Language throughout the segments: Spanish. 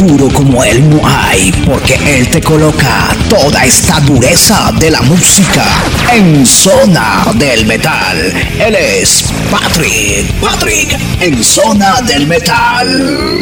duro como él no hay, porque él te coloca toda esta dureza de la música en Zona del Metal. Él es Patrick en Zona del Metal.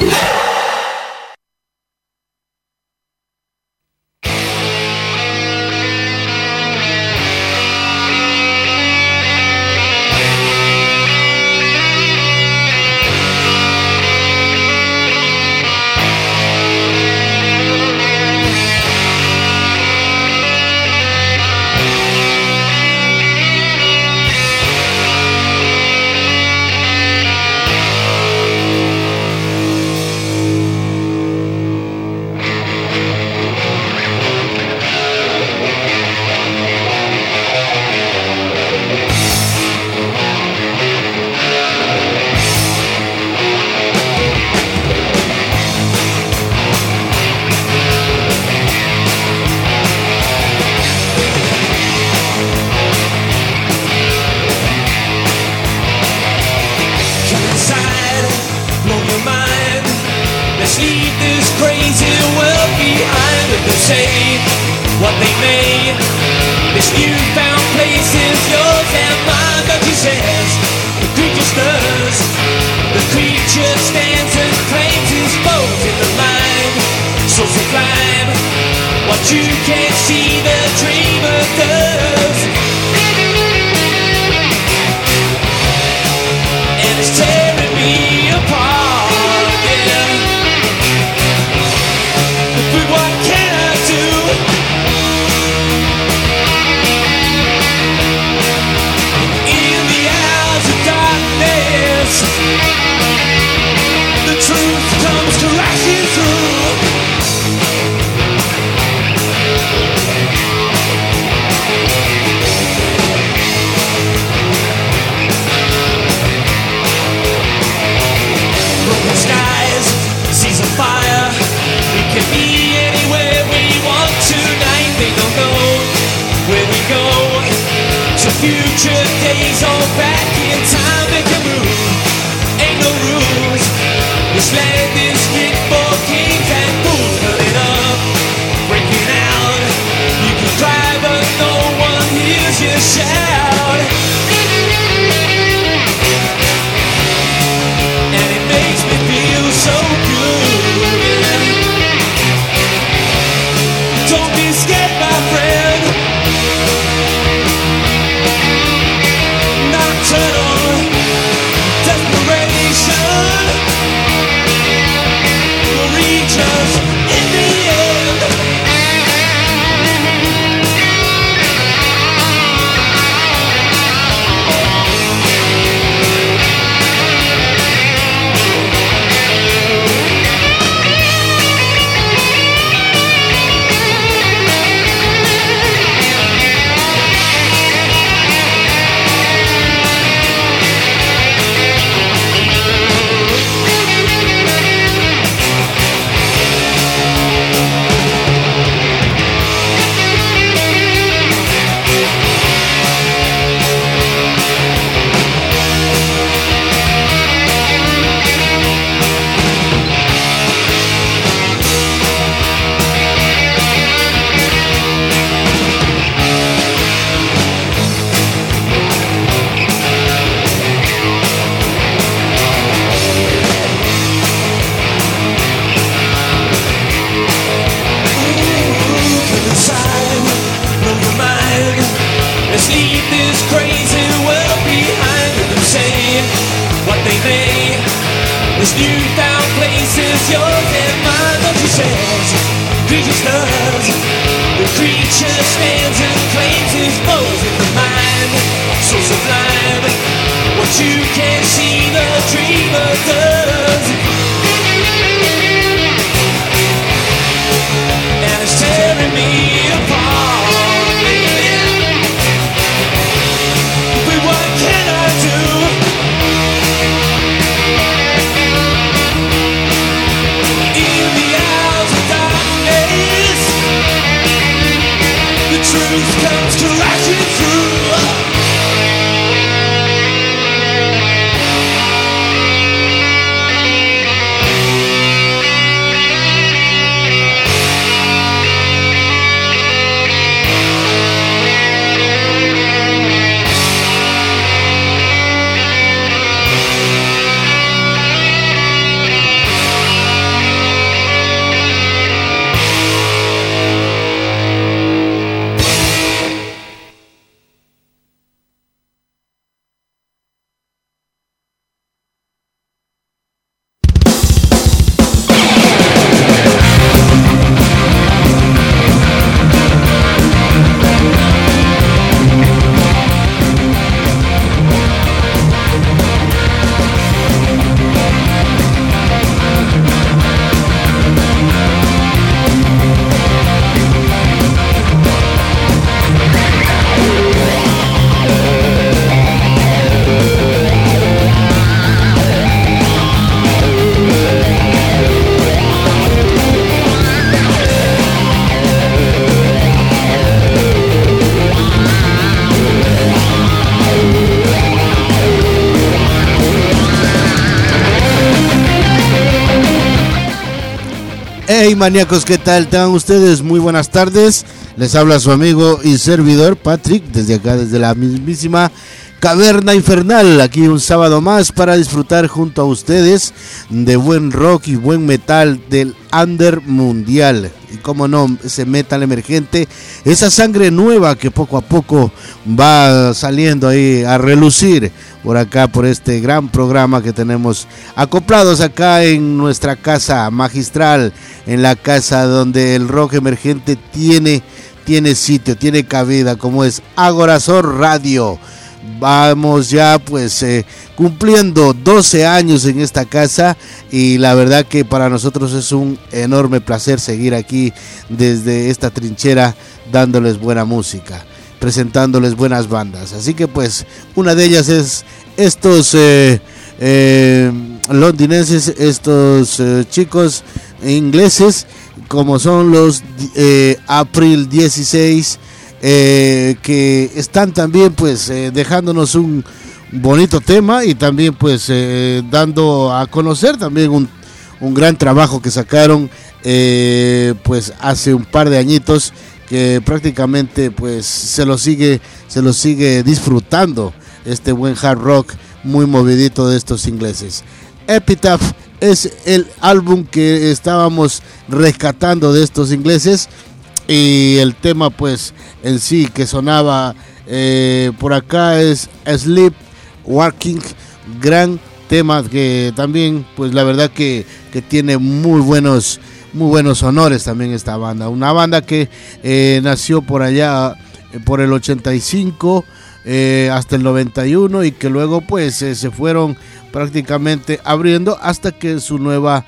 Hey maníacos, ¿qué tal? ¿Están ustedes? Muy buenas tardes. Les habla su amigo y servidor Patrick, desde acá, desde la mismísima Caverna Infernal. Aquí un sábado más para disfrutar junto a ustedes de buen rock y buen metal del under mundial. Y como no, ese metal emergente, esa sangre nueva que poco a poco va saliendo ahí a relucir por acá, por este gran programa que tenemos acoplados acá en nuestra casa magistral, en la casa donde el rock emergente tiene sitio, tiene cabida, como es Agorazor Radio. Vamos ya pues cumpliendo 12 años en esta casa y la verdad que para nosotros es un enorme placer seguir aquí desde esta trinchera dándoles buena música, presentándoles buenas bandas. Así que pues una de ellas es estos londinenses, estos chicos ingleses como son los April 16, que están también pues dejándonos un bonito tema y también pues dando a conocer también un gran trabajo que sacaron pues hace un par de añitos, que prácticamente pues se lo sigue disfrutando este buen hard rock muy movidito de estos ingleses. Epitaph es el álbum que estábamos rescatando de estos ingleses. Y el tema pues en sí que sonaba por acá es Sleep Walking, gran tema que también pues la verdad que tiene muy buenos honores también esta banda. Una banda que nació por allá por el 85 hasta el 91 y que luego pues se fueron prácticamente abriendo hasta que su nueva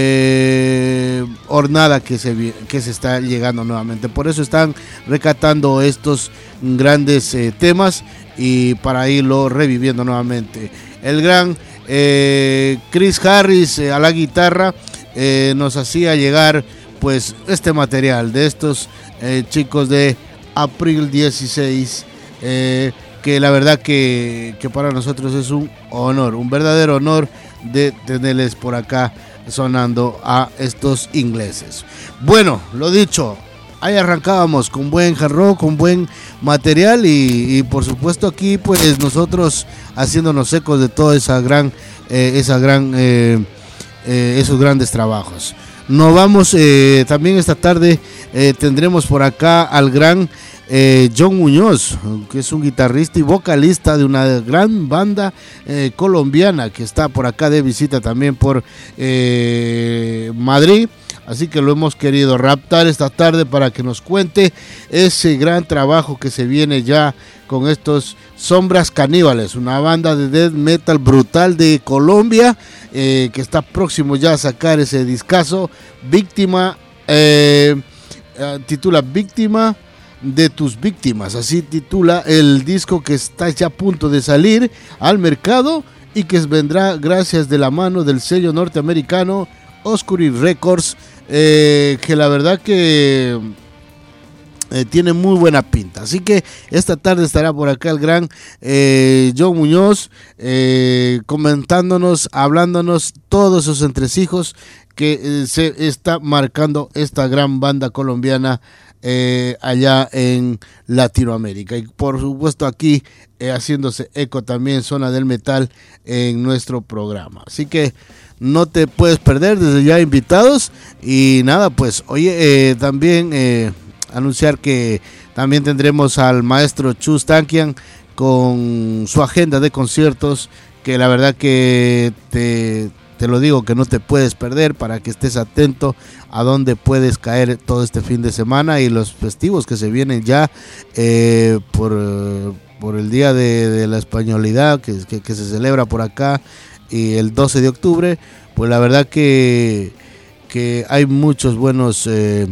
hornada que se está llegando nuevamente. Por eso están recatando estos grandes temas y para irlo reviviendo nuevamente. El gran Chris Harris a la guitarra nos hacía llegar pues este material de estos chicos de April 16, que la verdad que para nosotros es un honor, un verdadero honor de tenerles por acá sonando a estos ingleses. Bueno, lo dicho, ahí arrancábamos con buen hard rock, con buen material y por supuesto aquí pues nosotros haciéndonos ecos de toda esos grandes trabajos. Nos vamos también esta tarde, tendremos por acá al gran John Muñoz, que es un guitarrista y vocalista de una gran banda colombiana que está por acá de visita también por Madrid. Así que lo hemos querido raptar esta tarde para que nos cuente ese gran trabajo que se viene ya con estos Sombras Caníbales, una banda de death metal brutal de Colombia, que está próximo ya a sacar ese discazo, Víctima, titula Víctima de tus víctimas, así titula el disco que está ya a punto de salir al mercado y que vendrá gracias de la mano del sello norteamericano Oscuri Records, que la verdad que tiene muy buena pinta. Así que esta tarde estará por acá el gran John Muñoz comentándonos, hablándonos todos esos entresijos que se está marcando esta gran banda colombiana allá en Latinoamérica y por supuesto aquí haciéndose eco también Zona del Metal en nuestro programa. Así que no te puedes perder, desde ya invitados y nada, pues oye, también anunciar que también tendremos al maestro Chus Tankian con su agenda de conciertos, que la verdad que te lo digo que no te puedes perder, para que estés atento a dónde puedes caer todo este fin de semana y los festivos que se vienen ya por el Día de la Españolidad que se celebra por acá, y el 12 de octubre, pues la verdad que hay muchos buenos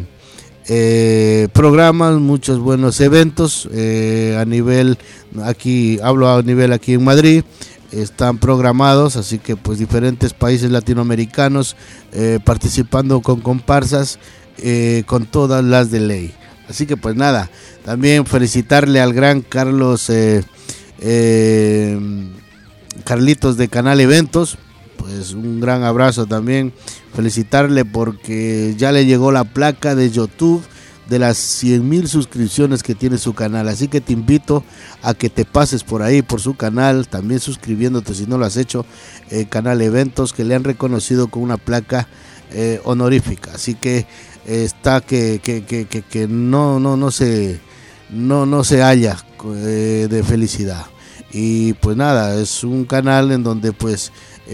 programas, muchos buenos eventos a nivel aquí en Madrid. Están programados, así que pues diferentes países latinoamericanos participando con comparsas con todas las de ley. Así que pues nada, también felicitarle al gran Carlitos de Canal Eventos, pues un gran abrazo también, felicitarle porque ya le llegó la placa de YouTube de las 100,000 suscripciones que tiene su canal, así que te invito a que te pases por ahí, por su canal, también suscribiéndote si no lo has hecho, canal Eventos, que le han reconocido con una placa honorífica, así que está que no se halla de felicidad. Y pues nada, es un canal en donde pues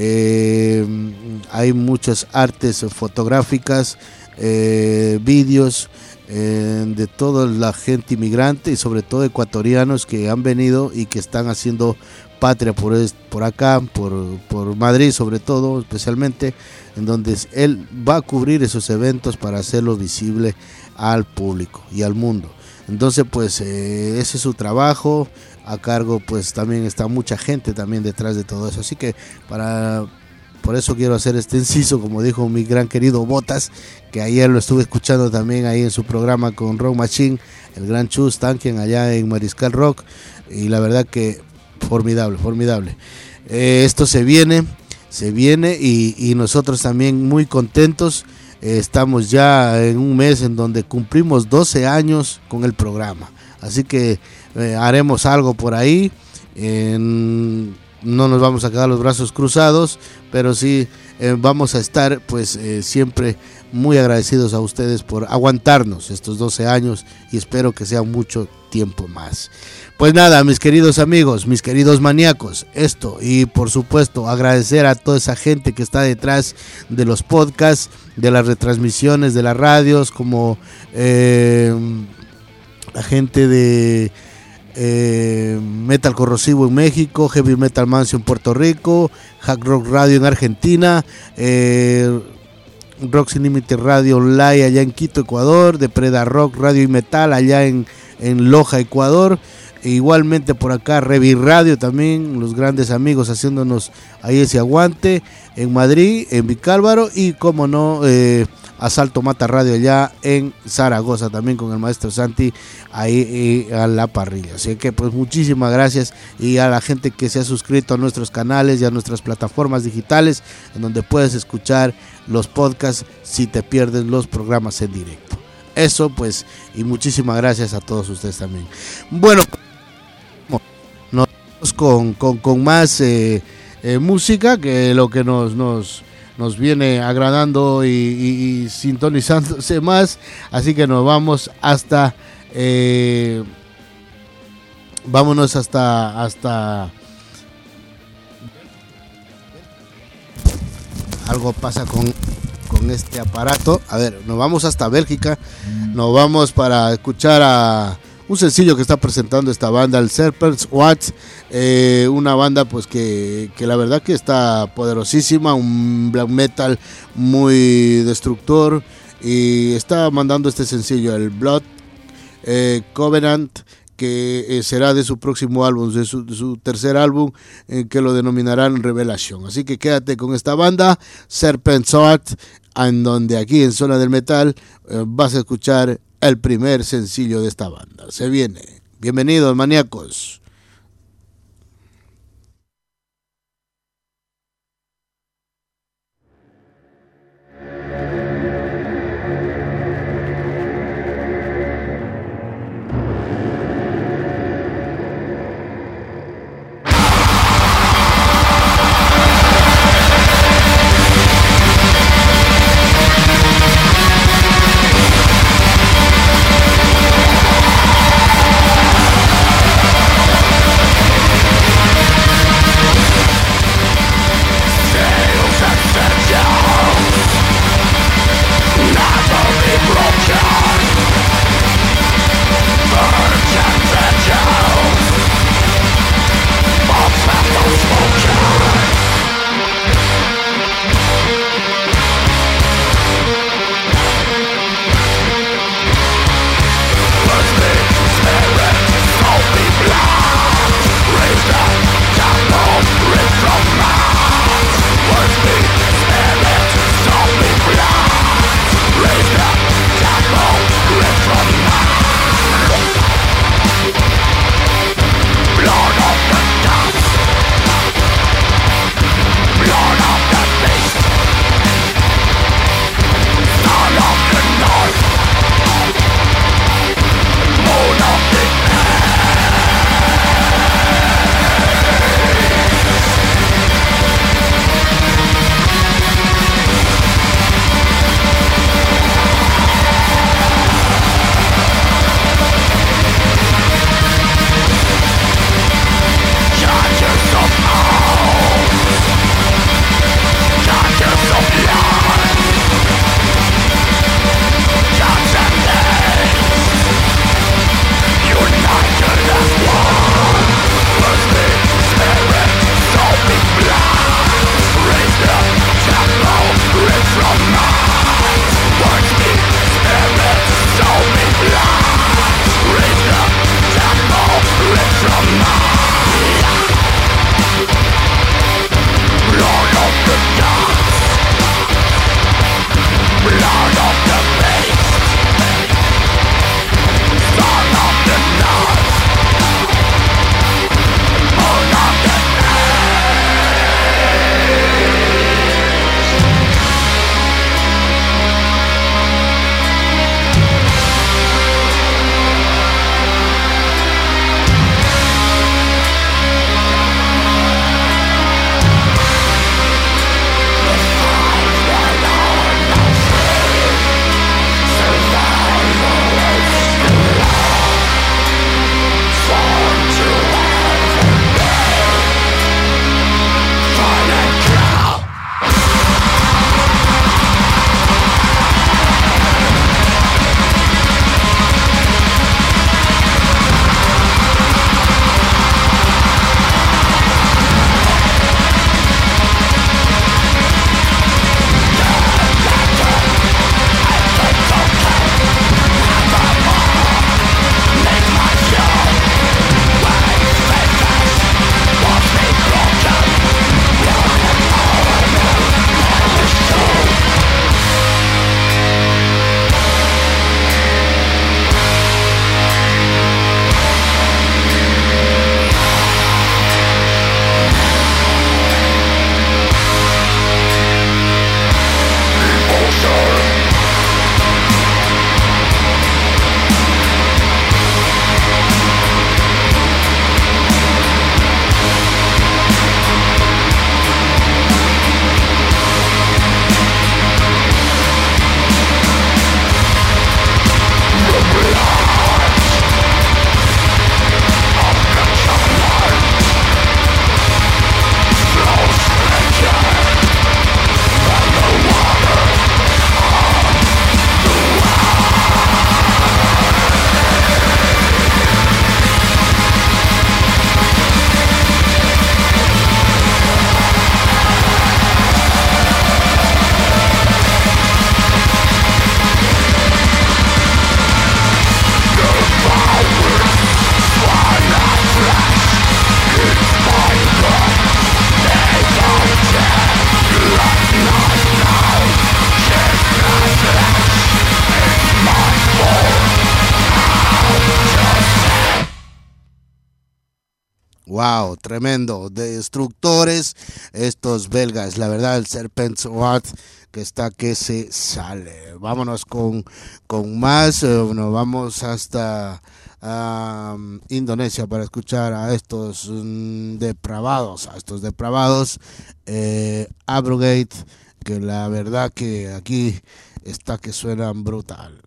hay muchas artes fotográficas, vídeos de toda la gente inmigrante y sobre todo ecuatorianos que han venido y que están haciendo patria por acá, por Madrid sobre todo, especialmente, en donde él va a cubrir esos eventos para hacerlo visible al público y al mundo. Entonces pues ese es su trabajo, a cargo pues también está mucha gente también detrás de todo eso, así que por eso quiero hacer este inciso, como dijo mi gran querido Botas, que ayer lo estuve escuchando también ahí en su programa con Rock Machine, el gran Chus Tankian allá en Mariscal Rock, y la verdad que formidable. Esto se viene y nosotros también muy contentos. Estamos ya en un mes en donde cumplimos 12 años con el programa, así que haremos algo por ahí. No nos vamos a quedar los brazos cruzados, pero sí vamos a estar pues siempre muy agradecidos a ustedes por aguantarnos estos 12 años y espero que sea mucho tiempo más. Pues nada, mis queridos amigos, mis queridos maníacos, esto, y por supuesto agradecer a toda esa gente que está detrás de los podcasts, de las retransmisiones, de las radios, como la gente de Metal Corrosivo en México, Heavy Metal Mansion en Puerto Rico, Hack Rock Radio en Argentina, Rock Sin Límite Radio Online allá en Quito, Ecuador, Depreda Rock Radio y Metal allá en Loja, Ecuador, e igualmente por acá Revi Radio también, los grandes amigos haciéndonos ahí ese aguante en Madrid, en Vicálvaro, y como no, Asalto Mata Radio allá en Zaragoza también con el maestro Santi ahí a la parrilla. Así que pues muchísimas gracias, y a la gente que se ha suscrito a nuestros canales y a nuestras plataformas digitales en donde puedes escuchar los podcasts si te pierdes los programas en directo. Eso pues, y muchísimas gracias a todos ustedes también. Bueno, nos vamos con más música, que lo que nos viene agradando y sintonizándose más, así que nos vamos hasta vámonos hasta algo pasa con este aparato. A ver, nos vamos hasta Bélgica, nos vamos para escuchar a un sencillo que está presentando esta banda, el Serpent's Watch, una banda pues que la verdad que está poderosísima, un black metal muy destructor, y está mandando este sencillo, el Blood Covenant, que será de su próximo álbum, de su tercer álbum, que lo denominarán Revelación. Así que quédate con esta banda, Serpent's Watch, en donde aquí en Zona del Metal vas a escuchar el primer sencillo de esta banda. Se viene. Bienvenidos, maníacos. Wow, tremendo. Destructores, estos belgas. La verdad, el Serpent's Wrath que está que se sale. Vámonos con más. Nos vamos hasta Indonesia para escuchar a estos depravados. Abrogate, que la verdad que aquí está que suenan brutal.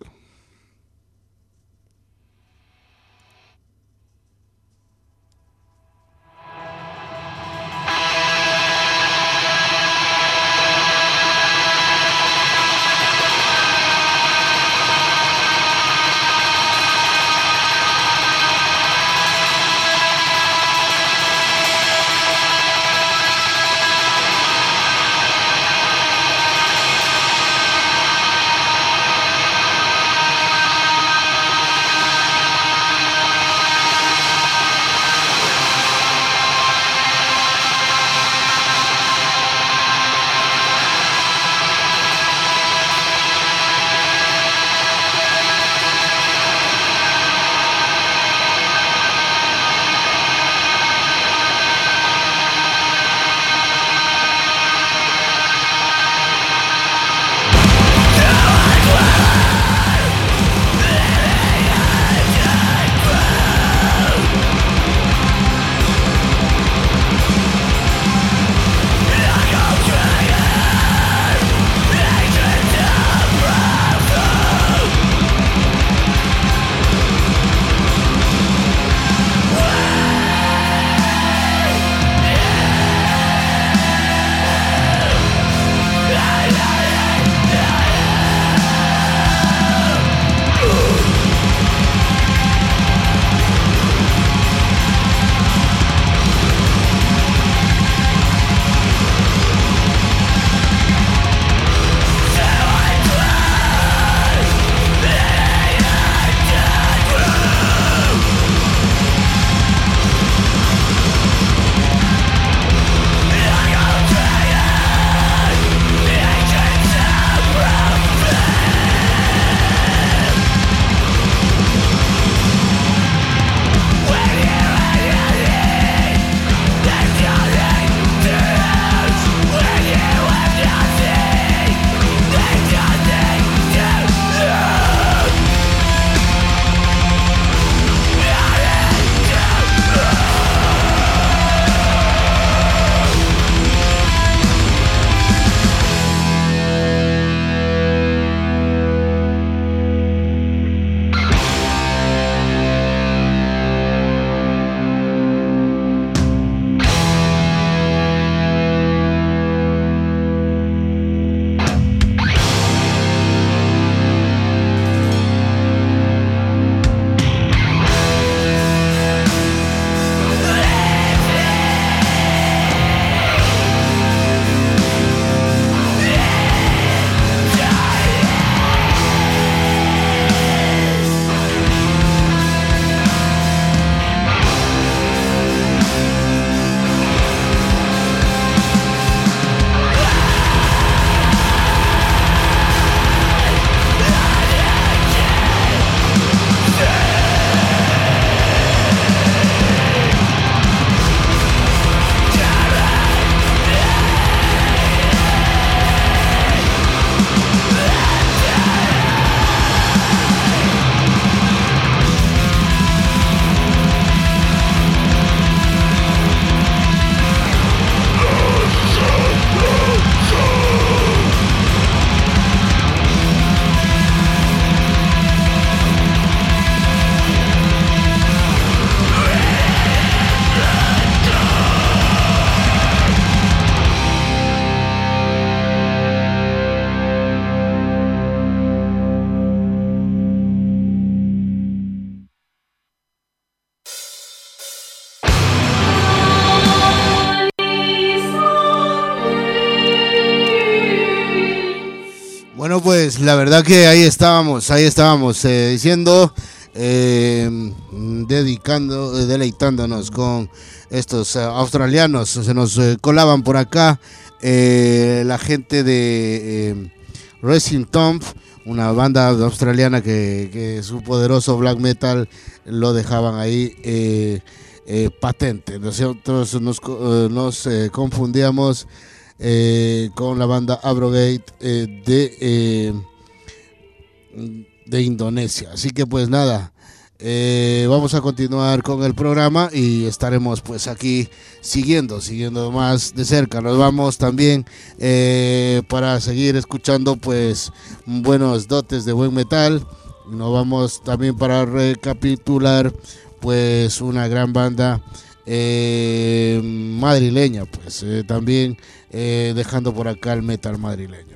Bueno, pues la verdad que ahí estábamos diciendo, deleitándonos con estos australianos. Se nos colaban por acá la gente de Racing Tomb, una banda australiana que su poderoso black metal lo dejaban ahí patente. Nosotros nos confundíamos con la banda Abrogate de Indonesia. Así que pues nada, vamos a continuar con el programa y estaremos pues aquí siguiendo más de cerca. Nos vamos también para seguir escuchando pues buenos dotes de buen metal. Nos vamos también para recapitular pues una gran banda madrileña, pues también dejando por acá el metal madrileño.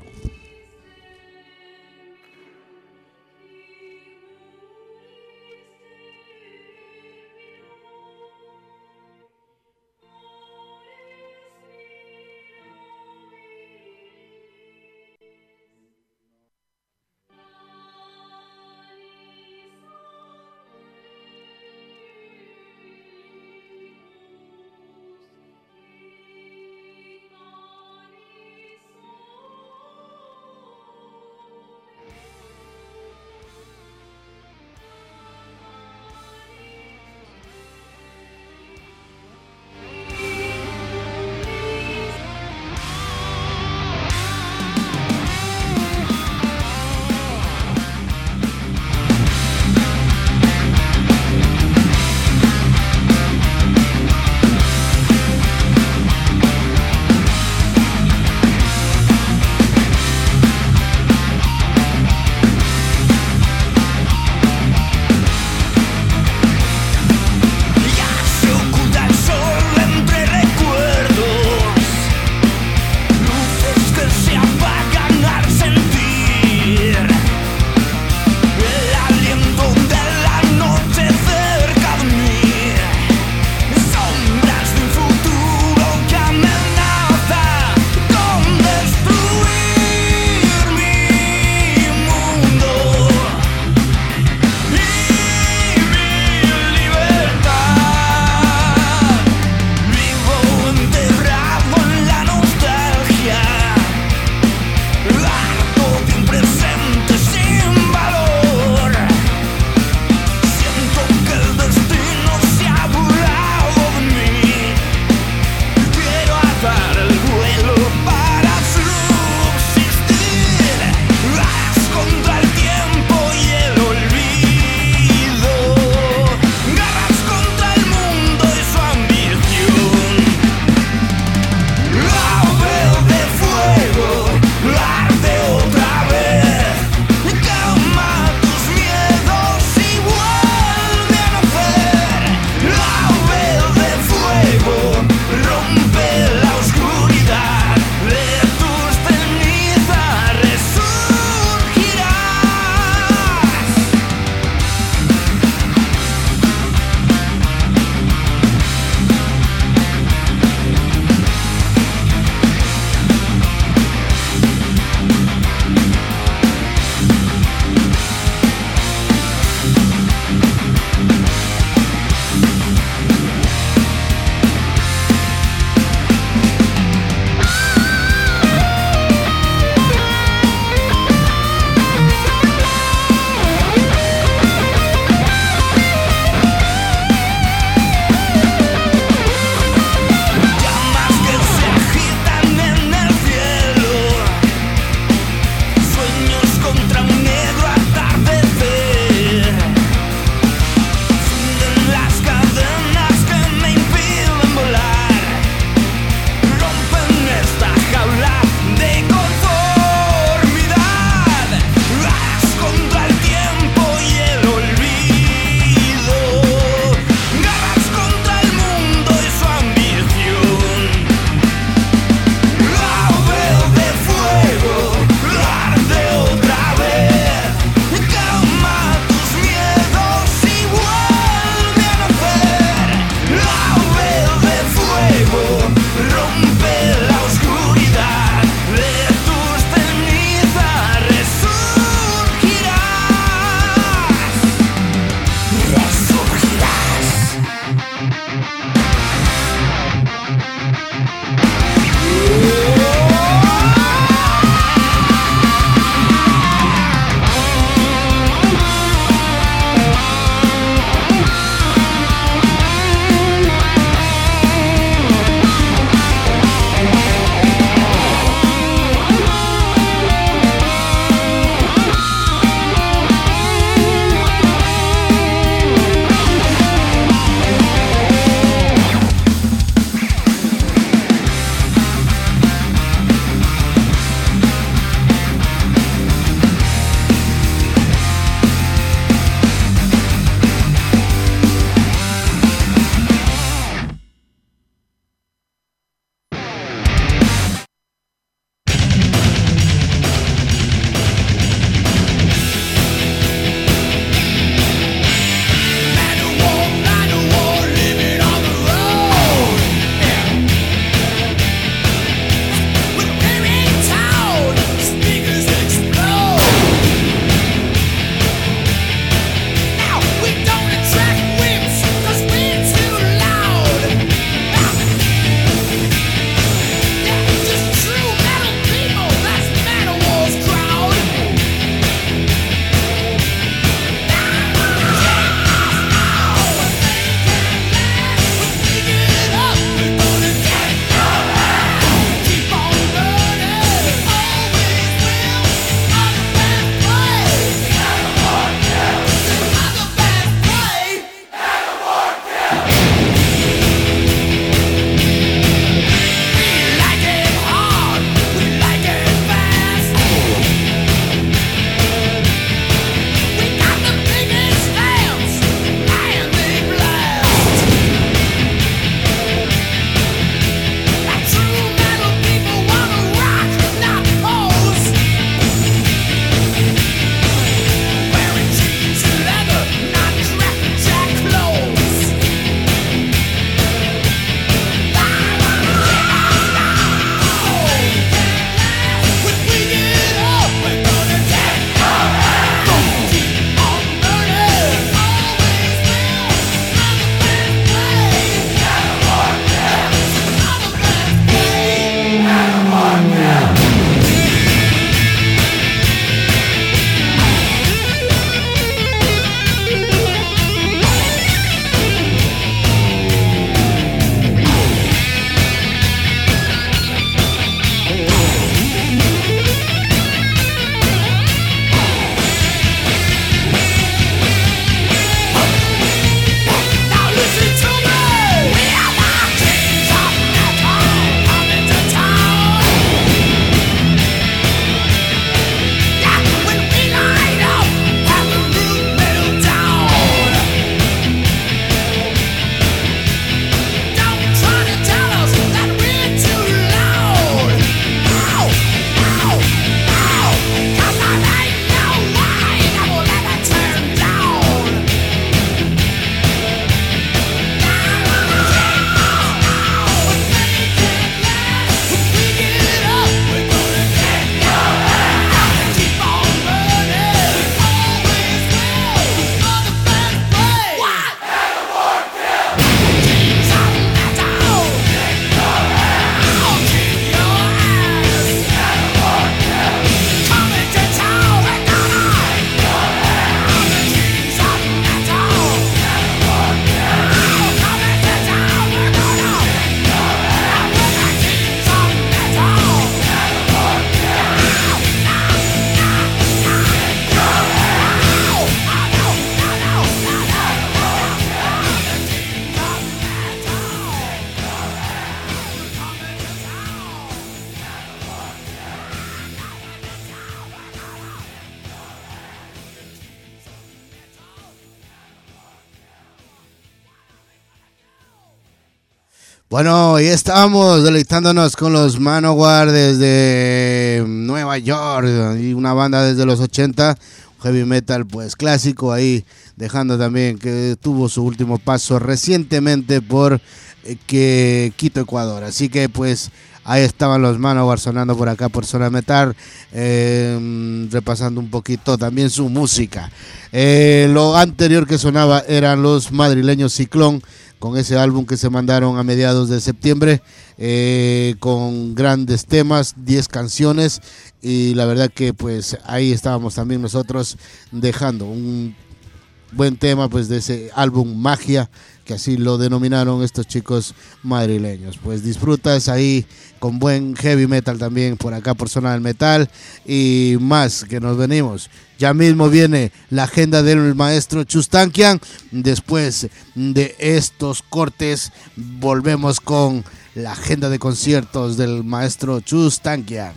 Bueno, y estamos deleitándonos con los Manowar desde Nueva York, y una banda desde los 80, heavy metal pues clásico, ahí dejando también que tuvo su último paso recientemente por Quito, Ecuador. Así que pues ahí estaban los Manowar sonando por acá por Zona Metal, repasando un poquito también su música. Lo anterior que sonaba eran los madrileños Ciclón, con ese álbum que se mandaron a mediados de septiembre, con grandes temas, 10 canciones, y la verdad que pues ahí estábamos también nosotros dejando un buen tema pues de ese álbum Magia, que así lo denominaron estos chicos madrileños. Pues disfrutas ahí con buen heavy metal también por acá por Zona del Metal, y más que nos venimos. Ya mismo viene la agenda del maestro Chustankian. Después de estos cortes volvemos con la agenda de conciertos del maestro Chustankian.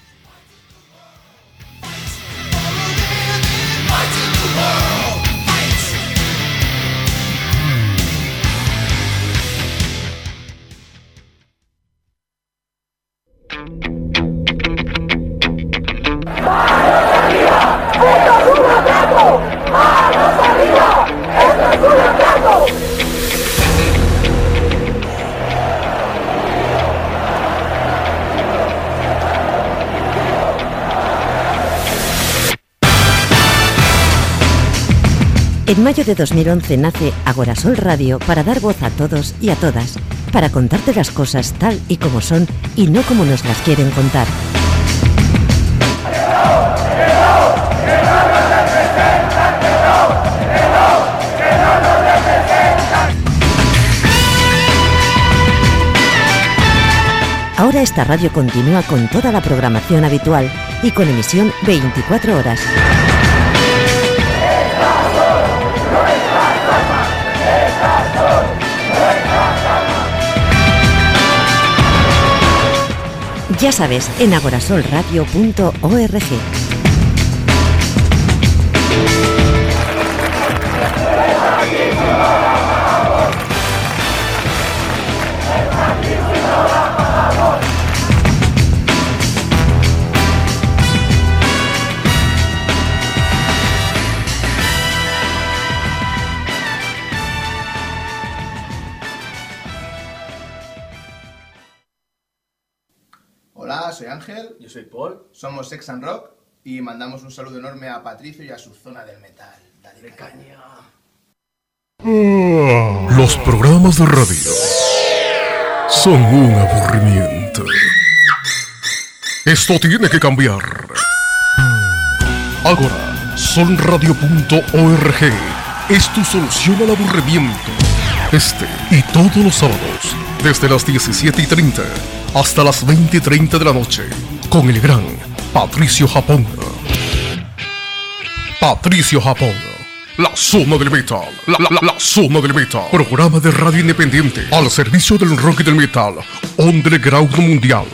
En mayo de 2011 nace Agorasol Radio para dar voz a todos y a todas, para contarte las cosas tal y como son y no como nos las quieren contar. Ahora esta radio continúa con toda la programación habitual y con emisión 24 horas. Ya sabes, en agorasolradio.org. Hola, soy Ángel. Yo soy Paul. Somos Sex and Rock y mandamos un saludo enorme a Patricio y a su Zona del Metal. Dale caña. Los programas de radio son un aburrimiento. Esto tiene que cambiar. Ahora, sonradio.org es tu solución al aburrimiento. Este y todos los sábados, desde las 17:30 hasta las 20:30 de la noche, con el gran Patricio Japón. Patricio Japón, la zona del metal, la zona del metal. Programa de radio independiente al servicio del rock y del metal, underground mundial.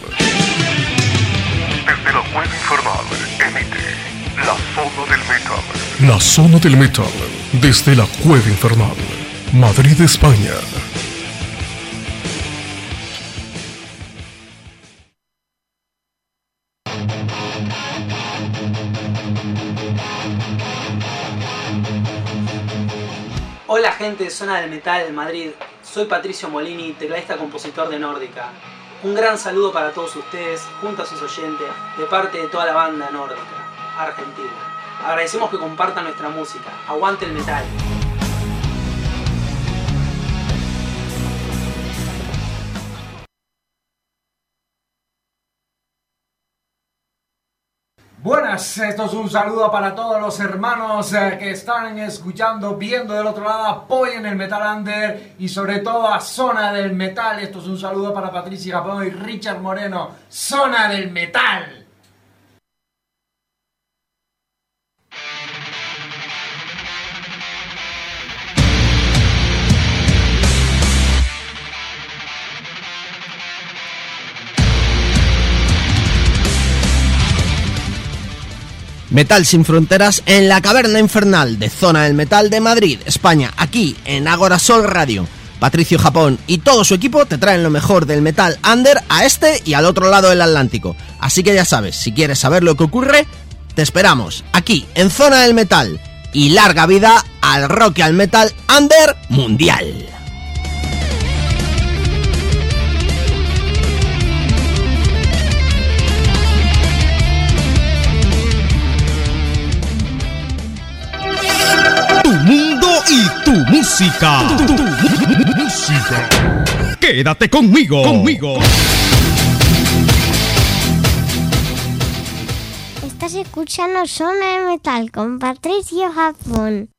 Desde la cueva infernal emite la zona del metal. La zona del metal, desde la cueva infernal, Madrid, España. Hola gente de Zona del Metal Madrid, soy Patricio Molini, tecladista compositor de Nórdica. Un gran saludo para todos ustedes, junto a sus oyentes, de parte de toda la banda Nórdica, Argentina. Agradecemos que compartan nuestra música. Aguante el metal. Buenas, esto es un saludo para todos los hermanos que están escuchando, viendo del otro lado, apoyen el Metal Under y sobre todo a Zona del Metal. Esto es un saludo para Patricia Japón y Richard Moreno, Zona del Metal. Metal sin fronteras en la caverna infernal de Zona del Metal de Madrid, España, aquí en Agorasol Radio. Patricio Japón y todo su equipo te traen lo mejor del metal under a este y al otro lado del Atlántico. Así que ya sabes, si quieres saber lo que ocurre, te esperamos aquí en Zona del Metal. Y larga vida al rock y al metal under mundial. Tu mundo y tu música. Tu música. Quédate conmigo. Estás escuchando Zona de Metal con Patricio Japón.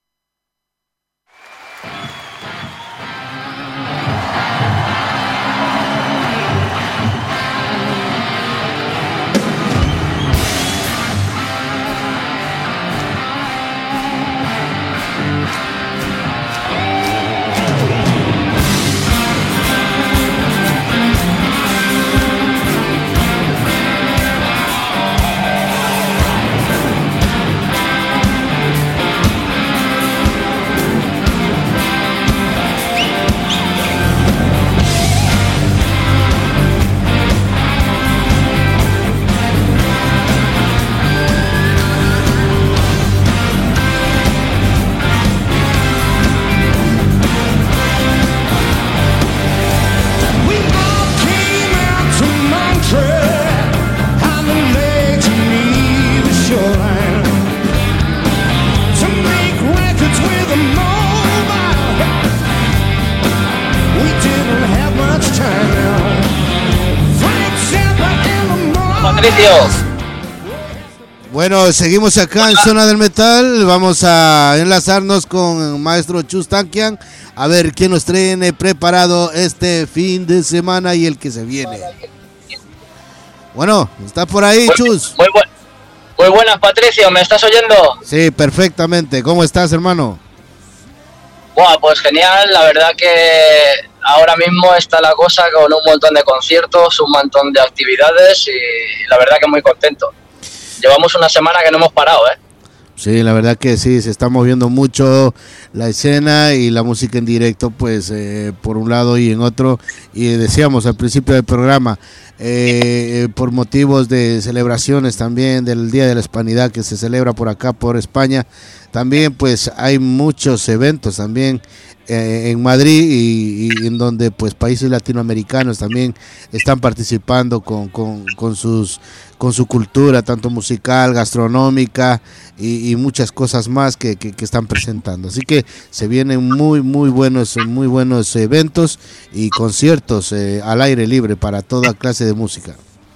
Bueno, seguimos acá en Zona del Metal. Vamos a enlazarnos con el maestro Chus Tankian a ver qué nos tiene preparado este fin de semana y el que se viene. Bueno, ¿está por ahí, Chus? Muy buenas, Patricio, ¿me estás oyendo? Sí, perfectamente. ¿Cómo estás, hermano? Buah, pues genial, la verdad que ahora mismo está la cosa con un montón de conciertos, un montón de actividades y la verdad que muy contento. Llevamos una semana que no hemos parado, ¿eh? Sí, la verdad que sí, se está moviendo mucho la escena y la música en directo, pues por un lado y en otro. Y decíamos al principio del programa, por motivos de celebraciones también del Día de la Hispanidad que se celebra por acá, por España, también pues hay muchos eventos también en Madrid y en donde pues países latinoamericanos también están participando con su cultura, tanto musical, gastronómica y muchas cosas más que están presentando. Así que se vienen muy buenos eventos y conciertos al aire libre para toda clase de música.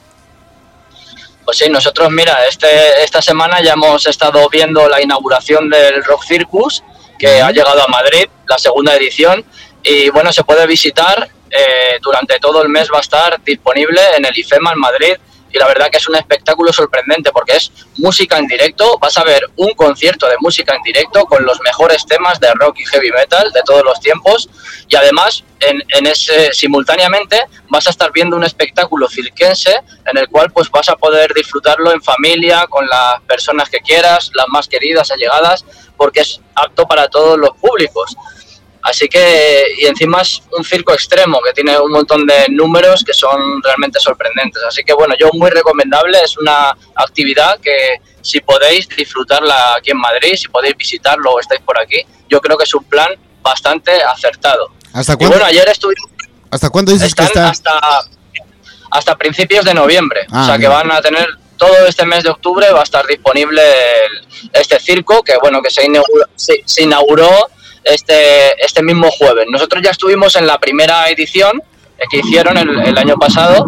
Pues sí, nosotros mira, esta semana ya hemos estado viendo la inauguración del Rock Circus, que ha llegado a Madrid, la segunda edición, y bueno, se puede visitar, durante todo el mes va a estar disponible en el IFEMA en Madrid, y la verdad que es un espectáculo sorprendente porque es música en directo, vas a ver un concierto de música en directo con los mejores temas de rock y heavy metal de todos los tiempos, y además simultáneamente vas a estar viendo un espectáculo circense en el cual pues vas a poder disfrutarlo en familia, con las personas que quieras, las más queridas, allegadas, porque es apto para todos los públicos. Así que, y encima es un circo extremo que tiene un montón de números que son realmente sorprendentes. Así que bueno, yo muy recomendable, es una actividad que si podéis disfrutarla aquí en Madrid, si podéis visitarlo o estáis por aquí, yo creo que es un plan bastante acertado. ¿Hasta cuándo? Y bueno, ayer estuvimos... ¿Hasta cuándo dices que está? Hasta principios de noviembre, o sea que bien. van a tener... Todo este mes de octubre va a estar disponible este circo que bueno que se inauguró este mismo jueves. Nosotros ya estuvimos en la primera edición que hicieron el año pasado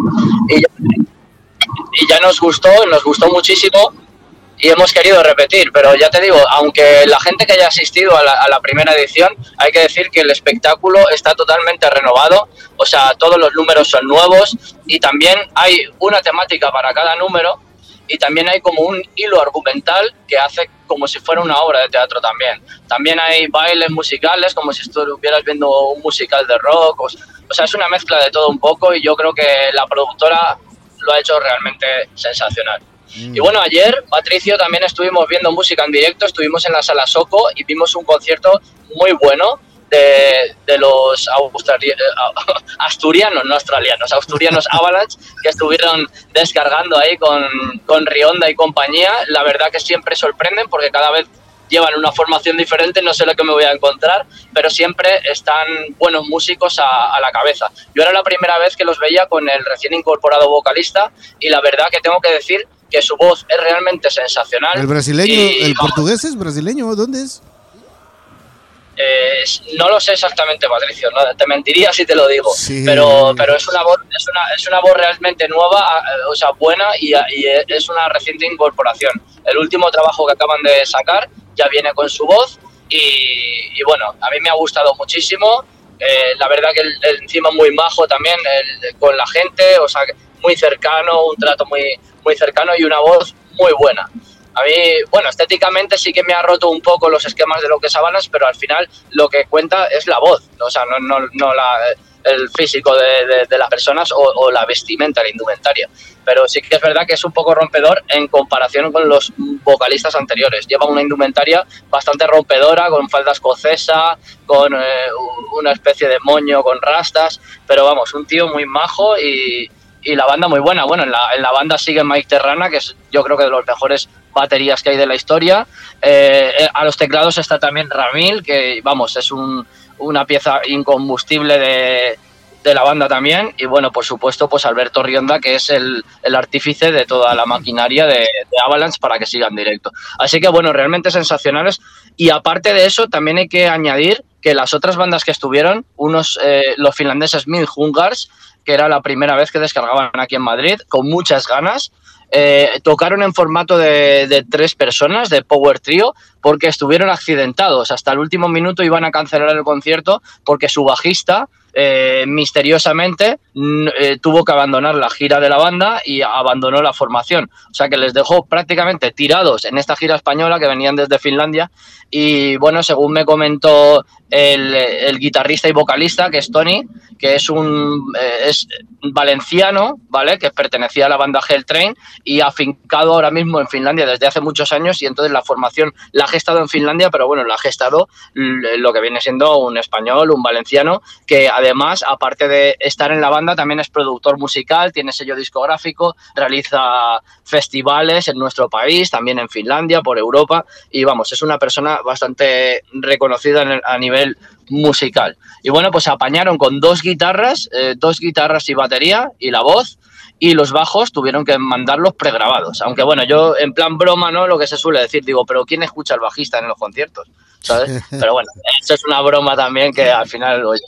y ya nos gustó muchísimo y hemos querido repetir, pero ya te digo, aunque la gente que haya asistido a la primera edición, hay que decir que el espectáculo está totalmente renovado, o sea, todos los números son nuevos y también hay una temática para cada número. Y también hay como un hilo argumental que hace como si fuera una obra de teatro también. También hay bailes musicales, como si estuvieras viendo un musical de rock. O sea, es una mezcla de todo un poco y yo creo que la productora lo ha hecho realmente sensacional. Y bueno, ayer, Patricio, también estuvimos viendo música en directo, estuvimos en la Sala Soco y vimos un concierto muy bueno de los asturianos Avalanche, que estuvieron descargando ahí con Rionda y compañía. La verdad que siempre sorprenden porque cada vez llevan una formación diferente, no sé lo que me voy a encontrar, pero siempre están buenos músicos a la cabeza. Yo era la primera vez que los veía con el recién incorporado vocalista y la verdad que tengo que decir que su voz es realmente sensacional. ¿El brasileño, portugués es brasileño? ¿Dónde es? No lo sé exactamente, Patricio, no te mentiría si te lo digo, sí. pero es una voz realmente nueva, o sea, buena, y es una reciente incorporación. El último trabajo que acaban de sacar ya viene con su voz y bueno, a mí me ha gustado muchísimo. La verdad que el encima muy majo también con la gente, o sea, muy cercano, un trato muy cercano y una voz muy buena. A mí, bueno, estéticamente sí que me ha roto un poco los esquemas de lo que es Avalanche, pero al final lo que cuenta es la voz, o sea, no el físico de las personas o la vestimenta, la indumentaria. Pero sí que es verdad que es un poco rompedor en comparación con los vocalistas anteriores. Lleva una indumentaria bastante rompedora, con falda escocesa, con una especie de moño con rastas, pero vamos, un tío muy majo y la banda muy buena. Bueno, en la banda sigue Mike Terrana, que es yo creo que de los mejores baterías que hay de la historia. A los teclados está también Ramil, que vamos, es una pieza incombustible de la banda también. Y bueno, por supuesto, pues Alberto Rionda, que es el artífice de toda la maquinaria de Avalanche para que sigan directo. Así que bueno, realmente sensacionales. Y aparte de eso, también hay que añadir que las otras bandas que estuvieron, los finlandeses Midhungars, que era la primera vez que descargaban aquí en Madrid, con muchas ganas. Tocaron en formato de 3 personas, de Power Trio, porque estuvieron accidentados. Hasta el último minuto iban a cancelar el concierto porque su bajista misteriosamente tuvo que abandonar la gira de la banda y abandonó la formación. O sea que les dejó prácticamente tirados en esta gira española que venían desde Finlandia. Y bueno, según me comentó el guitarrista y vocalista, que es Tony, que es valenciano, ¿vale? Que pertenecía a la banda Hell Train y afincado ahora mismo en Finlandia desde hace muchos años, y entonces la formación la ha gestado en Finlandia, pero bueno, la ha gestado lo que viene siendo un español, un valenciano, que además, aparte de estar en la banda, también es productor musical, tiene sello discográfico, realiza festivales en nuestro país, también en Finlandia, por Europa, y vamos, es una persona bastante reconocida a nivel musical. Y bueno, pues apañaron con 2 guitarras y batería y la voz, y los bajos tuvieron que mandarlos pregrabados. Aunque bueno, yo en plan broma, ¿no? Lo que se suele decir, digo, pero ¿quién escucha al bajista en los conciertos? ¿Sabes? Pero bueno, eso es una broma también que al final, oye,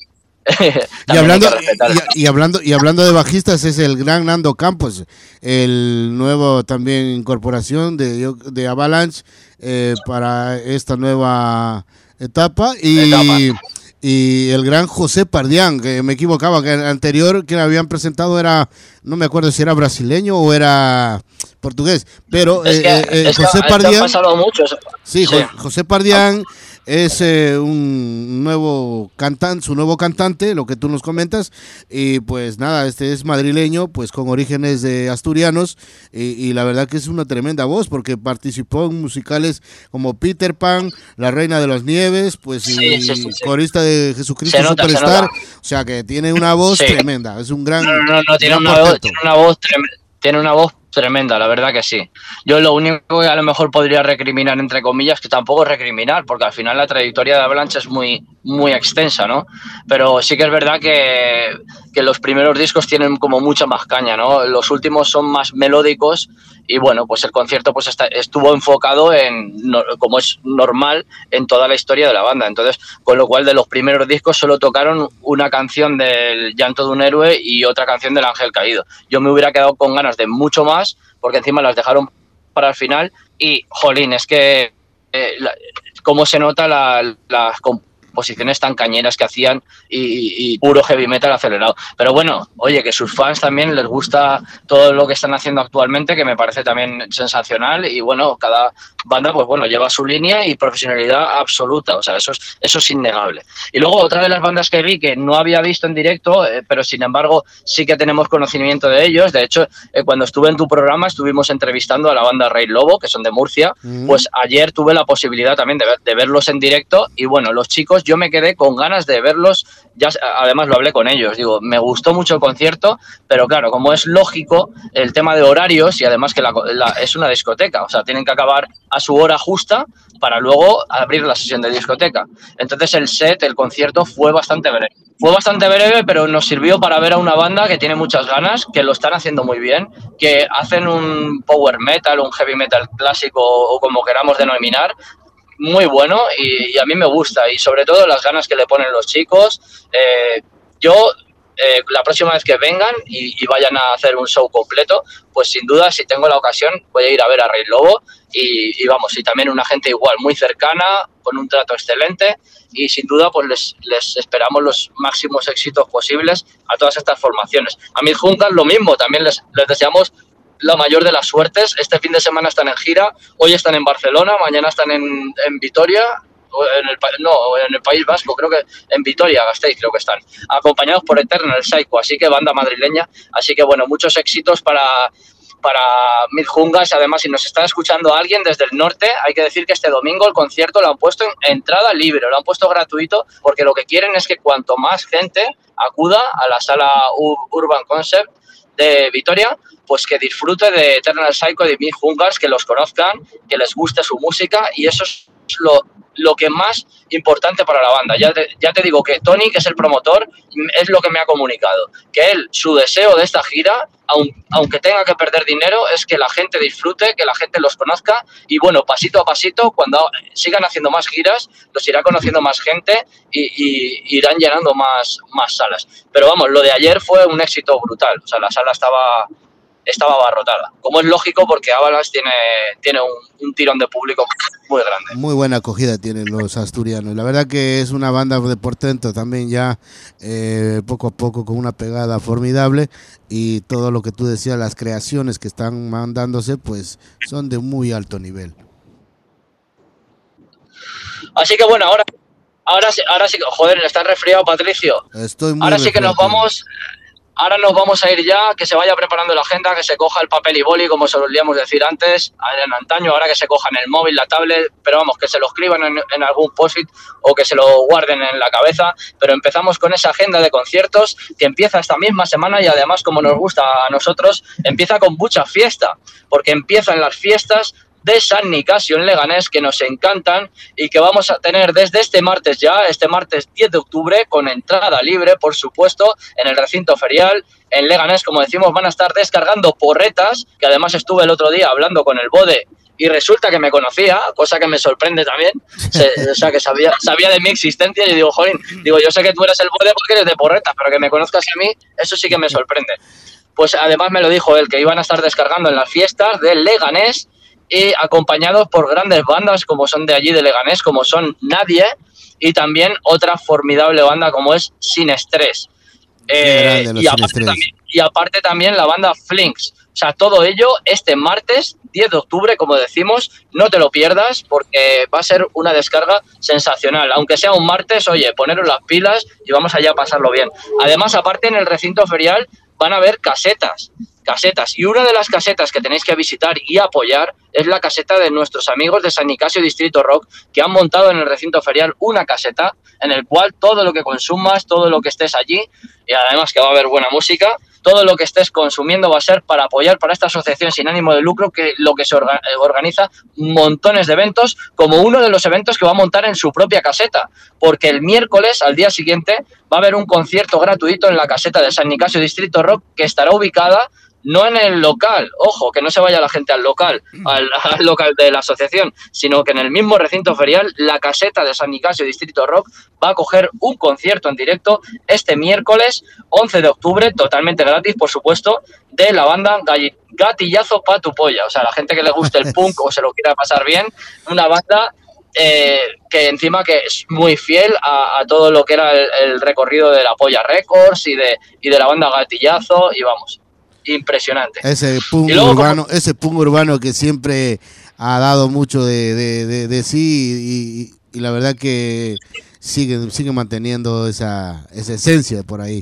y hablando de bajistas, es el gran Nando Campos, el nuevo también incorporación de Avalanche para esta nueva etapa. Y el gran José Pardián, que me equivocaba, que el anterior que habían presentado era, no me acuerdo si era brasileño o era portugués, pero José Pardián, sí, José Pardián es un nuevo cantante, su nuevo cantante, lo que tú nos comentas, y pues nada, este es madrileño, pues con orígenes asturianos, y la verdad que es una tremenda voz, porque participó en musicales como Peter Pan, La Reina de las Nieves, pues corista de Jesucristo Superstar, o sea que tiene una voz tremenda, es un gran... tiene una voz tremenda, la verdad que sí. Yo lo único que a lo mejor podría recriminar, entre comillas, que tampoco es recriminar, porque al final la trayectoria de Avalanche es muy, muy extensa, ¿no? Pero sí que es verdad que los primeros discos tienen como mucha más caña, ¿no? Los últimos son más melódicos y bueno, pues el concierto pues estuvo enfocado como es normal, en toda la historia de la banda. Entonces, con lo cual de los primeros discos solo tocaron una canción del Llanto de un héroe y otra canción del Ángel Caído. Yo me hubiera quedado con ganas de mucho más, porque encima las dejaron para el final y, jolín, es que cómo se nota las composiciones tan cañeras que hacían y puro heavy metal acelerado. Pero bueno, oye, que sus fans también les gusta todo lo que están haciendo actualmente, que me parece también sensacional, y bueno, cada banda pues bueno, lleva su línea y profesionalidad absoluta, o sea, eso es innegable. Y luego otra de las bandas que vi que no había visto en directo, pero sin embargo sí que tenemos conocimiento de ellos. De hecho, cuando estuve en tu programa estuvimos entrevistando a la banda Rey Lobo, que son de Murcia. Pues ayer tuve la posibilidad también de verlos en directo, y bueno, los chicos, yo me quedé con ganas de verlos. Ya, además lo hablé con ellos, digo, me gustó mucho el concierto, pero claro, como es lógico, el tema de horarios y además que es una discoteca, o sea, tienen que acabar a su hora justa para luego abrir la sesión de discoteca. Entonces el concierto fue bastante breve. Fue bastante breve, pero nos sirvió para ver a una banda que tiene muchas ganas, que lo están haciendo muy bien, que hacen un power metal, un heavy metal clásico o como queramos denominar, muy bueno y a mí me gusta, y sobre todo las ganas que le ponen los chicos. La próxima vez que vengan y vayan a hacer un show completo, pues sin duda, si tengo la ocasión, voy a ir a ver a Rey Lobo y vamos, y también una gente igual, muy cercana, con un trato excelente, y sin duda pues les esperamos los máximos éxitos posibles a todas estas formaciones. A Midhungar lo mismo, también les deseamos la mayor de las suertes. Este fin de semana están en gira, hoy están en Barcelona, mañana están en Vitoria, en el País Vasco, creo que en Vitoria-Gasteiz creo que están, acompañados por Eternal Psycho, así que banda madrileña, así que bueno, muchos éxitos para Midhungar. Además, si nos está escuchando alguien desde el norte, hay que decir que este domingo el concierto lo han puesto en entrada libre, lo han puesto gratuito, porque lo que quieren es que cuanto más gente acuda a la sala Urban Concept de Vitoria, pues que disfrute de Eternal Psycho y de Midhungar, que los conozcan, que les guste su música, y eso es lo que más importante para la banda. Ya te digo que Tony, que es el promotor, es lo que me ha comunicado, que él, su deseo de esta gira, aunque tenga que perder dinero, es que la gente disfrute, que la gente los conozca, y bueno, pasito a pasito, cuando sigan haciendo más giras, los irá conociendo más gente y irán llenando más salas. Pero vamos, lo de ayer fue un éxito brutal, o sea, la sala estaba abarrotada, como es lógico, porque Avalanche tiene un tirón de público muy grande. Muy buena acogida tienen los asturianos. La verdad que es una banda de portento también ya poco a poco, con una pegada formidable, y todo lo que tú decías, las creaciones que están mandándose, pues son de muy alto nivel. Así que bueno, ahora sí, joder, ¿estás resfriado, Patricio? Estoy muy Ahora sí que nos vamos. Ahora nos vamos a ir ya, que se vaya preparando la agenda, que se coja el papel y boli, como solíamos decir antes, en antaño, ahora que se cojan el móvil, la tablet, pero vamos, que se lo escriban en algún post-it o que se lo guarden en la cabeza. Pero empezamos con esa agenda de conciertos que empieza esta misma semana, y además, como nos gusta a nosotros, empieza con mucha fiesta, porque empiezan las fiestas de San Nicasio en Leganés, que nos encantan y que vamos a tener desde este martes 10 de octubre, con entrada libre, por supuesto, en el recinto ferial. En Leganés, como decimos, van a estar descargando porretas, que además estuve el otro día hablando con el Bode y resulta que me conocía, cosa que me sorprende también, o sea, que sabía de mi existencia, y digo, jolín, yo sé que tú eres el Bode porque eres de porretas, pero que me conozcas a mí, eso sí que me sorprende. Pues además me lo dijo él, que iban a estar descargando en las fiestas de Leganés, y acompañados por grandes bandas como son de allí de Leganés, como son Nadie, y también otra formidable banda como es Sin Estrés. Y aparte también la banda Flinks. O sea, todo ello este martes 10 de octubre, como decimos, no te lo pierdas, porque va a ser una descarga sensacional. Aunque sea un martes, oye, poneros las pilas y vamos allá a pasarlo bien. Además, aparte, en el recinto ferial van a haber casetas, y una de las casetas que tenéis que visitar y apoyar es la caseta de nuestros amigos de San Nicasio Distrito Rock, que han montado en el recinto ferial una caseta en el cual todo lo que consumas, todo lo que estés allí, y además que va a haber buena música, todo lo que estés consumiendo va a ser para apoyar para esta asociación sin ánimo de lucro, que lo que se organiza montones de eventos, como uno de los eventos que va a montar en su propia caseta, porque el miércoles, al día siguiente, va a haber un concierto gratuito en la caseta de San Nicasio Distrito Rock, que estará ubicada no en el local, ojo, que no se vaya la gente al local de la asociación, sino que en el mismo recinto ferial, la caseta de San Nicasio Distrito Rock va a coger un concierto en directo este miércoles 11 de octubre, totalmente gratis, por supuesto, de la banda Gatillazo Pa' Tu Polla. O sea, la gente que le guste el punk o se lo quiera pasar bien, una banda que encima que es muy fiel a todo lo que era el recorrido de la Polla Records y de la banda Gatillazo, y vamos, impresionante. Ese punk urbano que siempre ha dado mucho de sí, y la verdad que sigue manteniendo esa esencia por ahí.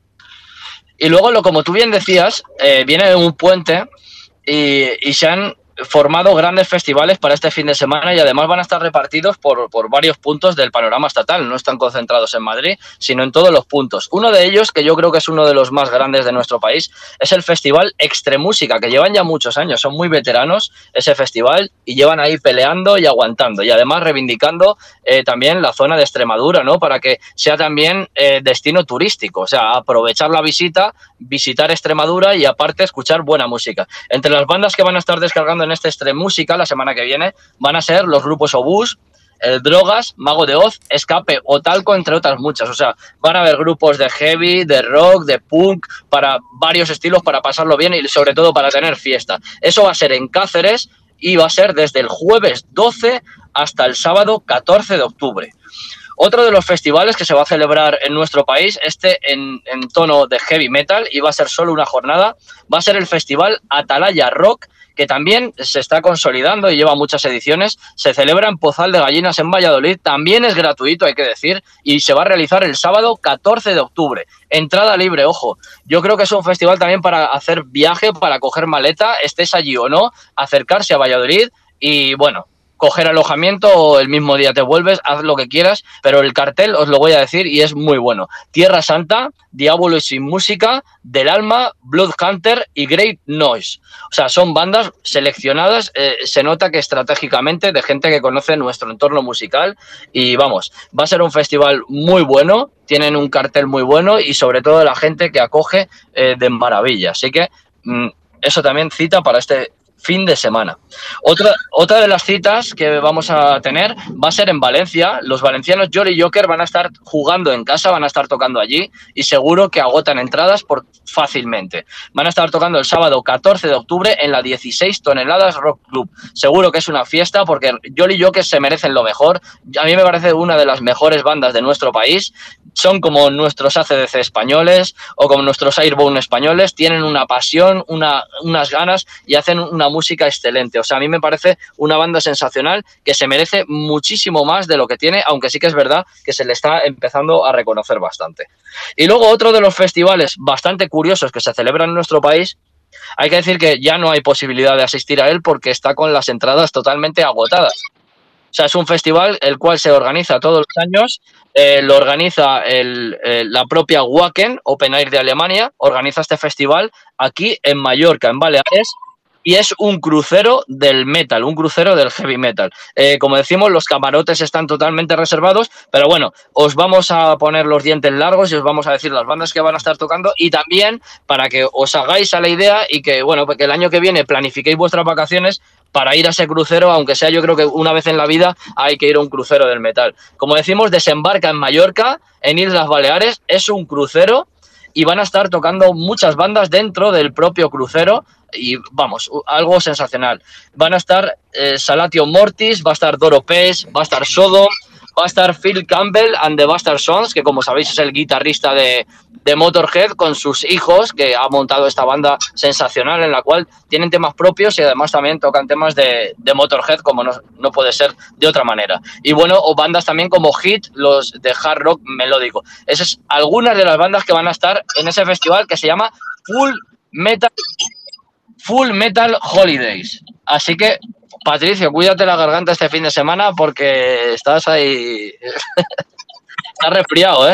Y luego, como tú bien decías, viene un puente y se han formado grandes festivales para este fin de semana y además van a estar repartidos por varios puntos del panorama estatal. No están concentrados en Madrid, sino en todos los puntos. Uno de ellos, que yo creo que es uno de los más grandes de nuestro país, es el Festival Extremúsica, que llevan ya muchos años, son muy veteranos ese festival y llevan ahí peleando y aguantando y además reivindicando también la zona de Extremadura, ¿no? Para que sea también destino turístico, o sea, aprovechar la visita, visitar Extremadura y aparte escuchar buena música. Entre las bandas que van a estar descargando en este Extremúsica la semana que viene van a ser los grupos Obús, Drogas, Mago de Oz, Escape o Talco, entre otras muchas. O sea, van a haber grupos de heavy, de rock, de punk, para varios estilos, para pasarlo bien y sobre todo para tener fiesta. Eso va a ser en Cáceres y va a ser desde el jueves 12 hasta el sábado 14 de octubre. Otro de los festivales que se va a celebrar en nuestro país, en tono de heavy metal, y va a ser solo una jornada, va a ser el Festival Atalaya Rock, que también se está consolidando y lleva muchas ediciones. Se celebra en Pozal de Gallinas, en Valladolid. También es gratuito, hay que decir, y se va a realizar el sábado 14 de octubre. Entrada libre, ojo. Yo creo que es un festival también para hacer viaje, para coger maleta, estés allí o no, acercarse a Valladolid y, bueno, coger alojamiento o el mismo día te vuelves, haz lo que quieras, pero el cartel os lo voy a decir y es muy bueno. Tierra Santa, Diablo y Sin Música, Del Alma, Bloodhunter y Great Noise. O sea, son bandas seleccionadas, se nota que estratégicamente de gente que conoce nuestro entorno musical y vamos, va a ser un festival muy bueno, tienen un cartel muy bueno y sobre todo la gente que acoge de maravilla. Así que eso también cita para este fin de semana. Otra de las citas que vamos a tener va a ser en Valencia. Los valencianos Jolly Joker van a estar jugando en casa, van a estar tocando allí y seguro que agotan entradas fácilmente. Van a estar tocando el sábado 14 de octubre en la 16 Toneladas Rock Club. Seguro que es una fiesta porque Jolly Joker se merecen lo mejor. A mí me parece una de las mejores bandas de nuestro país. Son como nuestros ACDC españoles o como nuestros Airborne españoles. Tienen una pasión, unas ganas y hacen una música excelente. O sea, a mí me parece una banda sensacional que se merece muchísimo más de lo que tiene, aunque sí que es verdad que se le está empezando a reconocer bastante. Y luego otro de los festivales bastante curiosos que se celebran en nuestro país, hay que decir que ya no hay posibilidad de asistir a él porque está con las entradas totalmente agotadas. O sea, es un festival el cual se organiza todos los años, lo organiza la propia Wacken, Open Air de Alemania, organiza este festival aquí en Mallorca, en Baleares, y es un crucero del metal, un crucero del heavy metal. Como decimos, los camarotes están totalmente reservados, pero bueno, os vamos a poner los dientes largos y os vamos a decir las bandas que van a estar tocando y también para que os hagáis a la idea y que, bueno, que el año que viene planifiquéis vuestras vacaciones para ir a ese crucero, aunque sea, yo creo que una vez en la vida hay que ir a un crucero del metal. Como decimos, desembarca en Mallorca, en Islas Baleares, es un crucero y van a estar tocando muchas bandas dentro del propio crucero y vamos, algo sensacional. Van a estar Salation Mortis, va a estar Doro Pesch, va a estar Sodom, va a estar Phil Campbell and the Bastard Sons, que como sabéis es el guitarrista de Motorhead con sus hijos, que ha montado esta banda sensacional en la cual tienen temas propios y además también tocan temas de Motorhead como no puede ser de otra manera. Y bueno, o bandas también como Hit, los de hard rock melódico. Esas son algunas de las bandas que van a estar en ese festival que se llama Full Metal Holidays. Así que, Patricio, cuídate la garganta este fin de semana porque estás ahí... Estás resfriado, ¿eh?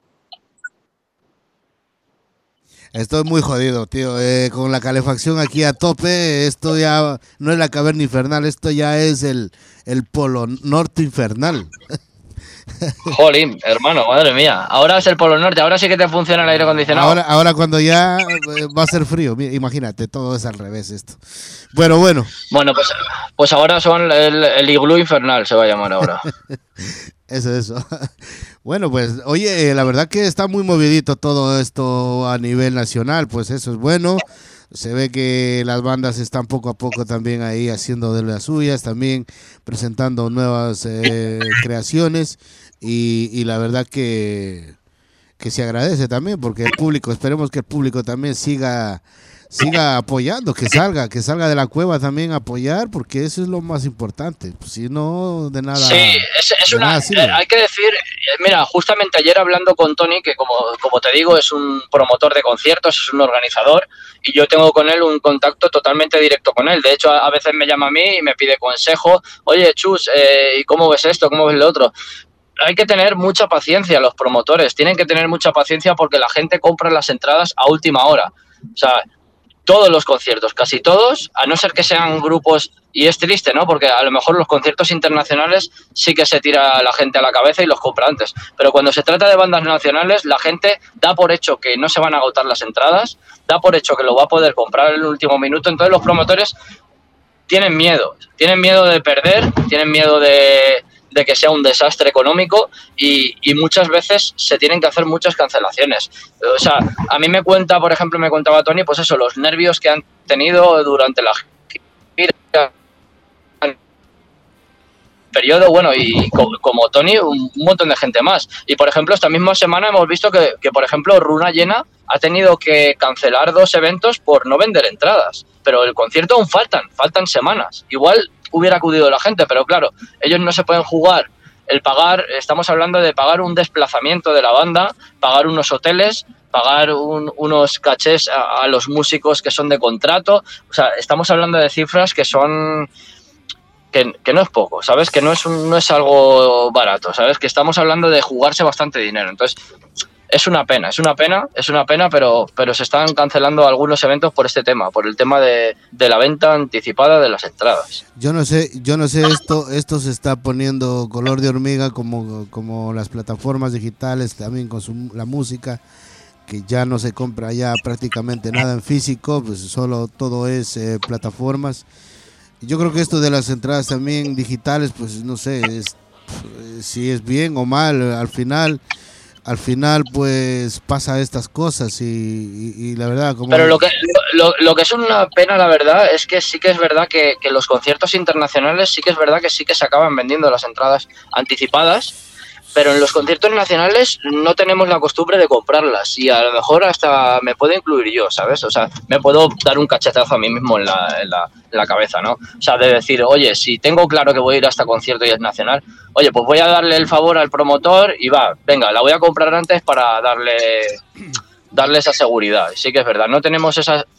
Estoy muy jodido, tío. Con la calefacción aquí a tope, esto ya no es la caverna infernal, esto ya es el Polo Norte infernal. Jolín, hermano, madre mía. Ahora es el Polo Norte, ahora sí que te funciona el aire acondicionado. Ahora cuando ya va a ser frío, imagínate, todo es al revés esto. Bueno. Bueno, pues ahora son el iglú infernal, se va a llamar ahora. Eso. Bueno, pues, oye, la verdad que está muy movidito todo esto a nivel nacional, pues eso es bueno. Se ve que las bandas están poco a poco también ahí haciendo de las suyas, también presentando nuevas creaciones y la verdad que se agradece también porque el público, esperemos que el público también siga siga apoyando, que salga de la cueva también a apoyar, porque eso es lo más importante. Pues, si no, de nada. Sí, hay que decir, mira, justamente ayer hablando con Tony, que como te digo, es un promotor de conciertos, es un organizador, y yo tengo con él un contacto totalmente directo con él. De hecho, a veces me llama a mí y me pide consejo. Oye, Chus, ¿y cómo ves esto? ¿Cómo ves lo otro? Hay que tener mucha paciencia, los promotores tienen que tener mucha paciencia porque la gente compra las entradas a última hora. O sea, todos los conciertos, casi todos, a no ser que sean grupos, y es triste, ¿no? Porque a lo mejor los conciertos internacionales sí que se tira la gente a la cabeza y los compra antes. Pero cuando se trata de bandas nacionales, la gente da por hecho que no se van a agotar las entradas, da por hecho que lo va a poder comprar en el último minuto. Entonces los promotores tienen miedo de perder, tienen miedo de que sea un desastre económico y muchas veces se tienen que hacer muchas cancelaciones. O sea, a mí me contaba Tony, pues eso, los nervios que han tenido durante la gira, periodo, bueno, y como Tony, un montón de gente más. Y por ejemplo, esta misma semana hemos visto que por ejemplo, Runa Llena ha tenido que cancelar 2 eventos por no vender entradas. Pero el concierto aún faltan semanas. Igual hubiera acudido la gente, pero claro, ellos no se pueden jugar el pagar, estamos hablando de pagar un desplazamiento de la banda, pagar unos hoteles, pagar unos cachés a los músicos que son de contrato. O sea, estamos hablando de cifras que son que no es poco, ¿sabes? Que no es algo barato, ¿sabes? Que estamos hablando de jugarse bastante dinero. Entonces, es una pena, pero se están cancelando algunos eventos por este tema, por el tema de la venta anticipada de las entradas. Yo no sé, esto se está poniendo color de hormiga como las plataformas digitales también con la música, que ya no se compra ya prácticamente nada en físico, pues solo todo es plataformas. Yo creo que esto de las entradas también digitales, pues no sé si es bien o mal. Al final pues pasa estas cosas y la verdad como... Pero lo que es una pena, la verdad, es que sí que es verdad que los conciertos internacionales sí que es verdad que sí que se acaban vendiendo las entradas anticipadas, pero en los conciertos nacionales no tenemos la costumbre de comprarlas y a lo mejor hasta me puedo incluir yo, ¿sabes? O sea, me puedo dar un cachetazo a mí mismo en la cabeza, ¿no? O sea, de decir, oye, si tengo claro que voy a ir a este concierto y es nacional, oye, pues voy a darle el favor al promotor y venga, la voy a comprar antes para darle esa seguridad. Sí que es verdad, no tenemos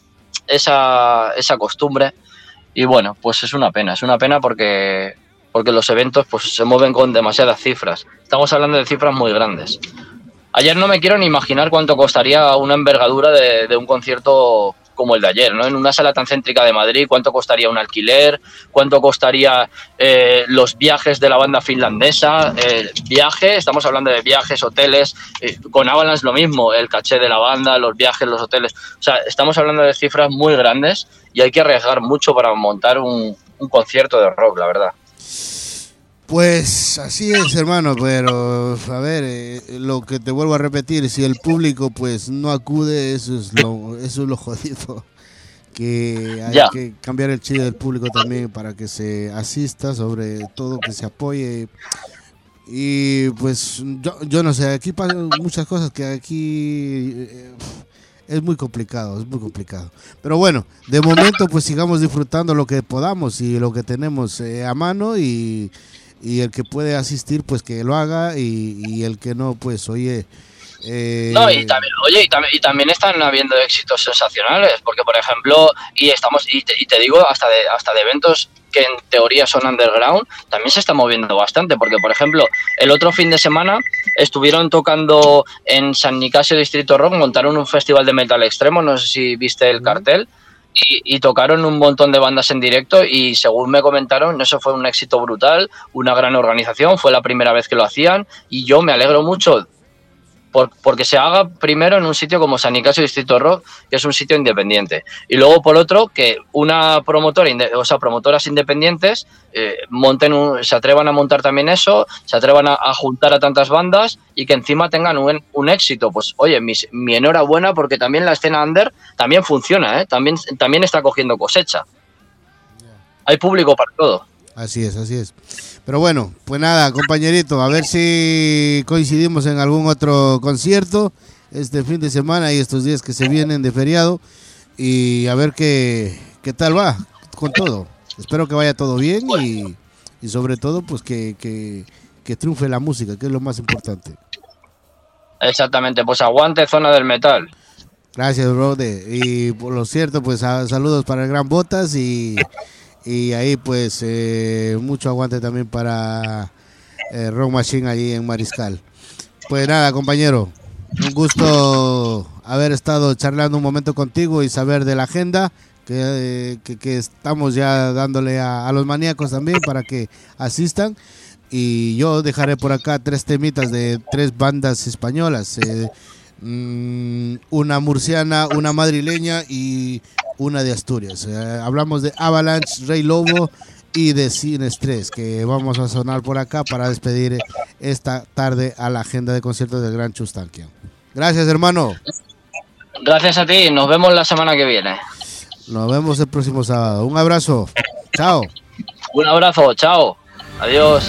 esa costumbre y bueno, pues es una pena porque los eventos pues se mueven con demasiadas cifras. Estamos hablando de cifras muy grandes. Ayer no me quiero ni imaginar cuánto costaría una envergadura de un concierto como el de ayer, ¿no? En una sala tan céntrica de Madrid, cuánto costaría un alquiler, cuánto costaría los viajes de la banda finlandesa, estamos hablando de viajes, hoteles, con Avalanche lo mismo, el caché de la banda, los viajes, los hoteles, o sea, estamos hablando de cifras muy grandes y hay que arriesgar mucho para montar un concierto de rock, la verdad. Pues así es, hermano, pero a ver, lo que te vuelvo a repetir, si el público pues no acude, eso es lo jodido, que hay que cambiar el chip del público también para que se asista, sobre todo que se apoye. Y pues yo no sé, aquí pasan muchas cosas que aquí es muy complicado. Pero bueno, de momento pues sigamos disfrutando lo que podamos y lo que tenemos a mano y el que puede asistir pues que lo haga y el que no pues oye no, y también están habiendo éxitos sensacionales porque por ejemplo y te digo hasta de eventos que en teoría son underground también se está moviendo bastante porque por ejemplo el otro fin de semana estuvieron tocando en San Nicasio Distrito Rock, montaron un festival de metal extremo, no sé si viste el cartel. Y tocaron un montón de bandas en directo y según me comentaron, eso fue un éxito brutal, una gran organización, fue la primera vez que lo hacían y yo me alegro mucho porque se haga primero en un sitio como San Nicasio Distrito Rock, que es un sitio independiente. Y luego, por otro, que una promotora, promotoras independientes se atrevan a montar también eso, se atrevan a juntar a tantas bandas y que encima tengan un éxito. Pues, oye, mi enhorabuena porque también la escena under también funciona, ¿eh? También está cogiendo cosecha. Hay público para todo. Así es. Pero bueno, pues nada, compañerito, a ver si coincidimos en algún otro concierto este fin de semana y estos días que se vienen de feriado. y a ver qué tal va con todo. Espero que vaya todo bien y sobre todo pues que triunfe la música, que es lo más importante. Exactamente, pues aguante Zona del Metal. Gracias, brother. Y por lo cierto, pues saludos para el Gran Botas y ahí pues mucho aguante también para Rock Machine ahí en Mariscal. Pues nada, compañero, un gusto haber estado charlando un momento contigo y saber de la agenda que estamos ya dándole a los maníacos también para que asistan. Y yo dejaré por acá 3 temitas de 3 bandas españolas, una murciana, una madrileña y una de Asturias. Hablamos de Avalanche, Rey Lobo y de Sin Estrés, que vamos a sonar por acá para despedir esta tarde a la agenda de conciertos del Gran Chustankian. Gracias, hermano. Gracias a ti, nos vemos la semana que viene. Nos vemos el próximo sábado. Un abrazo. Chao. Un abrazo, chao. Adiós.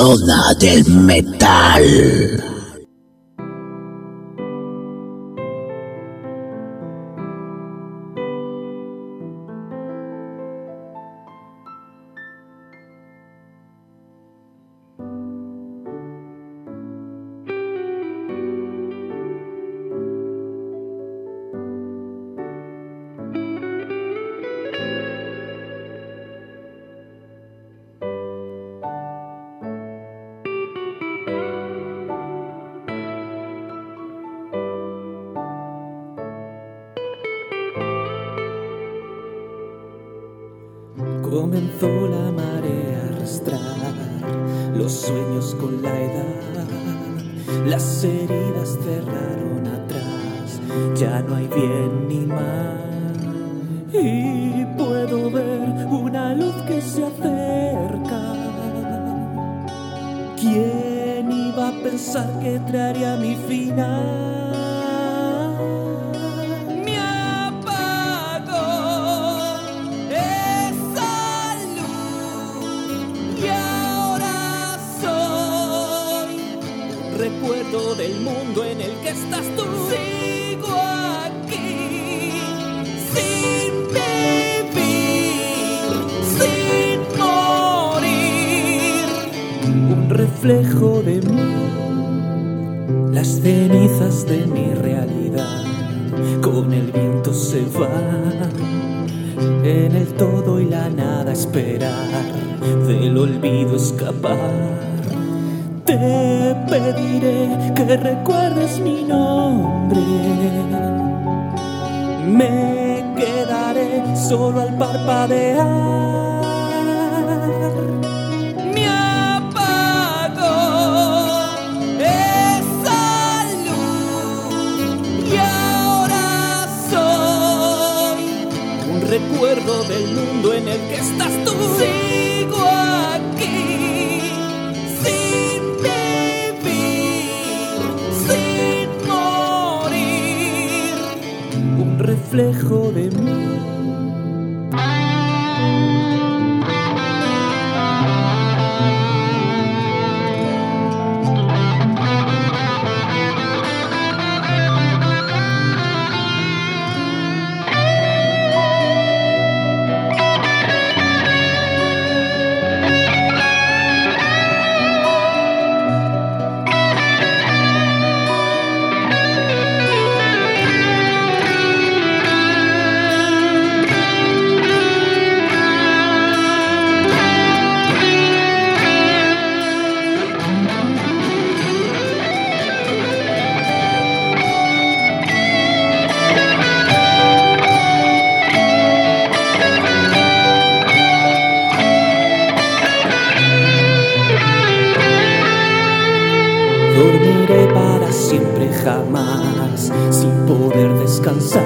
Zona del Metal. Comenzó la marea a arrastrar los sueños con la edad. Las heridas cerraron atrás, ya no hay bien ni mal. Y puedo ver una luz que se acerca. ¿Quién iba a pensar que traería mi final? Recuerdo del mundo en el que estás tú. Sigo aquí, sin vivir, sin morir. Un reflejo de mí, las cenizas de mi realidad. Con el viento se van, en el todo y la nada esperar, del olvido escapar. Te pediré que recuerdes mi nombre. Me quedaré solo al parpadear. Me apagó esa luz y ahora soy un recuerdo del mundo en el que estás tú. Sigo aquí. Reflejo de mí. Dormiré para siempre jamás, sin poder descansar.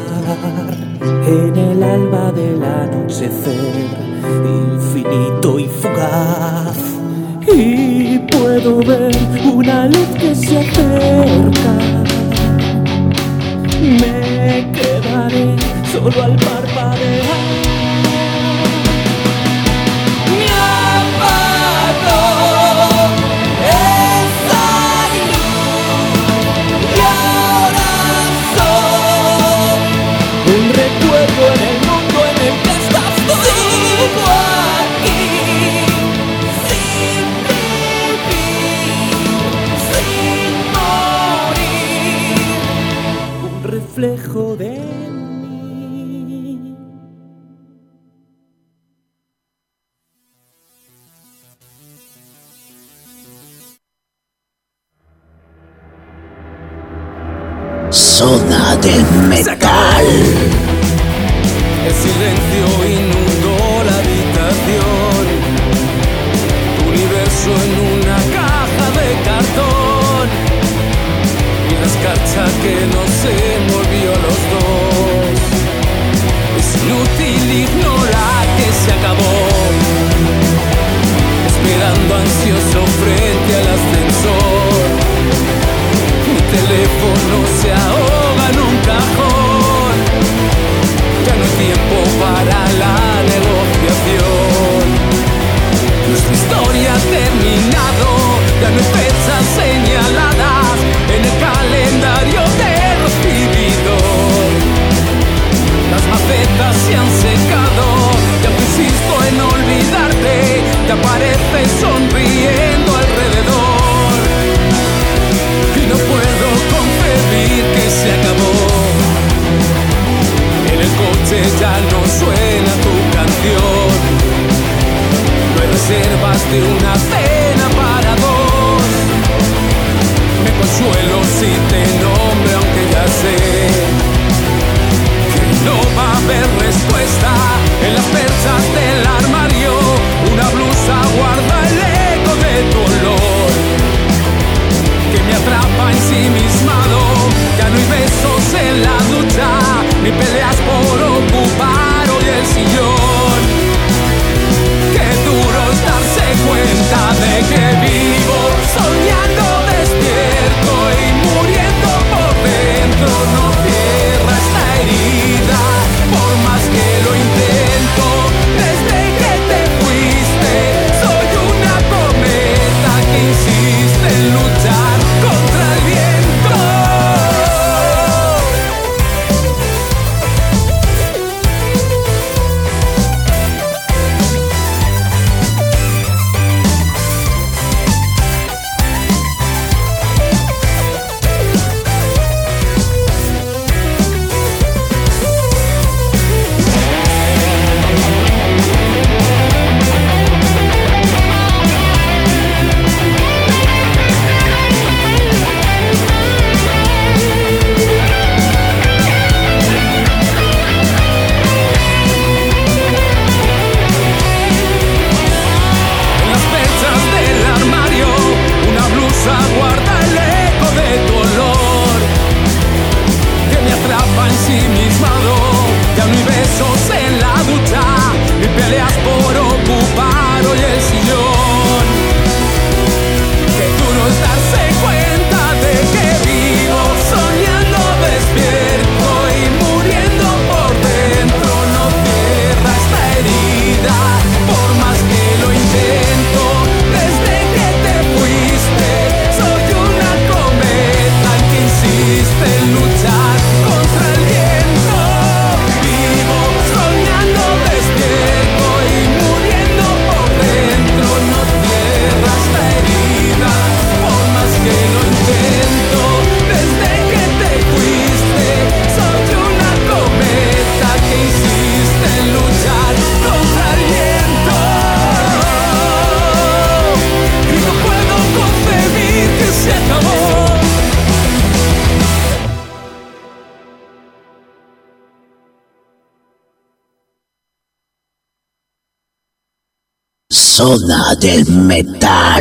En el alba del anochecer, infinito y fugaz. Y puedo ver una luz que se acerca. Me quedaré solo al parpadear. En el mundo en el que estás tú. Sigo aquí, sin vivir, sin morir. Un reflejo de mí. Zona del Metal. El silencio inundó la habitación. Tu universo en una caja de cartón. Y la escarcha que nos envolvió a los dos. Es inútil ignorar que se acabó. Esperando ansioso frente al ascensor. Mi teléfono se ahoga en un cajón. Ya no hay tiempo para la negociación. Nuestra historia termina. se han secado. Y aunque insisto en olvidarte, te apareces sonriendo alrededor. Y no puedo concebir que se acabó. En el coche ya no suena tu canción. No hay reservas de una cena para dos. Me consuelo si te nombro, aunque ya sé que no va a haber respuesta. En las perchas del armario una blusa guarda el eco de tu olor, que me atrapa ensimismado. Ya no hay besos en la ducha, ni peleas por ocupar hoy el sillón. Qué duro es darse cuenta de que vivo soñando despierto y muriendo por dentro. No cierra esta herida, por más que lo intento. Desde que te fuiste, soy una cometa que insiste en luchar contra el viento. Guarda el eco de tu olor, que me atrapa ensimismado. Ya no hay besos en la ducha, ni peleas por ocupar hoy el sillón. Qué duro es darse cuenta de que vivo soñando despierto y muriendo por dentro. No cierra esta herida, por más que lo intento. Desde que te fuiste, soy una cometa que insiste en luchar contra el viento. Vivo soñando despierto y muriendo por dentro. No cierra esta herida, por más que lo intento. Desde que te fuiste, soy una cometa que insiste en luchar contra el viento. Y no puedo concebir que se acabó. Zona del Metal.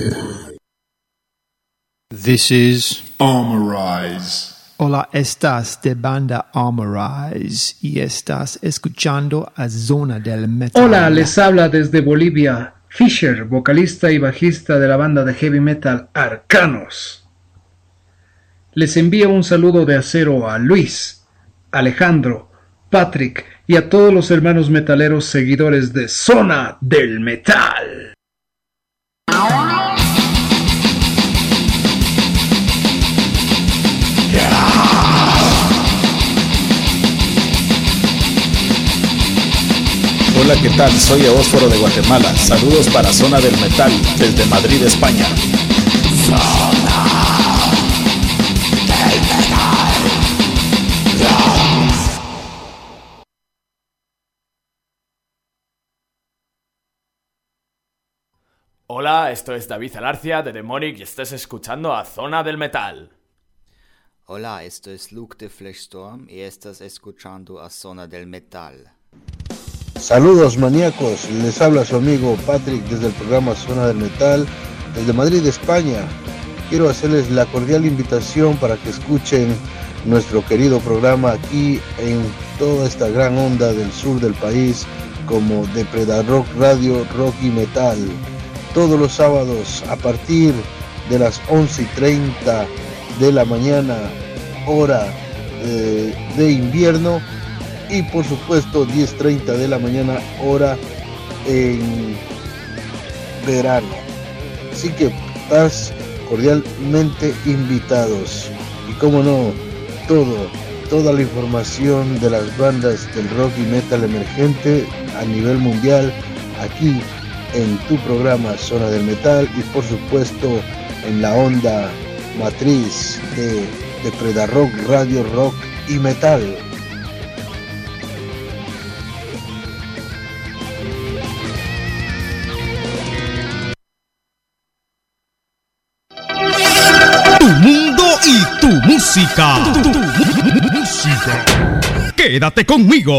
This is Armorize. Hola, estás de banda Armorize y estás escuchando a Zona del Metal. Hola, les habla desde Bolivia Fisher, vocalista y bajista de la banda de heavy metal Arcanos. Les envío un saludo de acero a Luis, Alejandro, Patrick y a todos los hermanos metaleros seguidores de Zona del Metal. Hola, ¿qué tal? Soy Eósforo de Guatemala. Saludos para Zona del Metal desde Madrid, España. Zona del Metal. Hola, esto es David Alarcia de Demonic y estás escuchando a Zona del Metal. Hola, esto es Luke de Fleshstorm y estás escuchando a Zona del Metal. Saludos maníacos, les habla su amigo Patrick desde el programa Zona del Metal, desde Madrid, España. Quiero hacerles la cordial invitación para que escuchen nuestro querido programa aquí en toda esta gran onda del sur del país, como Depredar Rock Radio, Rock y Metal, todos los sábados a partir de las 11:30 de la mañana, hora de invierno, y por supuesto 10:30 de la mañana, hora en verano. Así que estás cordialmente invitados. Y como no, todo toda la información de las bandas del rock y metal emergente a nivel mundial aquí en tu programa Zona del Metal y por supuesto en la onda matriz de Predarock, Radio Rock y Metal. Tu mundo y tu música. Tu música. Quédate conmigo.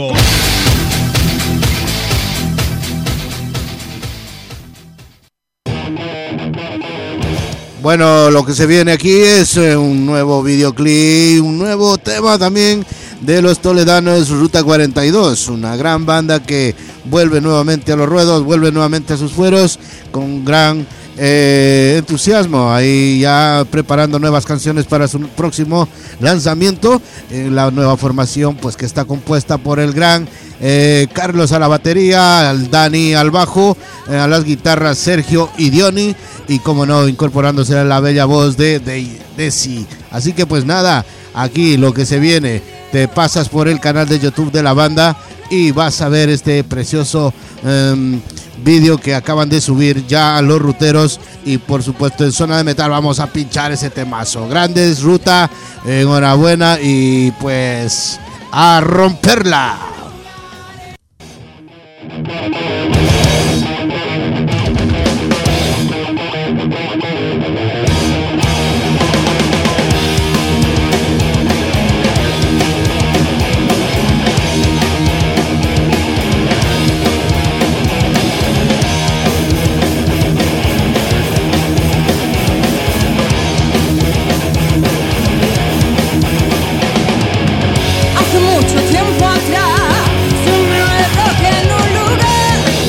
Bueno, lo que se viene aquí es un nuevo videoclip, un nuevo tema también de los toledanos Ruta 42, una gran banda que vuelve nuevamente a los ruedos, vuelve nuevamente a sus fueros con gran entusiasmo, ahí ya preparando nuevas canciones para su próximo lanzamiento. La nueva formación pues que está compuesta por el gran Carlos a la batería, al Dani al bajo, a las guitarras Sergio y Diony, y como no, incorporándose a la bella voz de Desi. Así que pues nada, aquí lo que se viene, te pasas por el canal de YouTube de la banda y vas a ver este precioso vídeo que acaban de subir ya a los ruteros, y por supuesto en Zona de Metal vamos a pinchar ese temazo. Grandes Ruta, enhorabuena y pues a romperla. Hace mucho tiempo atrás, se me rock en un lugar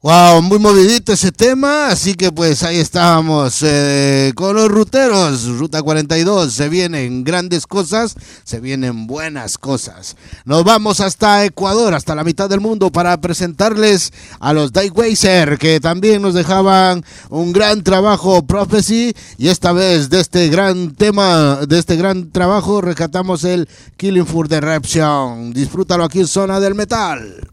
Wow, muy movidito ese tema, así que pues ahí estábamos con los ruteros, Ruta 42, se vienen grandes cosas, se vienen buenas cosas. Nos vamos hasta Ecuador, hasta la mitad del mundo para presentarles a los Daywazer, que también nos dejaban un gran trabajo, Prophecy, y esta vez de este gran tema, de este gran trabajo, rescatamos el Killing for the Reption. Disfrútalo aquí en Zona del Metal.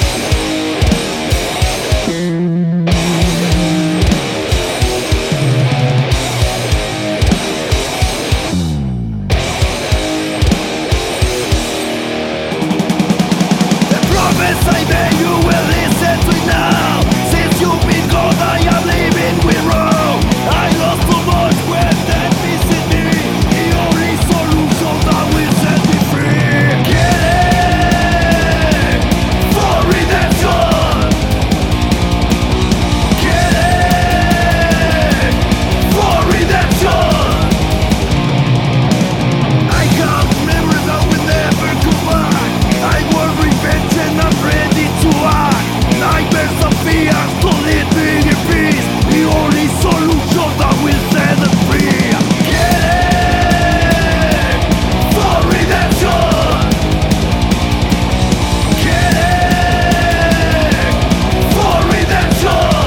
I bet you will listen to it now. Since you've been gone, I am living with wrong. I lost too much when that missing me. The only solution that will set me free. Killing for redemption. Killing for redemption. I have memories that will never come back. I want revenge and I'm ready to act. Nightmares and fears to lead me in peace. The only solution that will set us free. Killing for redemption. Killing for redemption.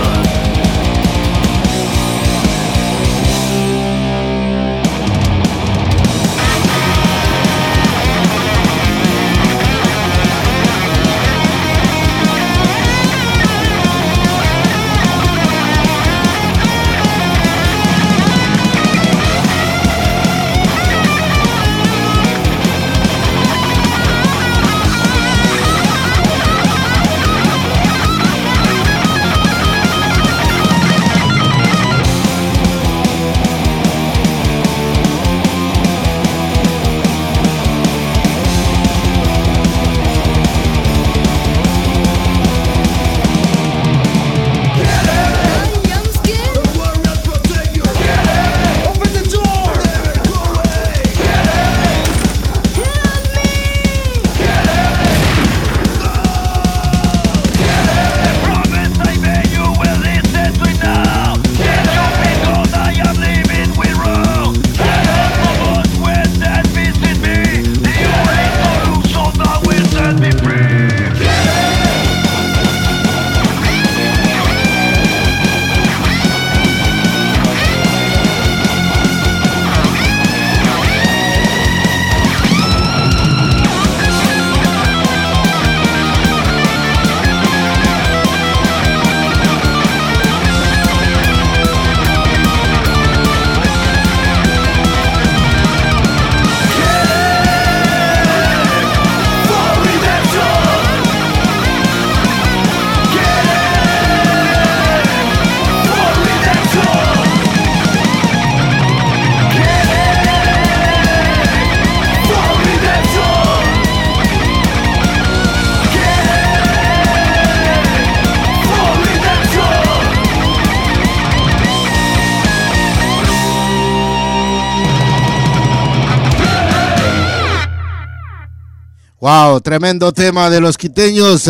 Wow, tremendo tema de los quiteños,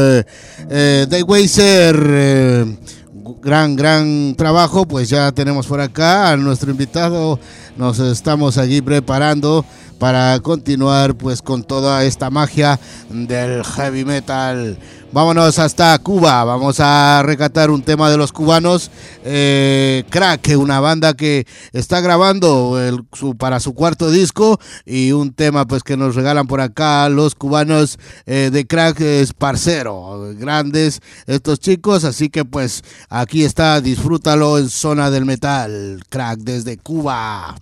Daywazer, gran trabajo. Pues ya tenemos por acá a nuestro invitado, nos estamos allí preparando para continuar pues con toda esta magia del heavy metal. Vámonos hasta Cuba, vamos a rescatar un tema de los cubanos, Crack, una banda que está grabando para su cuarto disco, y un tema pues que nos regalan por acá los cubanos de Crack es Parcero, grandes estos chicos, así que pues aquí está, disfrútalo en Zona del Metal, Crack desde Cuba.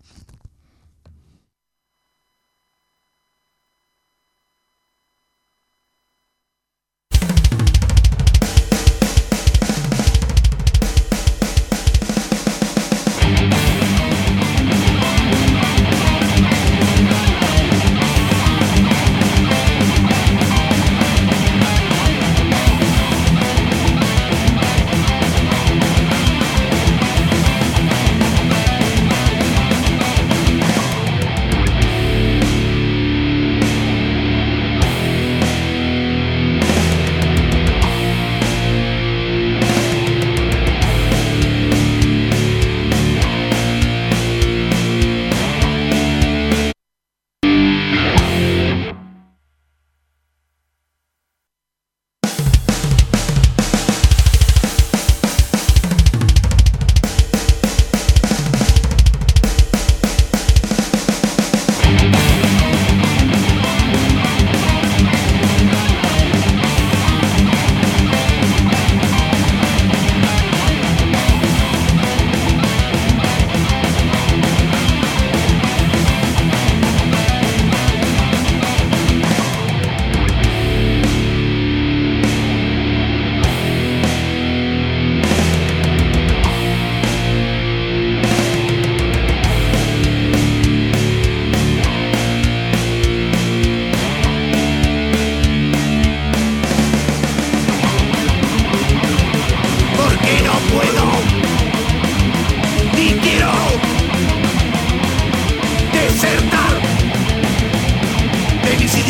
Killing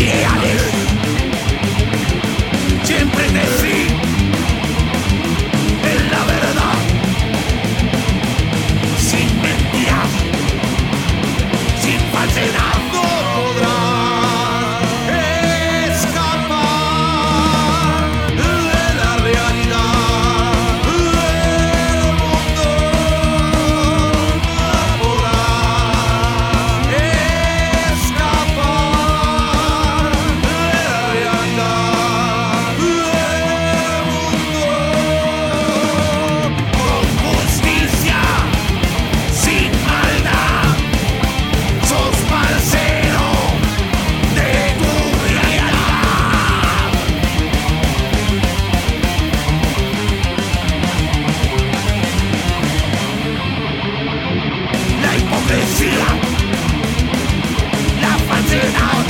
ideales. Siempre crecí en la verdad, sin mentiras, sin falsedad. No podrás escapar de la realidad del mundo. No podrás escapar de la realidad del mundo. Con justicia, sin maldad, sos parcero de tu realidad. La hipocresía, la falsedad,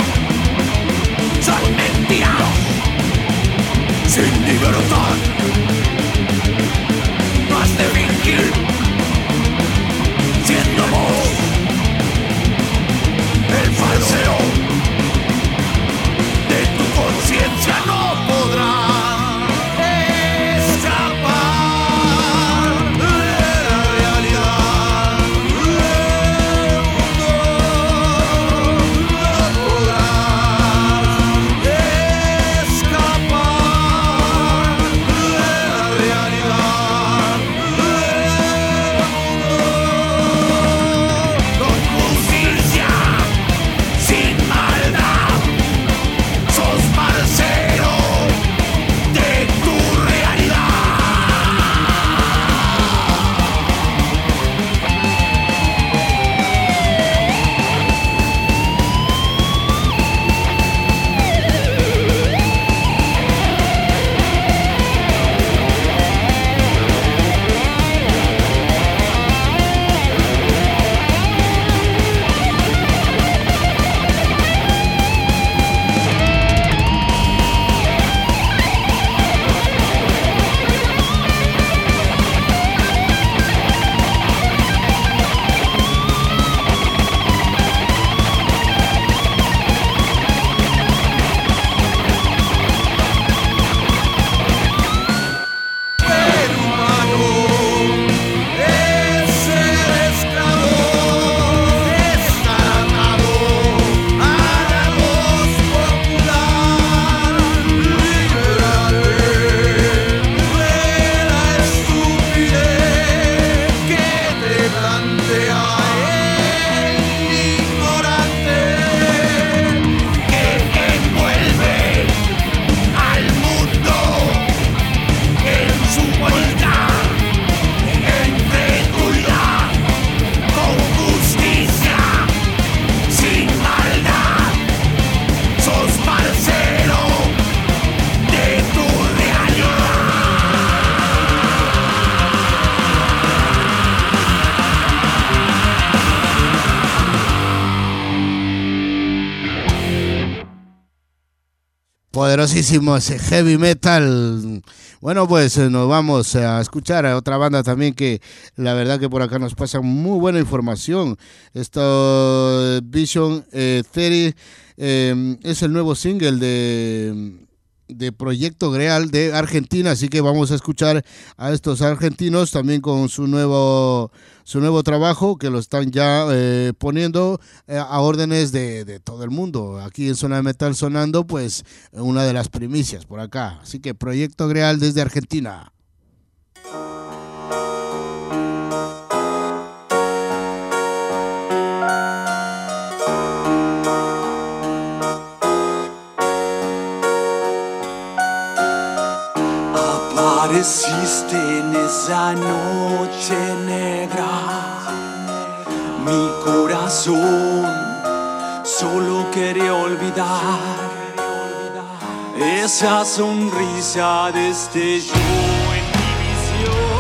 son mentiras sin libertad. No has de fingir siendo vos el falseo de tu conciencia. No podrás escapar de la realidad del mundo. No podrás escapar de la realidad del mundo. Con justicia, sin maldad, sos parcero de tu realidad. Ser humano es ser esclavo, estar atado a la voz popular. Libérate de la estupidez que te plantea el ignorante, que envuelve al mundo en su vuelta, incredulidad, con justicia, sin maldad, sos parcero de tu realidad. Poderosísimo ese heavy metal. Bueno, pues nos vamos a escuchar a otra banda también que la verdad que por acá nos pasa muy buena información. Esto, Vision 30, es el nuevo single de Proyecto Greal de Argentina, así que vamos a escuchar a estos argentinos también con su nuevo trabajo, que lo están ya poniendo a órdenes de todo el mundo. Aquí en Zona de Metal sonando, pues una de las primicias por acá. Así que Proyecto Greal desde Argentina. Apareciste en esa noche negra, mi corazón solo quería olvidar esa sonrisa destelló en mi visión.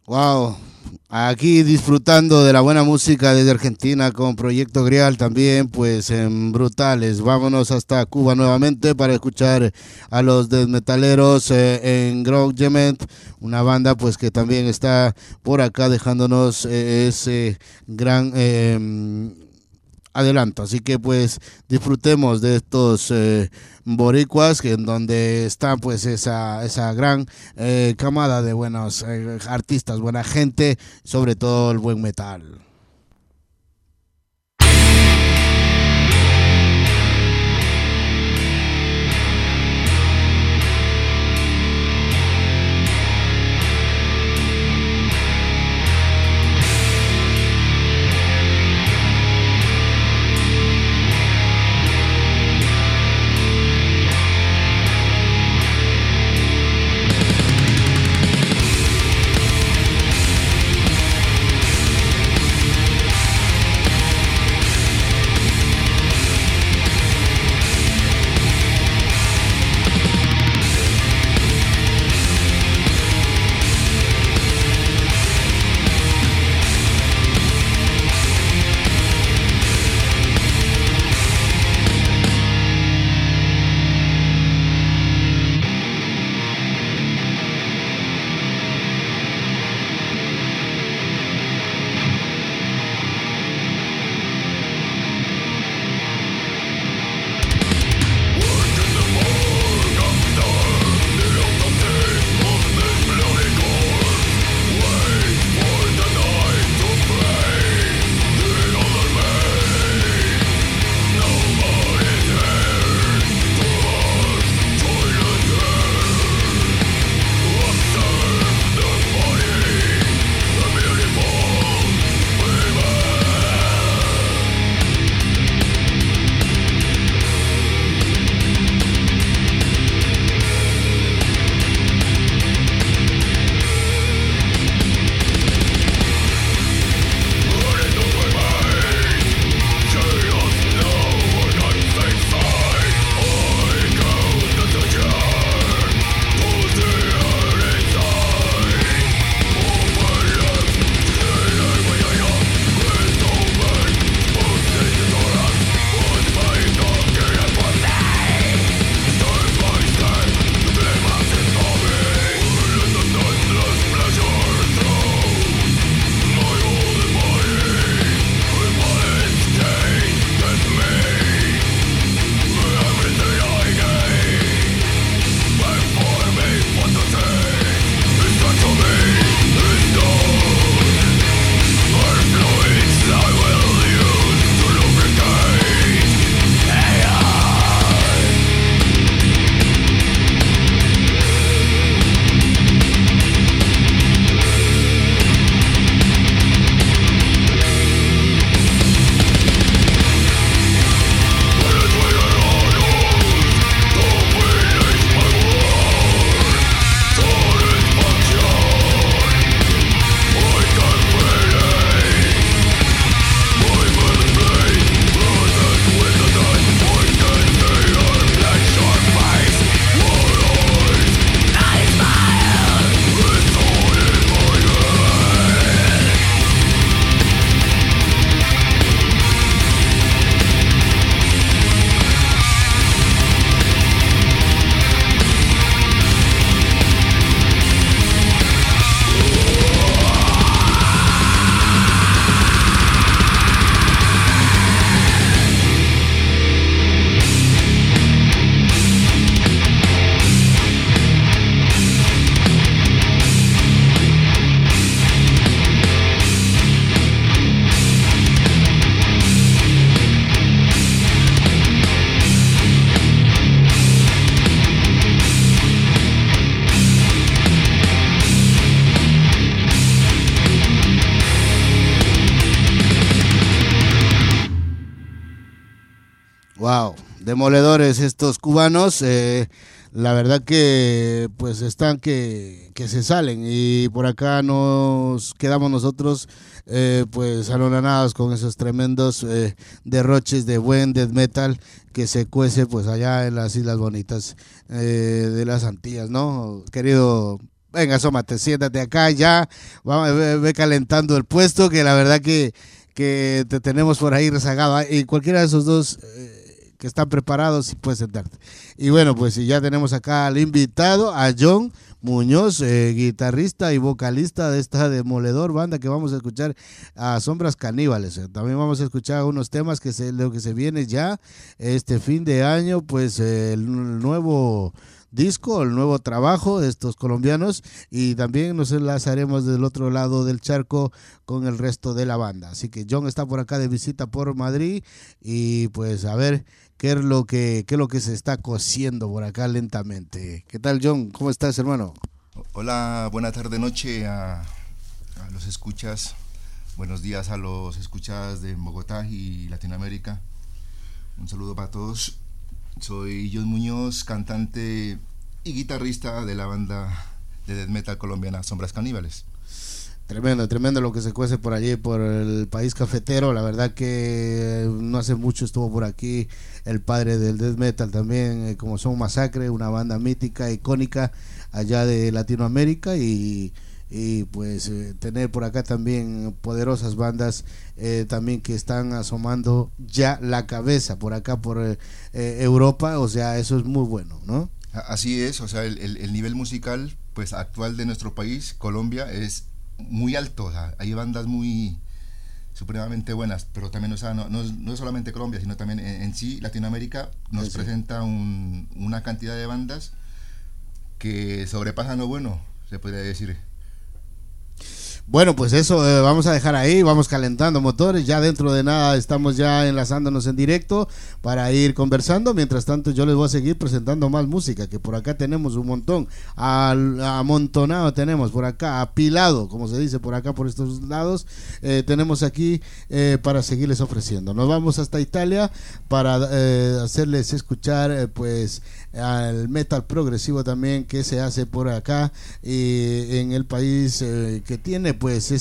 Wow, aquí disfrutando de la buena música desde Argentina con Proyecto Grial también, pues brutales. Vámonos hasta Cuba nuevamente para escuchar a los desmetaleros en Grog Gement, una banda pues que también está por acá dejándonos ese gran adelanto. Así que pues disfrutemos de estos boricuas, que en donde está pues esa gran camada de buenos artistas, buena gente, sobre todo el buen metal. Wow, demoledores estos cubanos. La verdad que pues están que se salen, y por acá nos quedamos nosotros pues anonadados con esos tremendos derroches de buen death metal que se cuece pues allá en las Islas Bonitas de las Antillas, ¿no? Querido Venga, asómate, siéntate acá ya, vamos, ve calentando el puesto, que la verdad que te tenemos por ahí rezagado. Y cualquiera de esos dos que están preparados, sí puedes sentarte. Y bueno, pues ya tenemos acá al invitado, a John Muñoz, guitarrista y vocalista de esta demoledor banda que vamos a escuchar, a Sombras Caníbales. También vamos a escuchar unos temas lo que se viene ya este fin de año, pues el nuevo disco, el nuevo trabajo de estos colombianos, y también nos enlazaremos del otro lado del charco con el resto de la banda. Así que John está por acá de visita por Madrid, y pues a ver qué es lo que se está cociendo por acá lentamente. ¿Qué tal, John? ¿Cómo estás, hermano? Hola, buena tarde, noche a los escuchas. Buenos días a los escuchas de Bogotá y Latinoamérica. Un saludo para todos. Soy John Muñoz, cantante y guitarrista de la banda de death metal colombiana Sombras Caníbales. Tremendo lo que se cuece por allí, por el país cafetero. La verdad que no hace mucho estuvo por aquí el padre del death metal también, como Son Masacre, una banda mítica, icónica allá de Latinoamérica, y pues tener por acá también poderosas bandas también que están asomando ya la cabeza por acá por Europa. O sea, eso es muy bueno, ¿no? Así es, o sea, el nivel musical pues actual de nuestro país, Colombia, es muy alto. O sea, hay bandas muy supremamente buenas, pero también, o sea, no es solamente Colombia, sino también en sí Latinoamérica nos presenta una cantidad de bandas que sobrepasan lo bueno, se podría decir. Bueno, pues eso vamos a dejar ahí, vamos calentando motores, ya dentro de nada estamos ya enlazándonos en directo para ir conversando. Mientras tanto yo les voy a seguir presentando más música, que por acá tenemos un montón, amontonado tenemos por acá, apilado, como se dice por acá por estos lados, tenemos aquí para seguirles ofreciendo. Nos vamos hasta Italia para hacerles escuchar pues al metal progresivo también que se hace por acá en el país, que tiene pues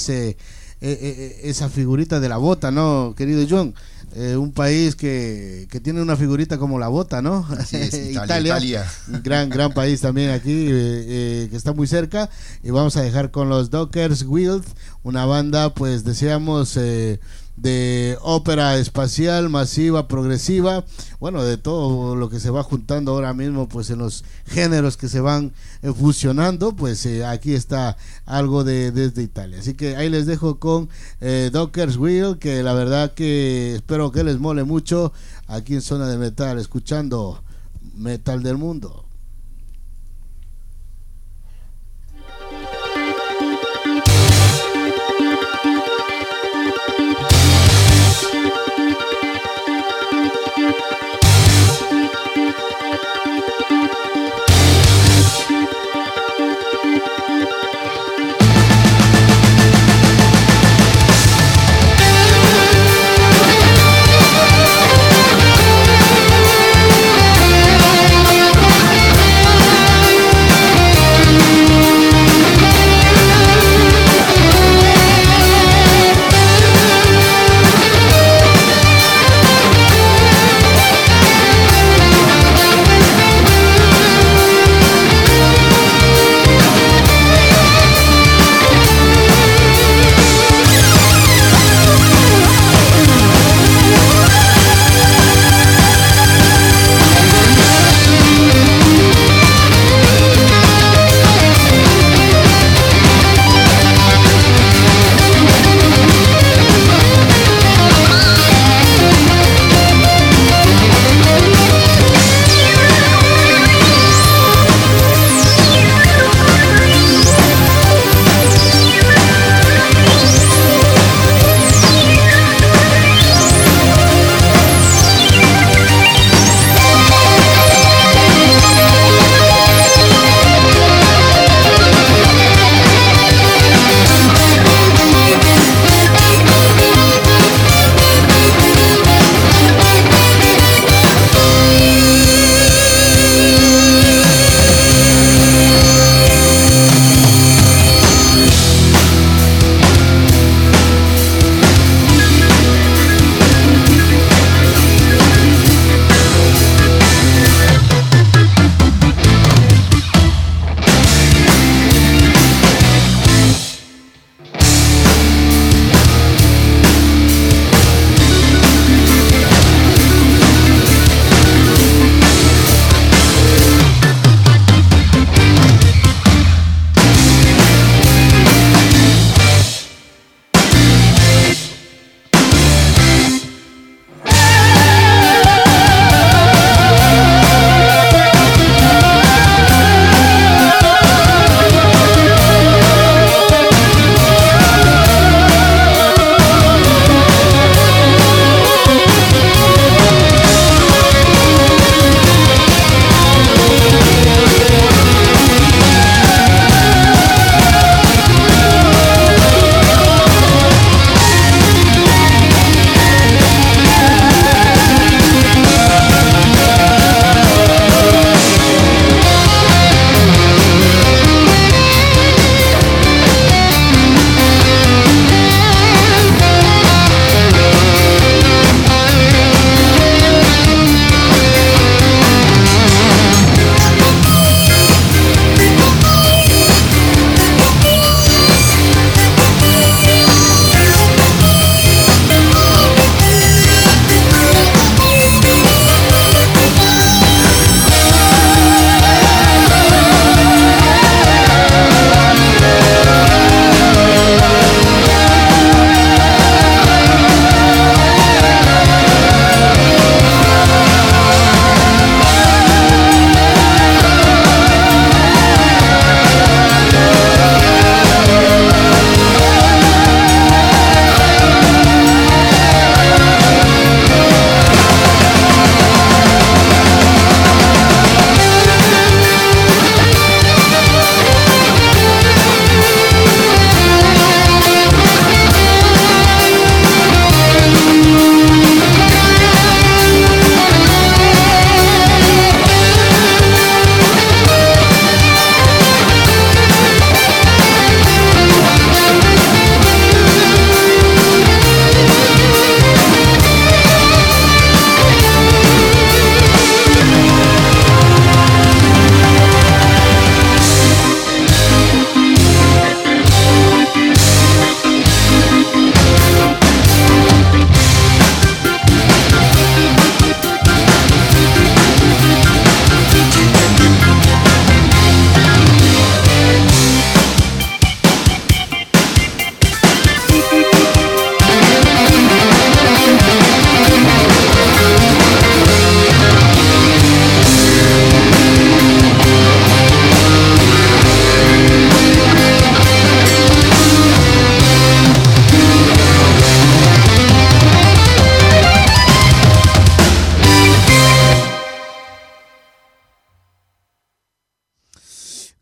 esa figurita de la bota, ¿no, querido John? Un país que tiene una figurita como la bota, ¿no? Así es, Italia. Gran país también aquí, que está muy cerca. Y vamos a dejar con los Dockers Wild, una banda pues decíamos de ópera espacial, masiva, progresiva, bueno, de todo lo que se va juntando ahora mismo pues en los géneros que se van fusionando, pues aquí está algo desde Italia. Así que ahí les dejo con Dockers Wheel, que la verdad que espero que les mole mucho aquí en Zona de Metal, escuchando Metal del Mundo. We'll be right back.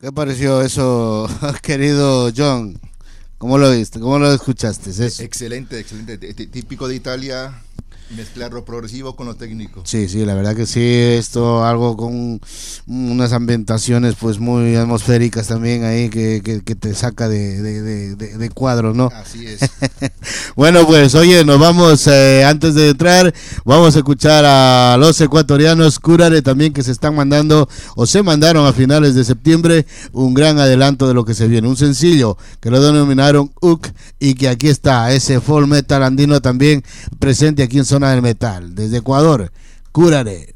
¿Qué pareció eso, querido John? ¿Cómo lo viste? ¿Cómo lo escuchaste? Eso. Excelente, excelente. Típico de Italia, mezclar lo progresivo con lo técnico. Sí, la verdad que sí, esto algo con unas ambientaciones pues muy atmosféricas también ahí que te saca de cuadro, ¿no? Así es. Bueno, pues oye, nos vamos, antes de entrar, vamos a escuchar a los ecuatorianos Curare también, que se están mandando o se mandaron a finales de septiembre un gran adelanto de lo que se viene, un sencillo que lo denominaron UK y que aquí está, ese folk metal andino también presente aquí en Zona del Metal, desde Ecuador, Curare.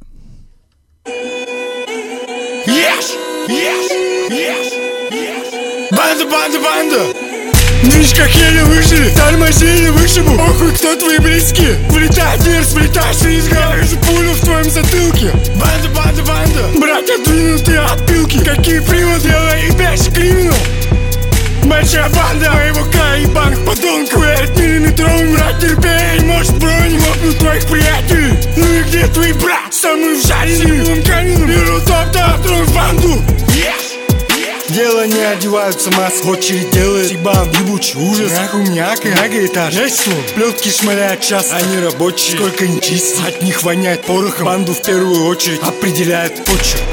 Yes, yes, yes, yes. Банда! Ниш как еле выжили, тормозили, вышибу. Охуй, кто твои близкие? Влетай, дверь, сплетаешься из гаража, пулю в твоем затылке. Банда! Братья двинутые отпилки. Какие приводы, делай и бежь криминал. Большая банда моего края и банк подонков. Верит миллиметровым рад терпеть. Может бронь лопнут твоих приятелей. Ну и где твой брат? Самый вжаренный камином. Беру топ-топ, трон в банду. Дело не одеваются массы, очередь делает ебан, ебучий ужас. Нахуй мяк и агитаж. Жесть слов, плетки шмаляют час, они рабочие. Сколько не чисти, от них воняет порохом. Банду в первую очередь определяет почерк.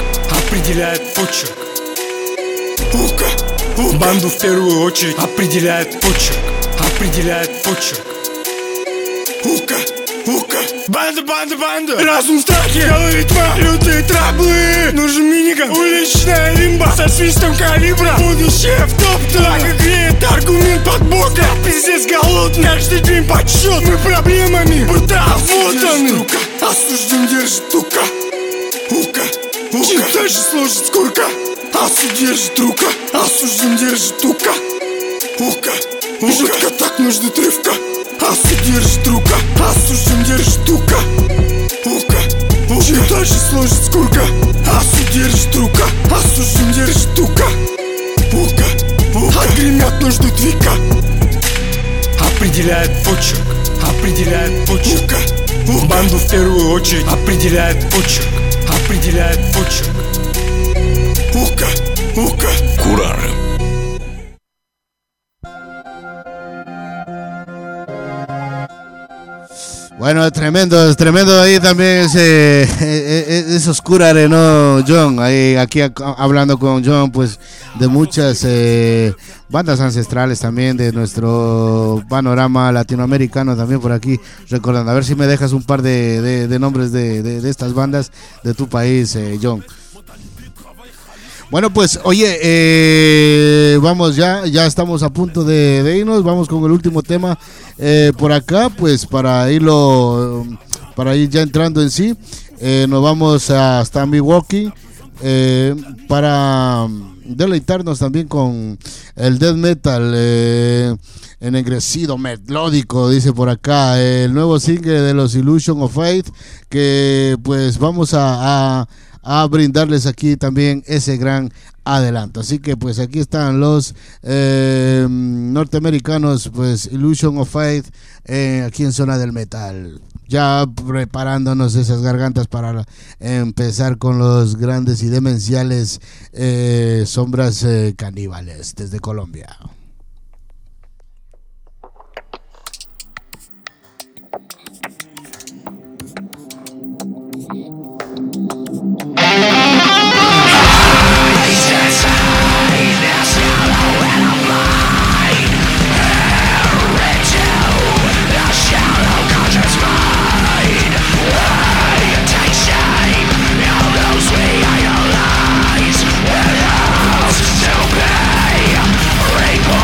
Банду в первую очередь определяет почерк. Банда! Разум в страхе, голове тьма, лютые траблы. Нужен миниган, уличная лимба со свистом калибра. Будущее в топ-2, как греет аргумент под боком. Пиздец голодный, каждый день подсчет. Мы проблемами будто обмотаны. Осужден держит тука. Чем дальше сложит скурка. Асу держит рука. Осужден держит тука. Жутко так нужна трывка. Асу держит рука, осужден держит тука. Чем дальше сложит скурка. Асу держит рука, осужден держит тука. Отгремят нужды твика. Определяет почерк. Банду в первую очередь определяет почерк. Curare. Bueno, es tremendo ahí también esos Curare, ¿no, John? Ahí, aquí hablando con John, pues de muchas bandas ancestrales también de nuestro panorama latinoamericano también por aquí, recordando. A ver si me dejas un par de nombres de estas bandas de tu país, John. Bueno, pues, oye, vamos ya estamos a punto de irnos, vamos con el último tema por acá, pues para ir ya entrando en sí, nos vamos hasta Milwaukee para deleitarnos también con el death metal ennegrecido, melódico, dice por acá, el nuevo single de los Illusion of Faith, que pues vamos a brindarles aquí también ese gran adelanto. Así que pues aquí están los norteamericanos, pues Illusion of Faith, aquí en Zona del Metal, ya preparándonos esas gargantas para empezar con los grandes y demenciales Sombras Caníbales desde Colombia. Break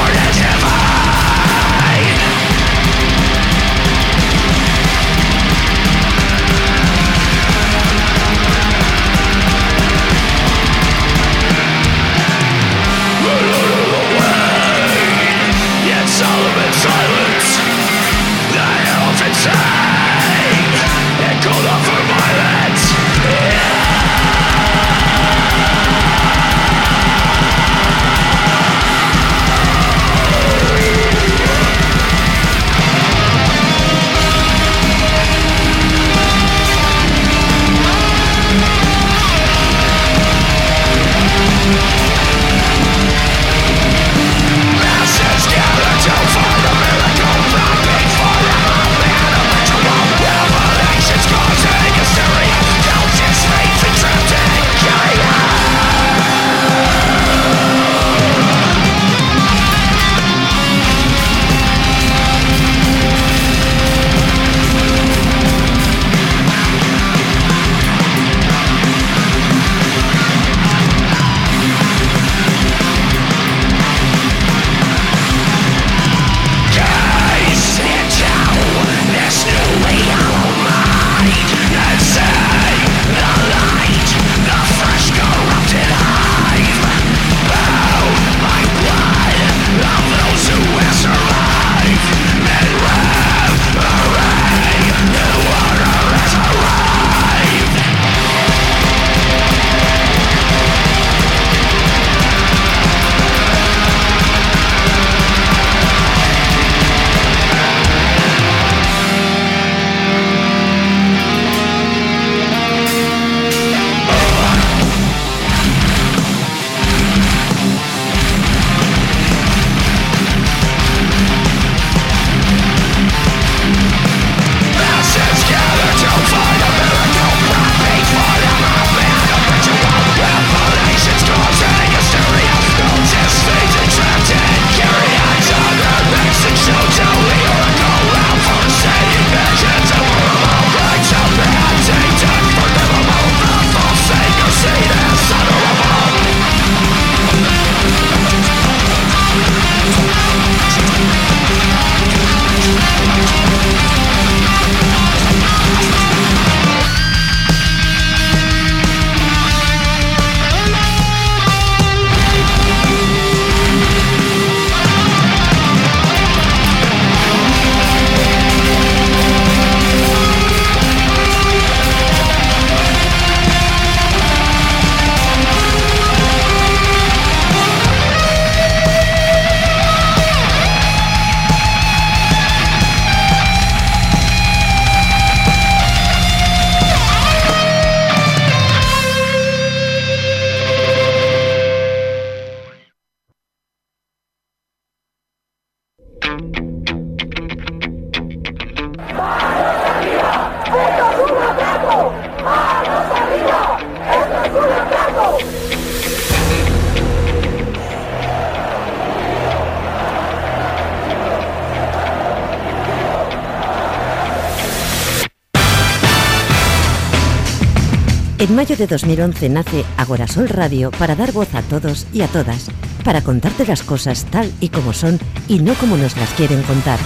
En mayo de 2011 nace Agorasol Radio para dar voz a todos y a todas, para contarte las cosas tal y como son y no como nos las quieren contar.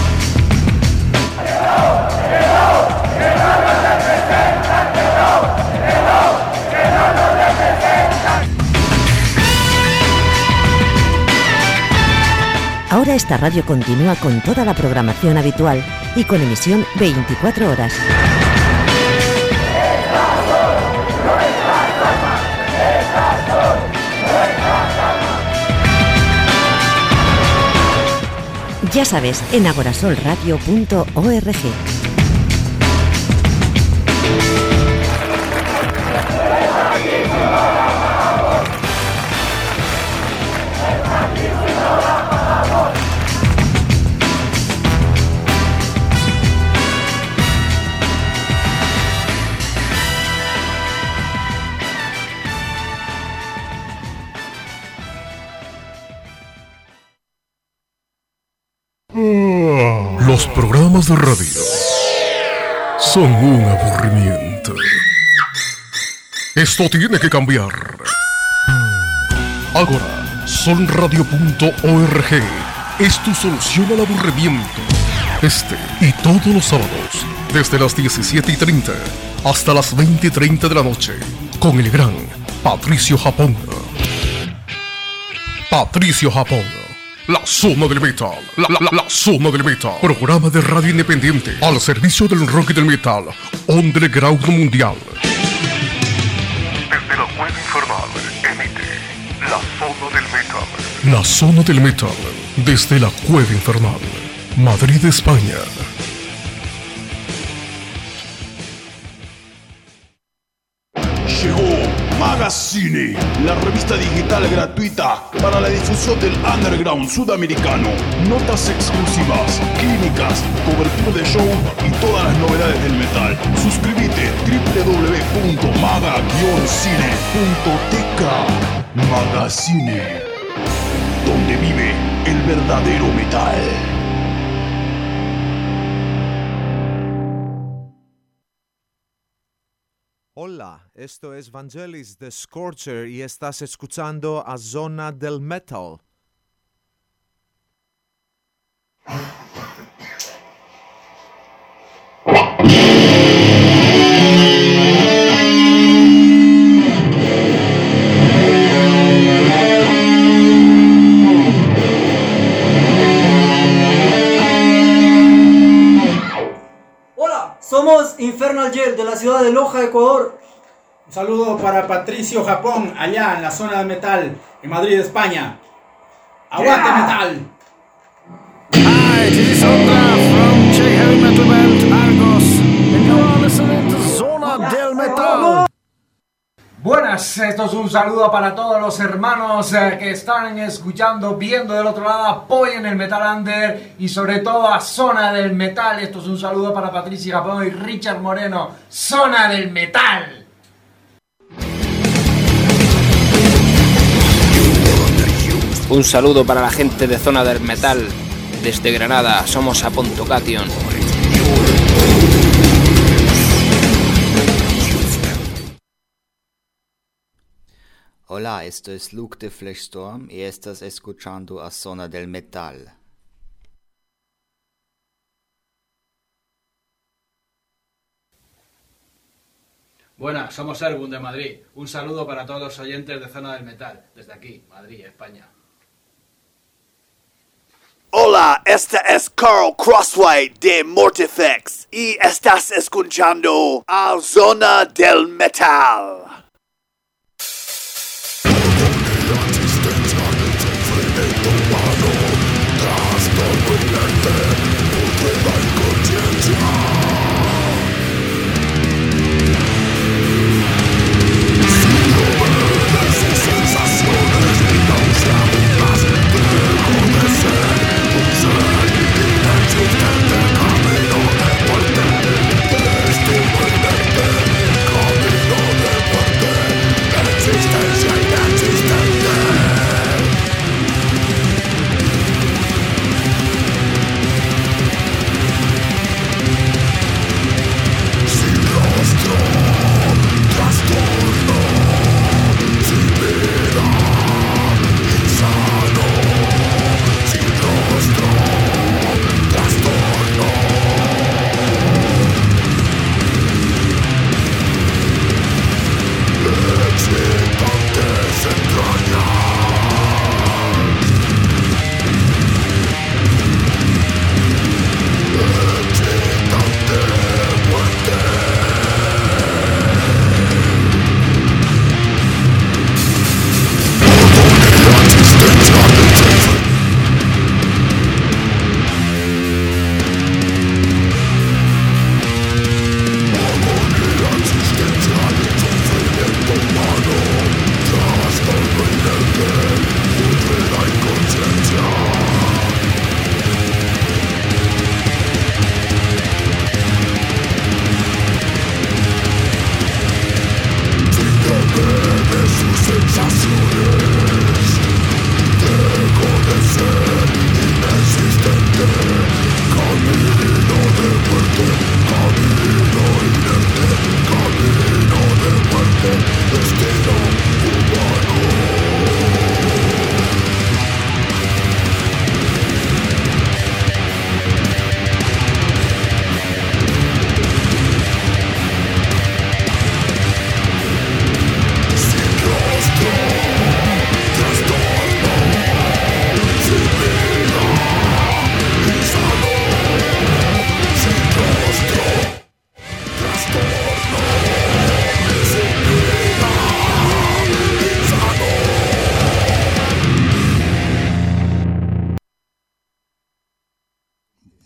Ahora esta radio continúa con toda la programación habitual y con emisión 24 horas. Ya sabes, en agorasolradio.org. Los programas de radio son un aburrimiento. Esto tiene que cambiar. Ahora, solradio.org es tu solución al aburrimiento. Este y todos los sábados, desde las 17:30 hasta las 20:30 de la noche, con el gran Patricio Japón. Patricio Japón. La zona del metal, la zona del metal. Programa de radio independiente al servicio del rock y del metal underground mundial. Desde la web infernal emite la zona del metal. La zona del metal desde la cueva infernal, Madrid, España. Llegó Magazine, la revista digital gratuita para la difusión del underground sudamericano. Notas exclusivas, clínicas, cobertura de show y todas las novedades del metal. Suscríbete www.maga-cine.tk. Magazine, donde vive el verdadero metal. Hola, esto es Vangelis de Scorcher y estás escuchando a Zona del Metal. Somos Infernal Yell de la ciudad de Loja, Ecuador. Un saludo para Patricio Japón, allá en la zona del metal, en Madrid, España. ¡Aguante metal! Hi, this is Ondra from J Heavy Metal Band Argos, and you are listening to Zona del Metal. Buenas, esto es un saludo para todos los hermanos que están escuchando, viendo del otro lado, apoyen el Metal Under y sobre todo a Zona del Metal. Esto es un saludo para Patricia Japón y Richard Moreno, Zona del Metal. Un saludo para la gente de Zona del Metal, desde Granada, somos Apontocation. Hola, esto es Luke de Fleshstorm y estás escuchando a Zona del Metal. Buenas, somos Ergun de Madrid. Un saludo para todos los oyentes de Zona del Metal, desde aquí, Madrid, España. Hola, este es Carl Crossway de Mortifex y estás escuchando a Zona del Metal. Camino de muerte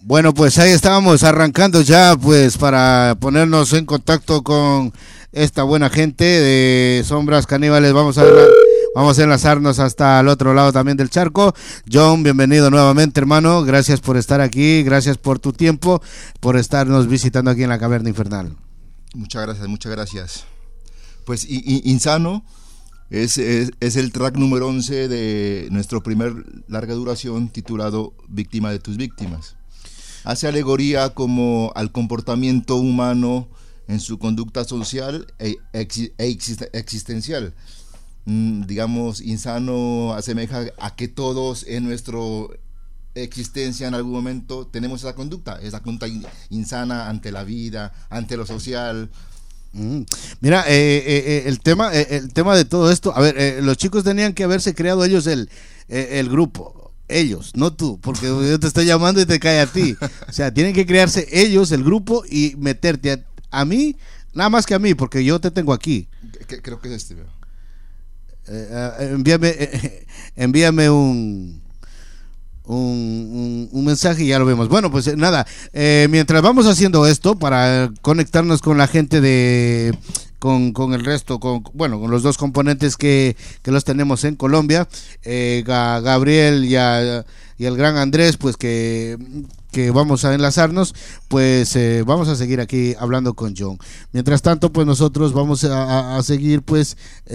Bueno, pues ahí estábamos arrancando ya, pues para ponernos en contacto con esta buena gente de Sombras Caníbales. Vamos a enlazarnos hasta el otro lado también del charco. John, bienvenido nuevamente, hermano. Gracias por estar aquí, gracias por tu tiempo, por estarnos visitando aquí en la Caverna Infernal. Muchas gracias. Pues Insano es el track número 11 de nuestro primer larga duración titulado Víctima de tus víctimas. Hace alegoría como al comportamiento humano en su conducta social e existencial. Digamos, Insano asemeja a que todos en nuestra existencia en algún momento tenemos esa conducta insana ante la vida, ante lo social. Mira, el tema de todo esto, a ver, los chicos tenían que haberse creado ellos el grupo. Ellos, no tú, porque yo te estoy llamando y te cae a ti. O sea, tienen que crearse ellos el grupo y meterte a mí, nada más que a mí, porque yo te tengo aquí. Creo que es este. Envíame un mensaje y ya lo vemos. Bueno, pues nada, mientras vamos haciendo esto para conectarnos con la gente con el resto, con los dos componentes que los tenemos en Colombia, Gabriel y el gran Andrés, pues que vamos a enlazarnos, pues vamos a seguir aquí hablando con John. Mientras tanto, pues nosotros vamos a seguir pues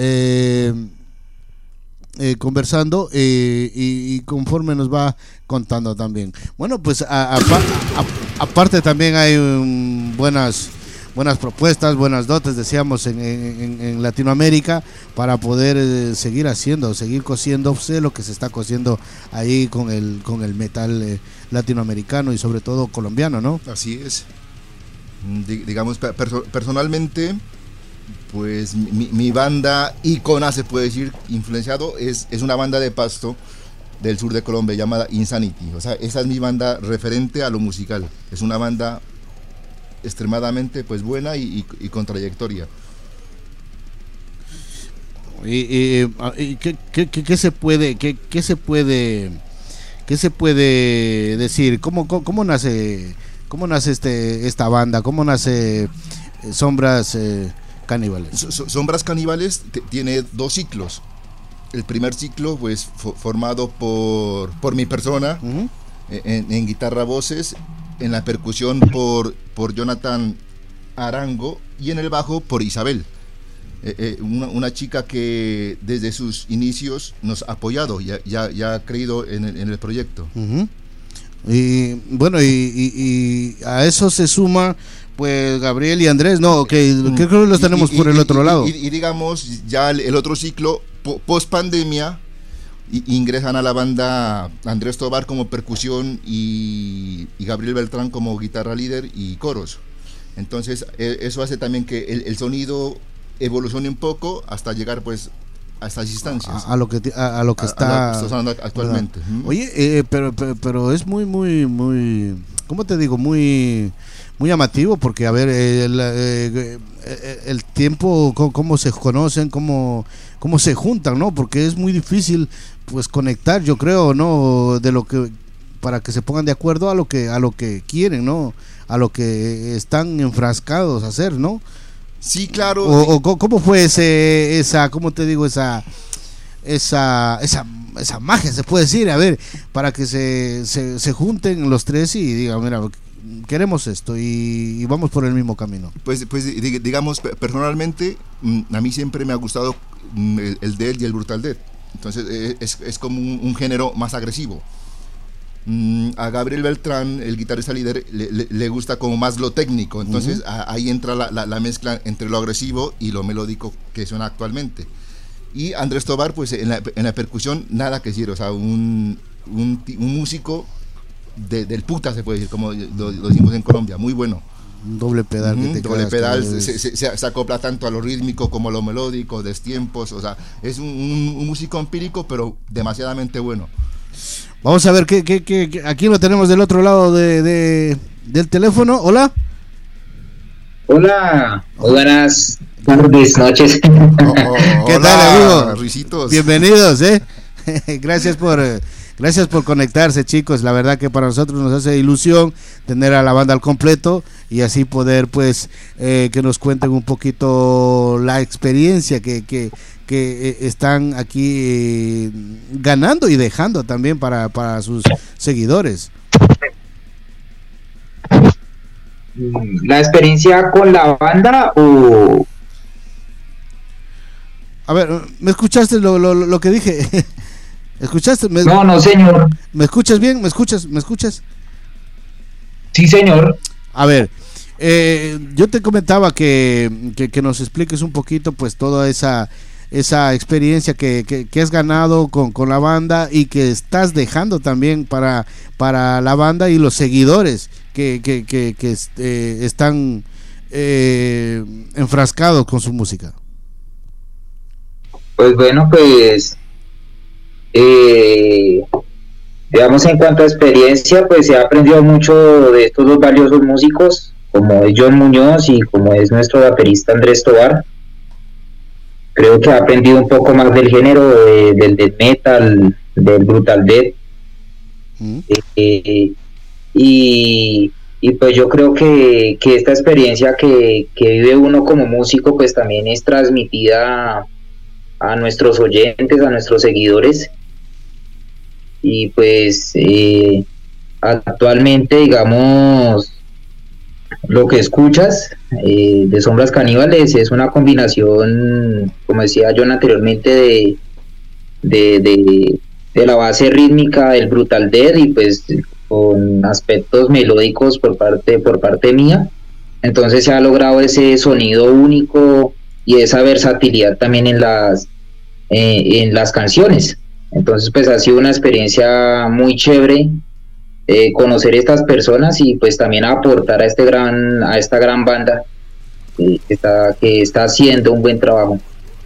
conversando y conforme nos va contando también. Bueno, pues aparte también hay buenas propuestas, buenas dotes, decíamos, en Latinoamérica, para poder seguir cosiéndose lo que se está cosiendo ahí con el metal latinoamericano y sobre todo colombiano, ¿no? Así es. Digamos, personalmente, pues mi banda ícona, se puede decir, influenciado, es una banda de Pasto del sur de Colombia llamada Insanity. O sea, esa es mi banda referente a lo musical. Es una banda extremadamente pues buena y con trayectoria. ¿Y qué se puede decir? ¿Cómo nace esta banda? ¿Cómo nace Sombras Caníbales? Sombras Caníbales tiene 2 ciclos. El primer ciclo pues formado por mi persona, en guitarra, voces, en la percusión por Jonathan Arango y en el bajo por Isabel, una chica que desde sus inicios nos ha apoyado, ya ha creído en el proyecto. Y bueno, y a eso se suma pues Gabriel y Andrés, ¿no? Creo que los tenemos por el otro lado. Y digamos, ya el otro ciclo, post pandemia, ingresan a la banda Andrés Tobar como percusión y Gabriel Beltrán como guitarra líder y coros. Entonces eso hace también que el sonido evolucione un poco hasta llegar pues a estas instancias, a lo que está sonando actualmente. Oye, pero es muy, ¿cómo te digo? Muy llamativo, porque a ver, el tiempo, cómo se conocen, cómo se juntan, ¿no? Porque es muy difícil pues conectar, yo creo, ¿no? Para que se pongan de acuerdo a lo que quieren, ¿no? A lo que están enfrascados a hacer, ¿no? Sí, claro. O ¿cómo fue cómo te digo, esa magia, se puede decir, a ver, para que se junten los tres y digan, mira, queremos esto y vamos por el mismo camino? Pues digamos, personalmente, a mí siempre me ha gustado el death y el brutal death. Entonces es como un género más agresivo. A Gabriel Beltrán, el guitarrista líder, le gusta como más lo técnico. Entonces ahí entra la mezcla entre lo agresivo y lo melódico que suena actualmente. Y Andrés Tobar, pues en la percusión, nada que decir. O sea, un músico del puta, se puede decir, como lo decimos en Colombia, muy bueno. Un doble pedal. Doble pedal, se acopla tanto a lo rítmico como a lo melódico, destiempos. O sea, es un músico empírico, pero demasiadamente bueno. Vamos a ver que aquí lo tenemos del otro lado del teléfono. Hola. Hola, buenas tardes, noches. ¿Qué tal, amigo? Risitos. Bienvenidos, Gracias por Gracias por conectarse, chicos. La verdad que para nosotros nos hace ilusión tener a la banda al completo y así poder, pues, que nos cuenten un poquito la experiencia que están aquí ganando y dejando también para sus seguidores. ¿La experiencia con la banda o...? A ver, ¿me escuchaste lo que dije? ¿Escuchaste? No, señor. ¿Me escuchas bien? ¿Me escuchas? Sí, señor. A ver, yo te comentaba que nos expliques un poquito, pues, toda esa experiencia que has ganado con la banda y que estás dejando también para la banda y los seguidores que están enfrascados con su música. Pues bueno, pues digamos, en cuanto a experiencia, pues he aprendido mucho de estos dos valiosos músicos, como es John Muñoz y como es nuestro baterista Andrés Tovar. Creo que he aprendido un poco más del género del death metal, del brutal death. Y pues yo creo que esta experiencia que vive uno como músico, pues también es transmitida a nuestros oyentes, a nuestros seguidores. Y pues actualmente, digamos, lo que escuchas de Sombras Caníbales es una combinación, como decía John anteriormente, de la base rítmica del brutal death y pues con aspectos melódicos por parte mía. Entonces se ha logrado ese sonido único y esa versatilidad también en las canciones. Entonces pues ha sido una experiencia muy chévere conocer estas personas y pues también aportar a esta gran banda que está haciendo un buen trabajo.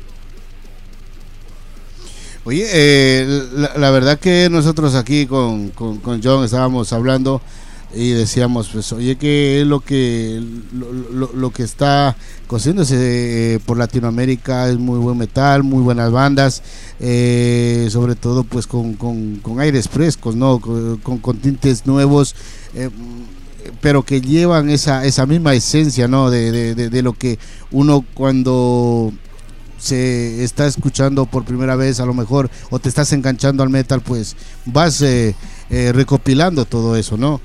Oye, la verdad que nosotros aquí con John estábamos hablando y decíamos, pues, oye, que lo que está cociéndose por Latinoamérica es muy buen metal, muy buenas bandas, sobre todo pues con aires frescos, ¿no? Con tintes nuevos, pero que llevan esa misma esencia, ¿no? De lo que uno cuando se está escuchando por primera vez, a lo mejor, o te estás enganchando al metal, pues vas recopilando todo eso, ¿no?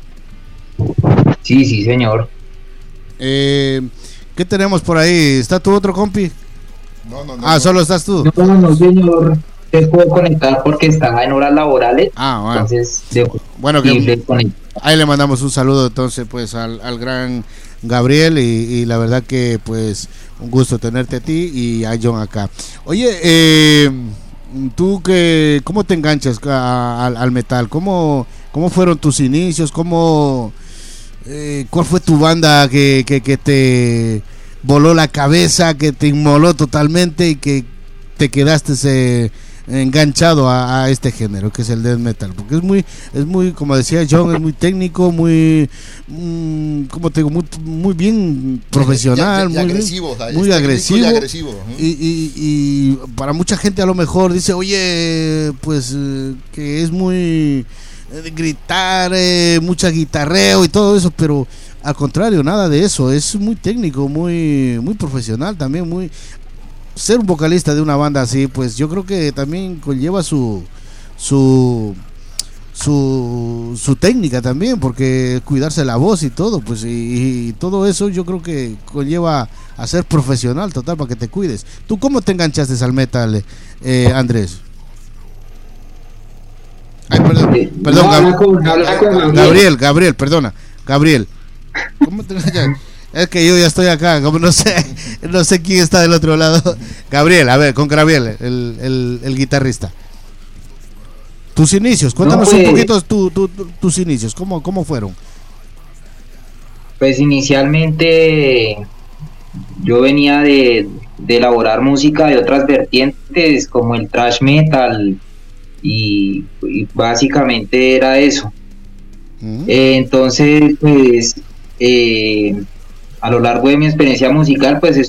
Sí, señor. ¿Qué tenemos por ahí? ¿Está tu otro compi? No. Solo estás tú. No, señor. Te puedo conectar porque estaba en horas laborales. Bueno. Entonces, bueno, que ahí le mandamos un saludo entonces pues al gran Gabriel y la verdad que pues un gusto tenerte a ti y a John acá. Oye, tú ¿cómo te enganchas al metal? ¿Cómo fueron tus inicios? ¿Cuál fue tu banda que te voló la cabeza, que te inmoló totalmente y que te quedaste enganchado a este género que es el death metal? Porque es muy como decía John, es muy técnico, muy como te digo, muy bien profesional, muy agresivo, muy agresivo. Y para mucha gente a lo mejor dice, oye, pues que es muy gritar, mucha guitarreo y todo eso, pero al contrario, nada de eso, es muy técnico, muy profesional también, ser un vocalista de una banda así, pues yo creo que también conlleva su técnica también, porque cuidarse la voz y todo, pues y todo eso yo creo que conlleva a ser profesional total para que te cuides. ¿Tú cómo te enganchaste al metal, Andrés? Ay, perdón, Gabriel, perdona, Gabriel. ¿Cómo te enganchas? Es que yo ya estoy acá, como no sé quién está del otro lado. Gabriel, a ver, con Gabriel, el guitarrista. Tus inicios, cuéntanos un poquito tus inicios, ¿cómo fueron? Pues inicialmente yo venía de elaborar música de otras vertientes como el thrash metal y básicamente era eso. Entonces pues a lo largo de mi experiencia musical pues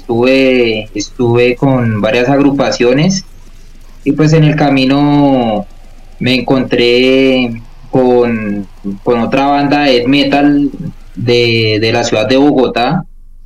estuve con varias agrupaciones y pues en el camino me encontré con otra banda de death metal de la ciudad de Bogotá,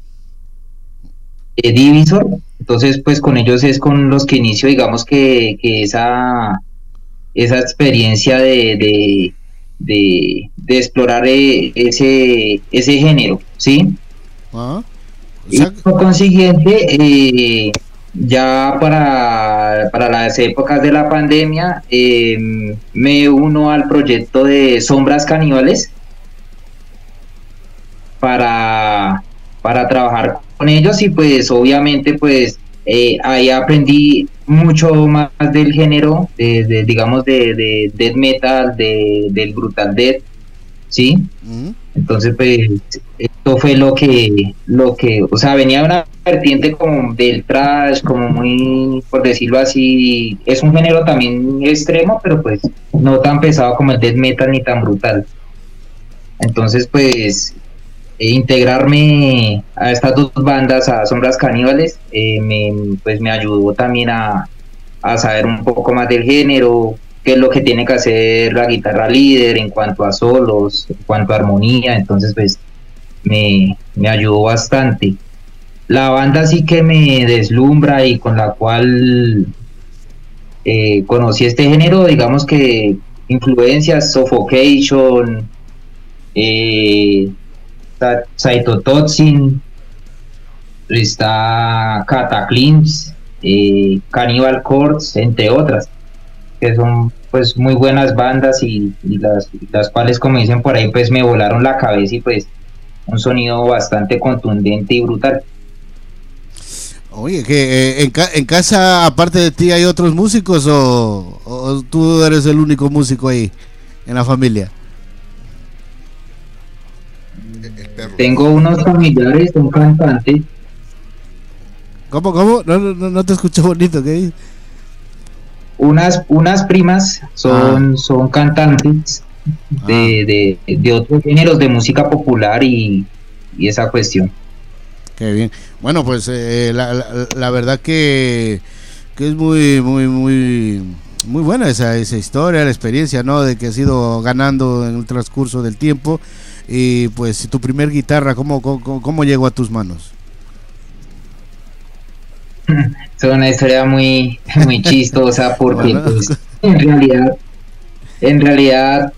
Divisor. Entonces pues con ellos es con los que inicio, digamos que esa experiencia de explorar ese género, ¿sí? Y por consiguiente, ya para las épocas de la pandemia, me uno al proyecto de Sombras Caníbales para trabajar con ellos, y pues obviamente pues ahí aprendí mucho más del género digamos de death metal, del brutal death, ¿sí? Entonces pues esto fue lo que o sea, venía de una vertiente como del thrash, como muy, por decirlo así, es un género también extremo, pero pues no tan pesado como el death metal ni tan brutal. Entonces pues integrarme a estas dos bandas, a Sombras Caníbales, me ayudó también a saber un poco más del género, qué es lo que tiene que hacer la guitarra líder en cuanto a solos, en cuanto a armonía. Entonces pues me ayudó bastante. La banda sí que me deslumbra y con la cual conocí este género, digamos que influencias, Suffocation, Cytotoxin, está Cataclysm, Cannibal Corpse, entre otras, que son pues muy buenas bandas y las cuales, como dicen por ahí, pues me volaron la cabeza, y pues un sonido bastante contundente y brutal. Oye, que en casa, aparte de ti, ¿hay otros músicos o tú eres el único músico ahí en la familia? Tengo unos familiares, son cantantes. ¿Cómo? No te escucho bonito, ¿qué dices? Unas primas son cantantes de otros géneros de música popular y esa cuestión. Qué bien. Bueno, pues la verdad que es muy buena esa historia, la experiencia, ¿no? De que has ido ganando en el transcurso del tiempo. Y pues tu primer guitarra, ¿cómo llegó a tus manos? Es una historia muy chistosa, porque pues, en realidad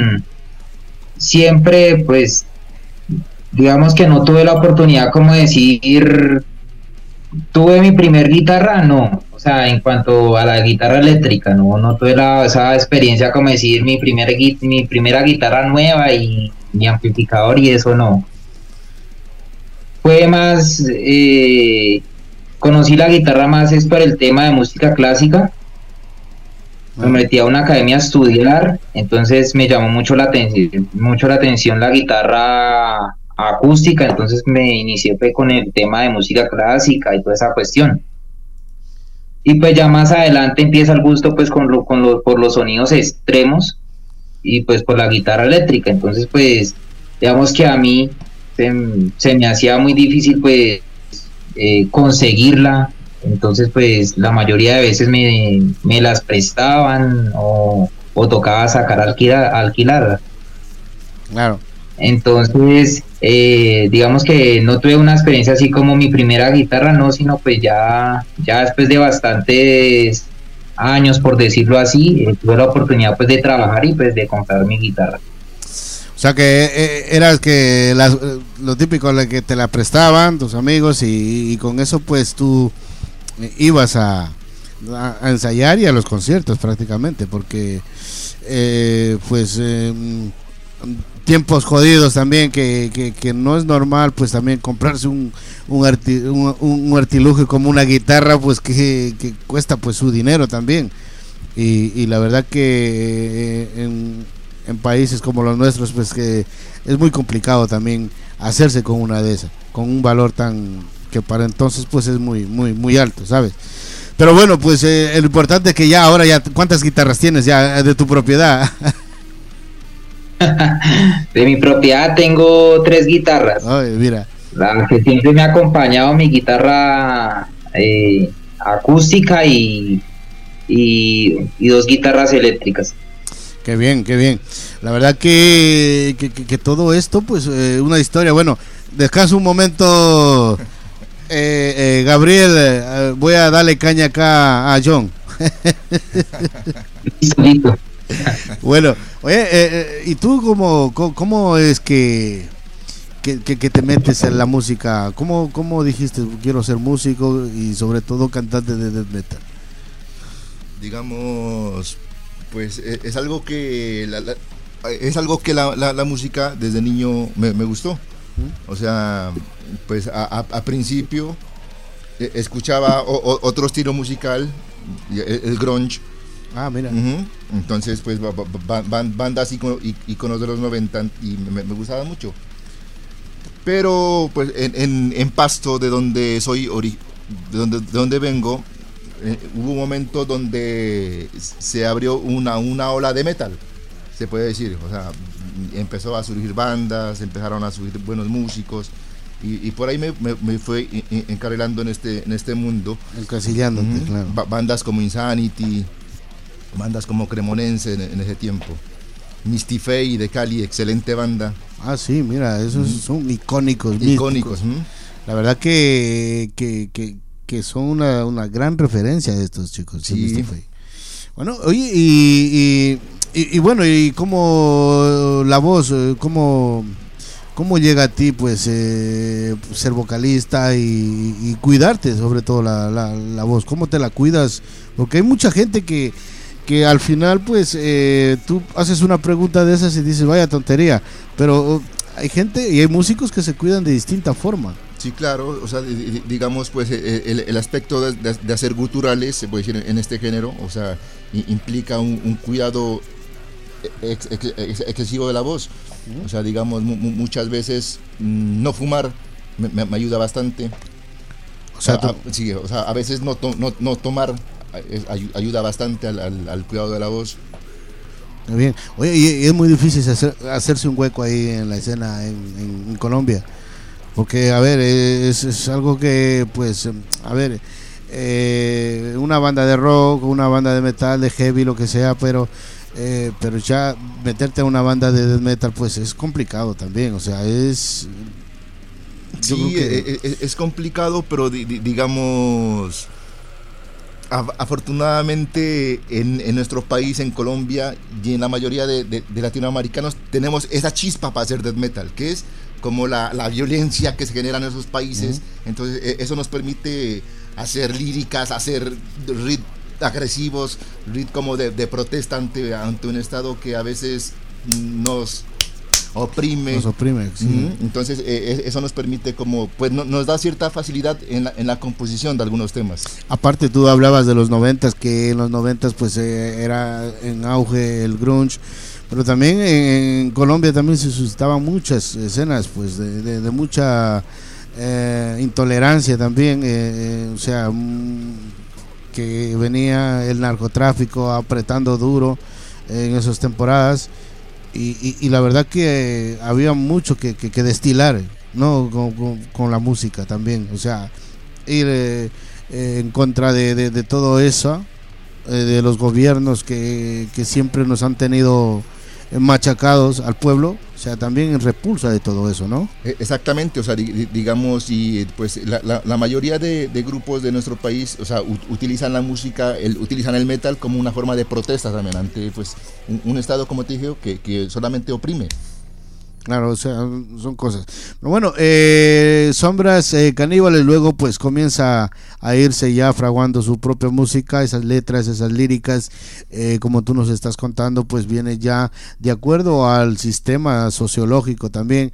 siempre pues digamos que no tuve la oportunidad como decir tuve mi primer guitarra, no, o sea, en cuanto a la guitarra eléctrica, no tuve esa experiencia como decir mi primera guitarra nueva y mi amplificador y eso, no. Fue más conocí la guitarra más es por el tema de música clásica. Me metí a una academia a estudiar, entonces me llamó mucho la atención la guitarra acústica, entonces me inicié con el tema de música clásica y toda esa cuestión. Y pues ya más adelante empieza el gusto pues por los sonidos extremos y pues por la guitarra eléctrica. Entonces pues digamos que a mí se me hacía muy difícil pues conseguirla. Entonces pues la mayoría de veces me las prestaban o tocaba sacar alquilarla. Claro. Entonces digamos que no tuve una experiencia así como mi primera guitarra, no, sino pues ya después de bastantes años, por decirlo así, tuve la oportunidad pues de trabajar y pues de comprar mi guitarra. O sea que eras que lo típico, que te la prestaban tus amigos y con eso pues tú ibas a ensayar y a los conciertos prácticamente, porque tiempos jodidos también, que no es normal pues también comprarse un artilugio como una guitarra, pues que cuesta pues su dinero también, y la verdad que en países como los nuestros pues que es muy complicado también hacerse con una de esas, con un valor tan que para entonces pues es muy alto, ¿sabes? Pero bueno, pues lo importante es que ya ¿cuántas guitarras tienes ya de tu propiedad? De mi propiedad tengo 3 guitarras. Ay, mira. La que siempre me ha acompañado, mi guitarra acústica y 2 guitarras eléctricas. Qué bien, qué bien. La verdad que todo esto, pues, una historia. Bueno, descanso un momento, Gabriel. Voy a darle caña acá a John. Bueno, oye, ¿y tú cómo es que te metes en la música? ¿Cómo dijiste, quiero ser músico y sobre todo cantante de death metal? Digamos, pues es algo que la música desde niño me gustó. O sea, pues a principio escuchaba otro estilo musical, el grunge. Ah, mira. Entonces, pues bandas íconos de los 90 y me gustaba mucho. Pero pues en Pasto, de donde soy, de donde vengo, hubo un momento donde se abrió una ola de metal, se puede decir. O sea, empezó a surgir bandas, empezaron a surgir buenos músicos, y por ahí me fue encarrilando en este mundo. Encasillándote, claro. Bandas como Insanity, bandas como Cremonense en ese tiempo. Mystify de Cali, excelente banda. Ah, sí, mira, esos son icónicos. La verdad que son una gran referencia de estos chicos. Sí. Bueno, oye, y bueno, y cómo la voz, cómo llega a ti, pues, ser vocalista y cuidarte, sobre todo la voz, cómo te la cuidas, porque hay mucha gente que al final, pues, tú haces una pregunta de esas y dices, vaya tontería, pero hay gente y hay músicos que se cuidan de distinta forma. Sí, claro, o sea, digamos, pues, el aspecto de hacer guturales, se puede decir en este género, o sea, implica un cuidado excesivo de la voz. O sea, digamos, muchas veces no fumar me ayuda bastante. O sea, a veces no tomar ayuda bastante al cuidado de la voz. Muy bien. Oye, y es muy difícil hacerse un hueco ahí en la escena en Colombia, porque a ver, es algo que, pues, a ver, una banda de rock, una banda de metal, de heavy, lo que sea, pero ya meterte a una banda de death metal, pues es complicado también. O sea, es complicado, pero digamos, afortunadamente en nuestro país, en Colombia y en la mayoría de latinoamericanos, tenemos esa chispa para hacer death metal, que es como la violencia que se genera en esos países. Entonces eso nos permite hacer líricas, hacer ritmos agresivos, como de protesta ante un estado que a veces nos oprime. Sí. Entonces eso nos permite, como, pues nos da cierta facilidad en la composición de algunos temas. Aparte, tú hablabas de los 90s, que en los 90s pues era en auge el grunge, pero también en Colombia también se suscitaban muchas escenas, pues, de mucha intolerancia también, o sea, que venía el narcotráfico apretando duro en esas temporadas, y la verdad que había mucho que destilar, ¿no? Con la música también, o sea, ir en contra de todo eso, de los gobiernos que siempre nos han tenido machacados al pueblo, o sea, también en repulsa de todo eso, ¿no? Exactamente, o sea, digamos, y pues la mayoría de grupos de nuestro país, o sea, utilizan la música, utilizan el metal como una forma de protesta también ante, pues, un estado, como te dije, que solamente oprime. Claro, o sea, son cosas. Bueno, Sombras Caníbales luego pues comienza a irse ya fraguando su propia música, esas letras, esas líricas, como tú nos estás contando, pues viene ya de acuerdo al sistema sociológico también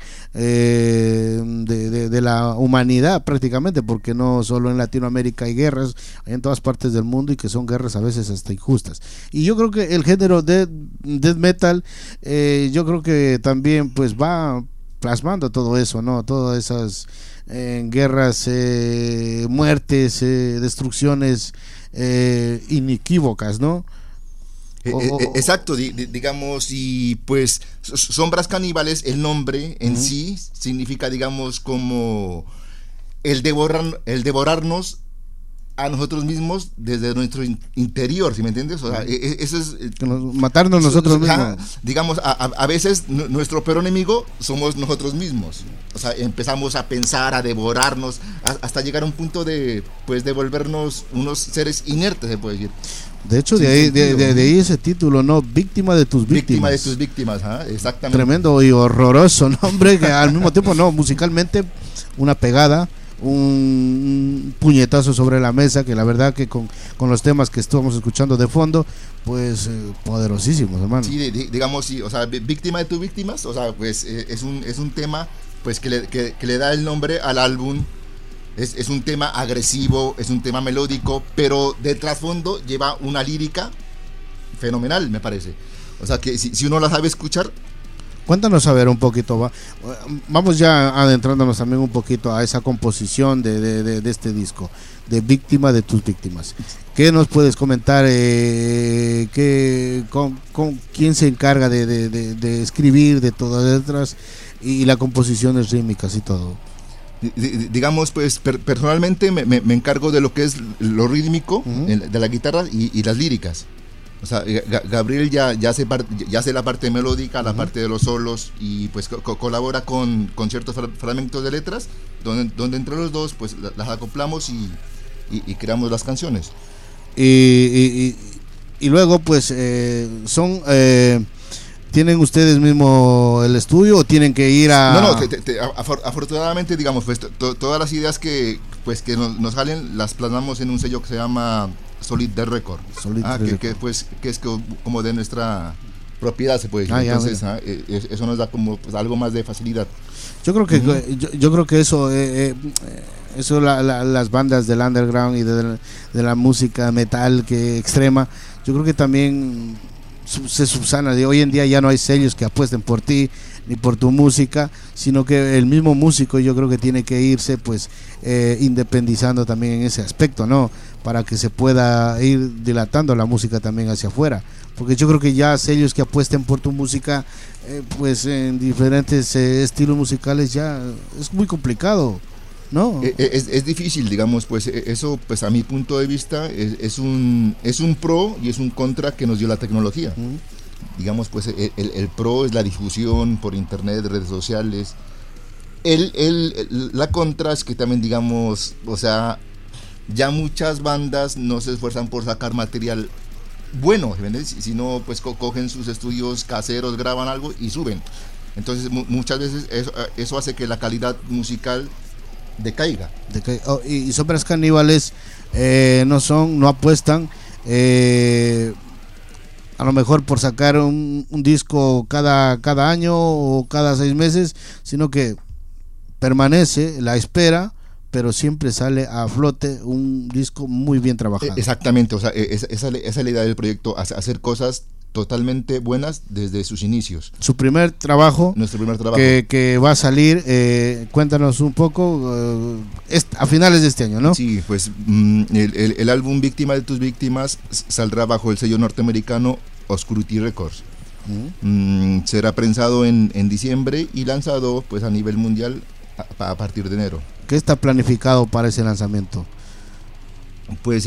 de la humanidad prácticamente, porque no solo en Latinoamérica hay guerras, hay en todas partes del mundo, y que son guerras a veces hasta injustas. Y yo creo que el género de death metal, yo creo que también pues va plasmando todo eso, ¿no? Todas esas guerras, muertes, destrucciones inequívocas, ¿no? Exacto, digamos, y pues Sombras Caníbales, el nombre en sí significa, digamos, como el devorarnos a nosotros mismos desde nuestro interior, ¿sí me entiendes? O sea, eso es... matarnos nosotros mismos. Digamos, a veces nuestro peor enemigo somos nosotros mismos. O sea, empezamos a pensar, a devorarnos, hasta llegar a un punto de, pues, de volvernos unos seres inertes, se puede decir. De hecho, de ahí ese título, ¿no? Víctima de tus víctimas. Víctima de tus víctimas, exactamente. Tremendo y horroroso, ¿no? Hombre, que al mismo tiempo, no, musicalmente, una pegada, un puñetazo sobre la mesa, que la verdad que con los temas que estamos escuchando de fondo, pues poderosísimos, hermano. Sí, digamos, sí, o sea, Víctima de tus víctimas, o sea, pues es un tema, pues que le da el nombre al álbum. Es un tema agresivo, es un tema melódico, pero de trasfondo lleva una lírica fenomenal, me parece. O sea, que si uno la sabe escuchar. Cuéntanos a ver un poquito, vamos ya adentrándonos también un poquito a esa composición de este disco, de Víctima de tus víctimas. ¿Qué nos puedes comentar? Con quién se encarga de escribir, de todas las letras y las composiciones rítmicas y todo? Digamos, pues personalmente me encargo de lo que es lo rítmico, de la guitarra y las líricas. O sea, Gabriel ya hace la parte melódica, la parte de los solos, y pues colabora con ciertos fragmentos de letras, donde entre los dos pues las acoplamos y creamos las canciones. Y luego pues ¿tienen ustedes mismo el estudio o tienen que ir a...? No, afortunadamente, digamos, pues todas las ideas que nos salen las plasmamos en un sello que se llama Solid The Record, que es como de nuestra propiedad, se puede decir. Entonces eso nos da como pues, algo más de facilidad. Yo creo que yo creo que eso las bandas del underground y de la música metal extrema, yo creo que también se subsana. De hoy en día ya no hay sellos que apuesten por ti ni por tu música, sino que el mismo músico yo creo que tiene que irse pues independizando también en ese aspecto, ¿no? Para que se pueda ir dilatando la música también hacia afuera, porque yo creo que ya sellos que apuesten por tu música pues en diferentes estilos musicales ya es muy complicado, ¿no? Es difícil, digamos, pues eso pues a mi punto de vista es un pro y es un contra que nos dio la tecnología. Digamos, pues el pro es la difusión por internet, redes sociales. La contra es que también, digamos, o sea, ya muchas bandas no se esfuerzan por sacar material bueno, ¿entiendes? Si no, pues cogen sus estudios caseros, graban algo y suben. Entonces muchas veces eso hace que la calidad musical decaiga. Y Sombras Caníbales no apuestan a lo mejor por sacar un disco cada año o cada 6 meses, sino que permanece la espera, pero siempre sale a flote un disco muy bien trabajado. Exactamente, o sea, esa es la idea del proyecto, hacer cosas totalmente buenas desde sus inicios. Su primer trabajo, nuestro primer trabajo, que va a salir, cuéntanos un poco, a finales de este año, ¿no? Sí, pues el álbum Víctima de tus víctimas saldrá bajo el sello norteamericano Oscurity Records. Será prensado en diciembre y lanzado pues a nivel mundial a partir de enero. ¿Qué está planificado para ese lanzamiento? Pues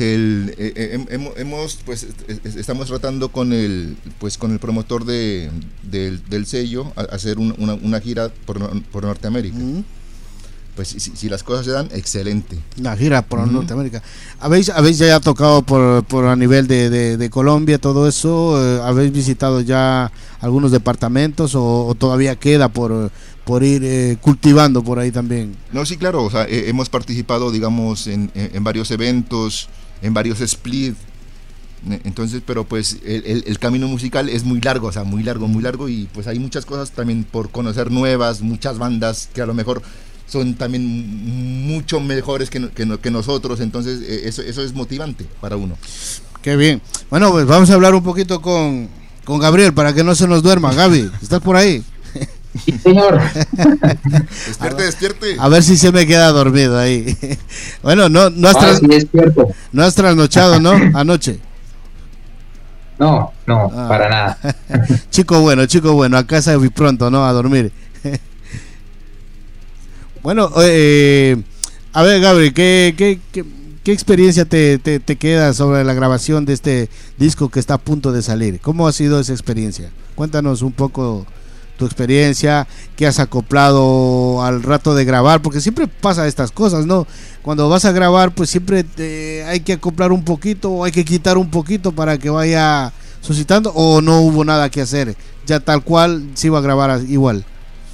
estamos tratando con el promotor del sello hacer una gira por Norteamérica. Pues si las cosas se dan, excelente. La gira por Norteamérica. ¿Habéis ya tocado por a nivel de Colombia, todo eso? ¿Habéis visitado ya algunos departamentos o todavía queda por ir cultivando por ahí también? No, sí, claro, o sea, hemos participado, digamos, en varios eventos, en varios split. Entonces, pero pues el camino musical es muy largo, o sea, muy largo, y pues hay muchas cosas también por conocer nuevas, muchas bandas que a lo mejor son también mucho mejores que nosotros, entonces eso es motivante para uno. Qué bien. Bueno, pues vamos a hablar un poquito con Gabriel para que no se nos duerma. Gaby, ¿estás por ahí? Sí, señor. Despierte. A ver si se me queda dormido ahí. Bueno, no has trasnochado, ¿no? Anoche. No, para nada. Chico bueno, a casa y pronto, ¿no? A dormir. Bueno, a ver, Gabriel, ¿qué experiencia te queda sobre la grabación de este disco que está a punto de salir? ¿Cómo ha sido esa experiencia? Cuéntanos un poco tu experiencia, qué has acoplado al rato de grabar, porque siempre pasa estas cosas, ¿no? Cuando vas a grabar, pues siempre hay que acoplar un poquito o hay que quitar un poquito para que vaya suscitando, o no hubo nada que hacer, ya tal cual se iba a grabar igual.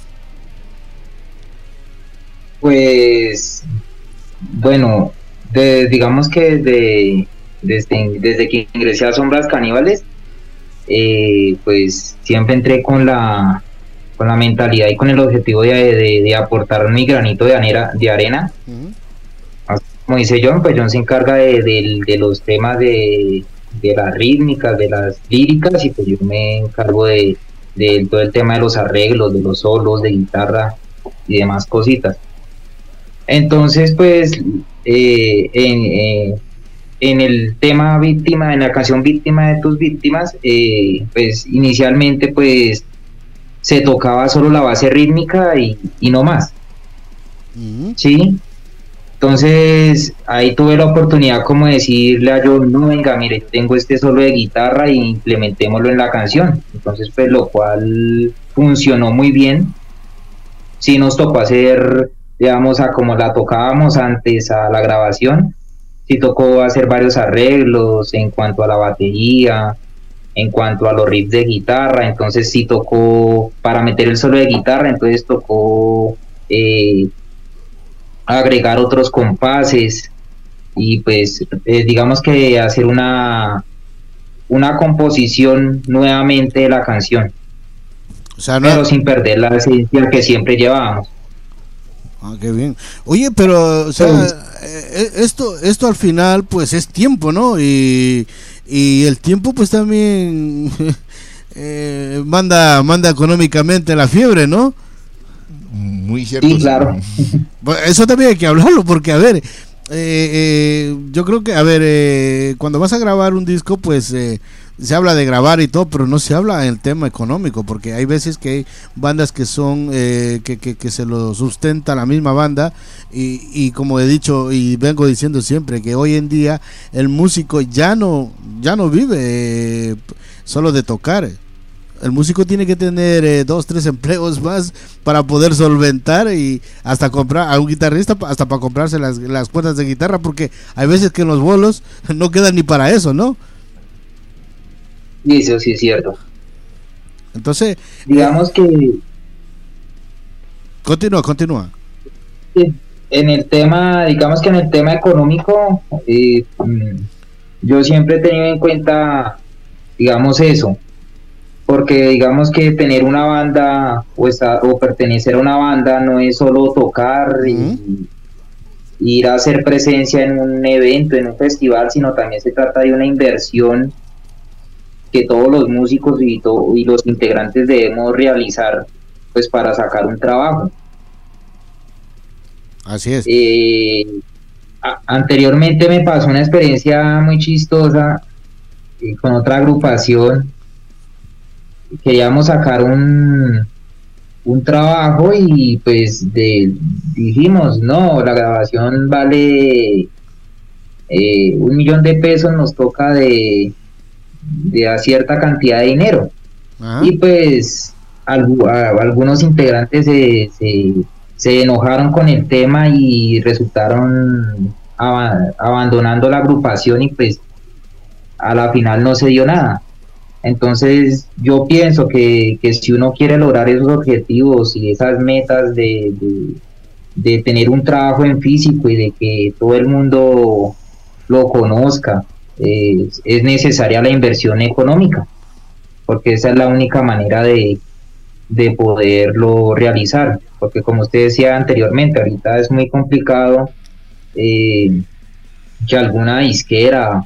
Pues bueno, digamos que desde que ingresé a Sombras Caníbales, pues siempre entré con la mentalidad y con el objetivo de aportar mi granito de arena. Como dice John, pues John se encarga de los temas de las rítmicas, de las líricas, y pues yo me encargo de todo el tema de los arreglos, de los solos de guitarra y demás cositas. Entonces, pues, en el tema víctima, en la canción Víctima de tus víctimas, pues inicialmente pues se tocaba solo la base rítmica y no más. ¿Sí? Entonces ahí tuve la oportunidad como de decirle a John, no, venga, mire, tengo este solo de guitarra y implementémoslo en la canción. Entonces pues lo cual funcionó muy bien. Sí nos tocó hacer, digamos, a como la tocábamos antes a la grabación, sí tocó hacer varios arreglos en cuanto a la batería, en cuanto a los riffs de guitarra. Entonces sí tocó, para meter el solo de guitarra, entonces tocó agregar otros compases y pues digamos que hacer una composición nuevamente de la canción, o sea, pero sin perder la esencia que siempre llevábamos. Ah, qué bien. Oye, pero o sea, esto al final pues es tiempo, ¿no? Y el tiempo pues también manda económicamente la fiebre, ¿no? Muy cierto. Sí, claro. Eso también hay que hablarlo, porque a ver, yo creo que, a ver, cuando vas a grabar un disco, pues se habla de grabar y todo, pero no se habla en el tema económico, porque hay veces que hay bandas que son que se lo sustenta la misma banda, y como he dicho y vengo diciendo siempre, que hoy en día el músico ya no vive solo de tocar. El músico tiene que tener 2, 3 empleos más para poder solventar, y hasta comprar a un guitarrista, hasta para comprarse las cuerdas de guitarra, porque hay veces que en los bolos no quedan ni para eso, ¿no? Y eso sí es cierto. Entonces, digamos que continúa. En el tema, digamos que en el tema económico, yo siempre he tenido en cuenta, digamos, eso. Porque digamos que tener una banda o pertenecer a una banda no es solo tocar y ir a hacer presencia en un evento, en un festival, sino también se trata de una inversión que todos los músicos y los integrantes debemos realizar, pues, para sacar un trabajo. Así es. Anteriormente me pasó una experiencia muy chistosa con otra agrupación. Queríamos sacar un trabajo y pues dijimos, no, la grabación vale $1,000,000, nos toca de a cierta cantidad de dinero. Y pues algunos integrantes se enojaron con el tema y resultaron abandonando la agrupación, y pues a la final no se dio nada. Entonces yo pienso que si uno quiere lograr esos objetivos y esas metas de tener un trabajo en físico y de que todo el mundo lo conozca, es necesaria la inversión económica, porque esa es la única manera de poderlo realizar, porque como usted decía anteriormente, ahorita es muy complicado que alguna disquera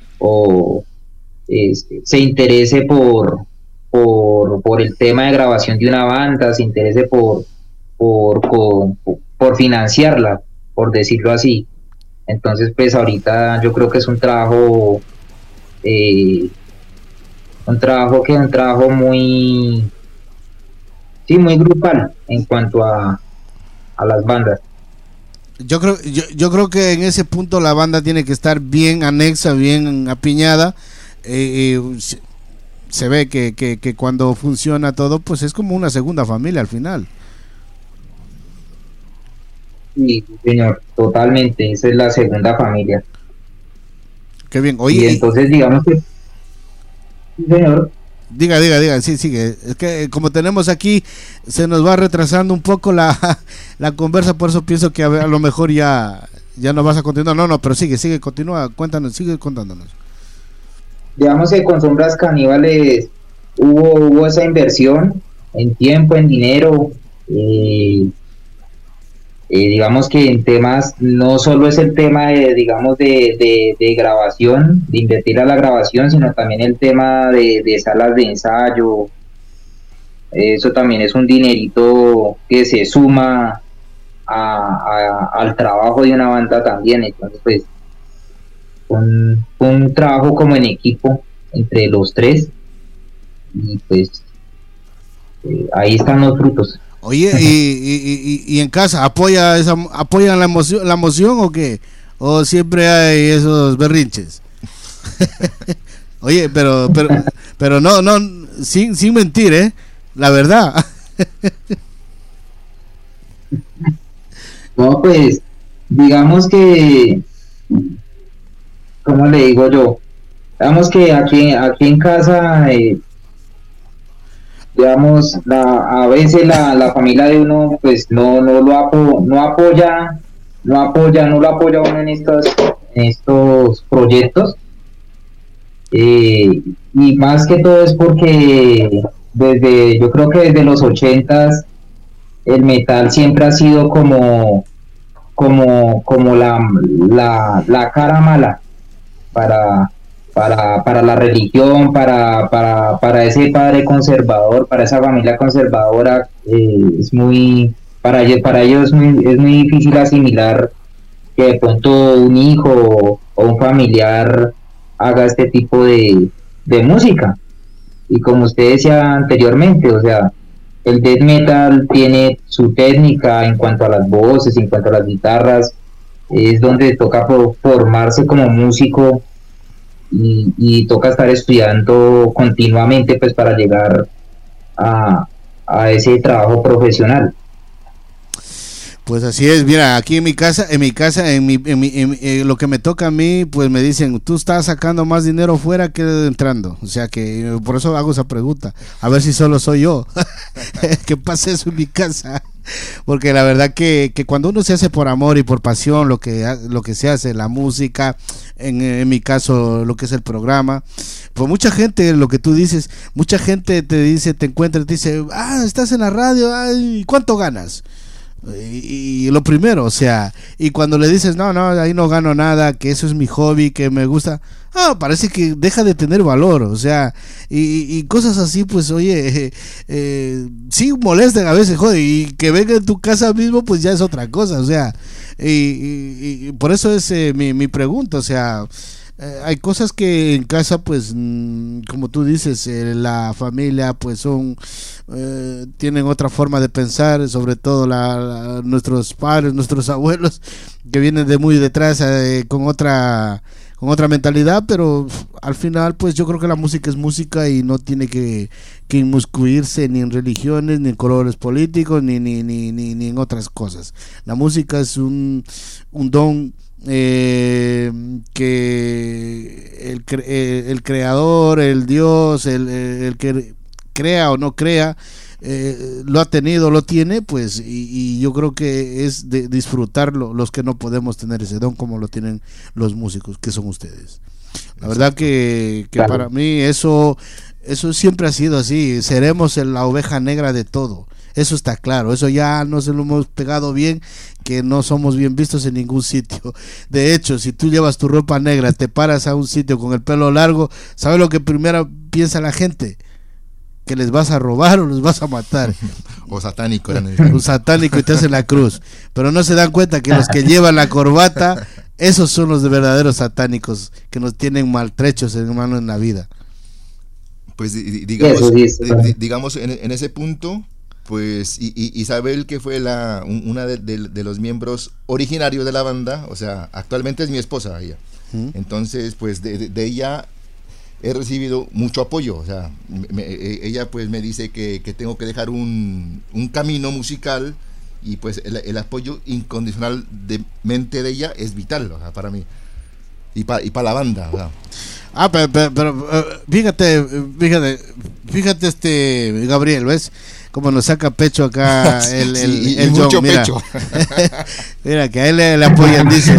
se interese por el tema de grabación de una banda, se interese por financiarla, por decirlo así. Entonces pues ahorita yo creo que es un trabajo muy muy grupal en cuanto a las bandas. Yo creo que en ese punto la banda tiene que estar bien anexa, bien apiñada. Se ve que cuando funciona todo, pues es como una segunda familia al final. Sí, señor, totalmente, esa es la segunda familia. Qué bien. Oye, y entonces digamos que, señor, diga, sí, sigue. Es que como tenemos aquí, se nos va retrasando un poco la conversa, por eso pienso que a lo mejor ya no vas a continuar. No, pero sigue, continúa, sigue contándonos. Digamos que con Sombras Caníbales hubo esa inversión en tiempo, en dinero, digamos que en temas, no solo es el tema de grabación, de invertir a la grabación, sino también el tema de salas de ensayo. Eso también es un dinerito que se suma al trabajo de una banda también. Entonces pues un trabajo como en equipo entre los tres, y pues ahí están los frutos. Oye, y en casa apoyan la emoción o qué, o siempre hay esos berrinches. Oye, pero no sin mentir, la verdad. No, pues digamos que, ¿cómo le digo yo? Digamos que aquí en casa, digamos, a veces la familia de uno pues no lo apoya uno en estos proyectos, y más que todo es porque yo creo que desde los 80s el metal siempre ha sido como la cara mala para la religión, para ese padre conservador, para esa familia conservadora. Para ellos es muy difícil asimilar que de pronto un hijo o un familiar haga este tipo de música. Y como usted decía anteriormente, o sea, el death metal tiene su técnica en cuanto a las voces, en cuanto a las guitarras, es donde toca formarse como músico, y toca estar estudiando continuamente pues para llegar a ese trabajo profesional. Pues así es. Mira, aquí en mi casa, lo que me toca a mí, pues me dicen, tú estás sacando más dinero fuera que entrando. O sea que por eso hago esa pregunta, a ver si solo soy yo que pasa eso en mi casa. Porque la verdad que cuando uno se hace por amor y por pasión lo que se hace, la música, en mi caso lo que es el programa, pues mucha gente, lo que tú dices, mucha gente te encuentra y te dice, estás en la radio, ¿cuánto ganas? Y lo primero, o sea, y cuando le dices, no, ahí no gano nada, que eso es mi hobby, que me gusta, parece que deja de tener valor, o sea, y cosas así, pues oye, sí molestan a veces, joder, y que venga en tu casa mismo, pues ya es otra cosa, o sea, y por eso es mi pregunta, o sea, hay cosas que en casa, pues como tú dices, la familia pues tienen otra forma de pensar, sobre todo nuestros padres, nuestros abuelos, que vienen de muy detrás, con otra mentalidad, pero al final pues yo creo que la música es música y no tiene que inmiscuirse ni en religiones, ni en colores políticos, ni en otras cosas. La música es un don que el creador, el Dios, el que crea o no crea, lo ha tenido, lo tiene, pues, y yo creo que es de disfrutarlo los que no podemos tener ese don como lo tienen los músicos, que son ustedes. La verdad que claro, para mí eso siempre ha sido así. Seremos la oveja negra de todo. Eso está claro, eso ya no se lo hemos pegado bien, que no somos bien vistos en ningún sitio. De hecho, si tú llevas tu ropa negra, te paras a un sitio con el pelo largo, ¿sabes lo que primero piensa la gente? Que les vas a robar o los vas a matar. O satánico. Un satánico y te hacen la cruz. Pero no se dan cuenta que los que llevan la corbata, esos son los de verdaderos satánicos, que nos tienen maltrechos, hermano, en la vida. Pues digamos en ese punto, pues Isabel, que fue una de los miembros originarios de la banda, o sea, actualmente es mi esposa ella. Entonces, pues de ella he recibido mucho apoyo, o sea, ella pues me dice que tengo que dejar un camino musical, y pues el apoyo incondicional de mente de ella es vital, o sea, para mí y para la banda, o sea. Pero fíjate Gabriel, ¿ves? Como nos saca pecho acá el mucho John, mira. pecho. Mira, que a él le apoyan, dice,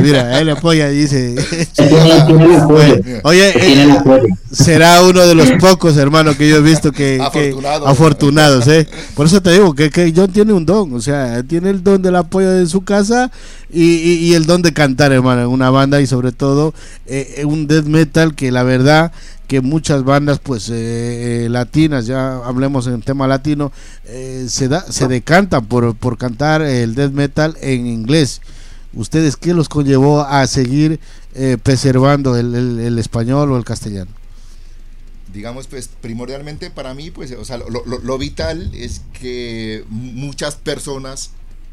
oye, será uno de los pocos, hermano, que yo he visto que afortunados, por eso te digo que John tiene un don, o sea, tiene el don del apoyo de su casa y el don de cantar, hermano, en una banda, y sobre todo un death metal que la verdad que muchas bandas pues latinas, ya hablemos en tema latino, se decantan por cantar el death metal en inglés. ¿Ustedes qué los conllevó a seguir preservando el español o el castellano? Digamos, pues primordialmente para mí, pues, o sea, lo vital es que muchas personas...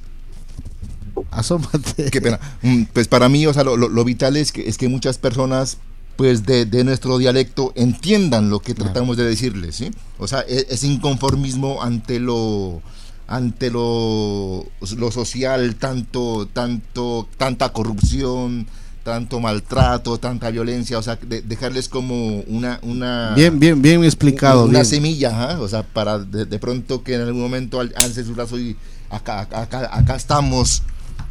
Asómate. Qué pena. Pues para mí, o sea, lo vital es que muchas personas pues de nuestro dialecto entiendan lo que tratamos de decirles, ¿sí? O sea, ese inconformismo ante lo social, tanta corrupción, tanto maltrato, tanta violencia, o sea, dejarles como una bien explicado, una bien. semilla, o sea, para de pronto que en algún momento alce su brazo y acá estamos.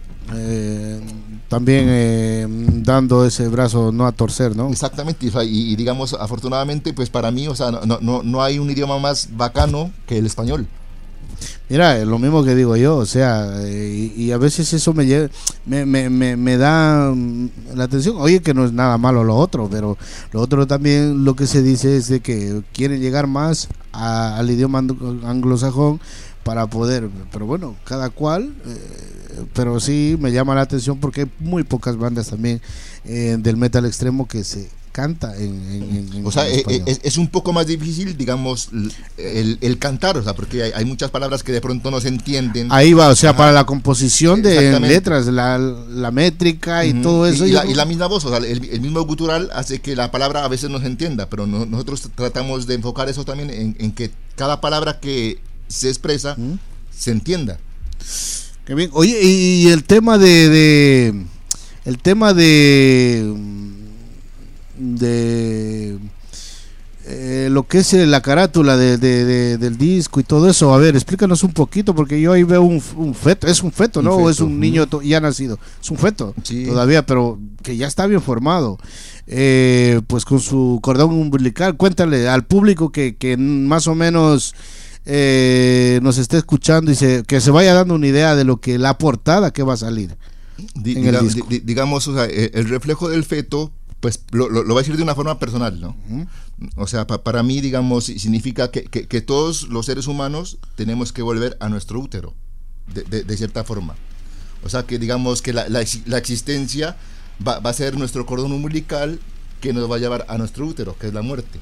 También dando ese brazo no a torcer, ¿no? Exactamente, o sea, y digamos, afortunadamente, pues para mí, o sea, no hay un idioma más bacano que el español. Mira, lo mismo que digo yo, o sea, y a veces eso me da la atención. Oye, que no es nada malo lo otro, pero lo otro también lo que se dice es de que quieren llegar más al idioma anglosajón para poder, pero bueno, cada cual, pero sí me llama la atención porque hay muy pocas bandas también del metal extremo que se canta en o sea, español. Es un poco más difícil, digamos, el cantar, o sea, porque hay muchas palabras que de pronto no se entienden. Ahí va, o sea, para la composición de letras, la métrica y todo eso. Y la misma voz, o sea, el mismo gutural hace que la palabra a veces no se entienda, pero nosotros tratamos de enfocar eso también en que cada palabra que se expresa se entienda. Qué bien. Oye, y el tema de lo que es la carátula del disco y todo eso, a ver, explícanos un poquito, porque yo ahí veo un feto, es un feto, ¿no? O es un niño ya nacido, es un feto todavía, pero que ya está bien formado, pues con su cordón umbilical. Cuéntale al público que más o menos nos esté escuchando y que se vaya dando una idea de lo que la portada que va a salir en el disco. Digamos, o sea, el reflejo del feto, pues lo voy a decir de una forma personal, ¿no? O sea, para mí, digamos, significa que todos los seres humanos tenemos que volver a nuestro útero, de cierta forma. O sea, que digamos que la existencia va a ser nuestro cordón umbilical que nos va a llevar a nuestro útero, que es la muerte.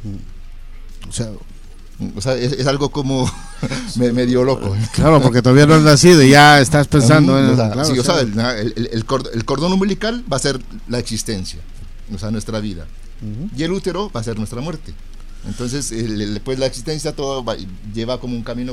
O sea, es algo como medio loco. Claro, porque todavía no has nacido y ya estás pensando en claro, sí, o sea, el cordón umbilical va a ser la existencia, o sea, nuestra vida. Y el útero va a ser nuestra muerte. Entonces, después la existencia todo lleva como un camino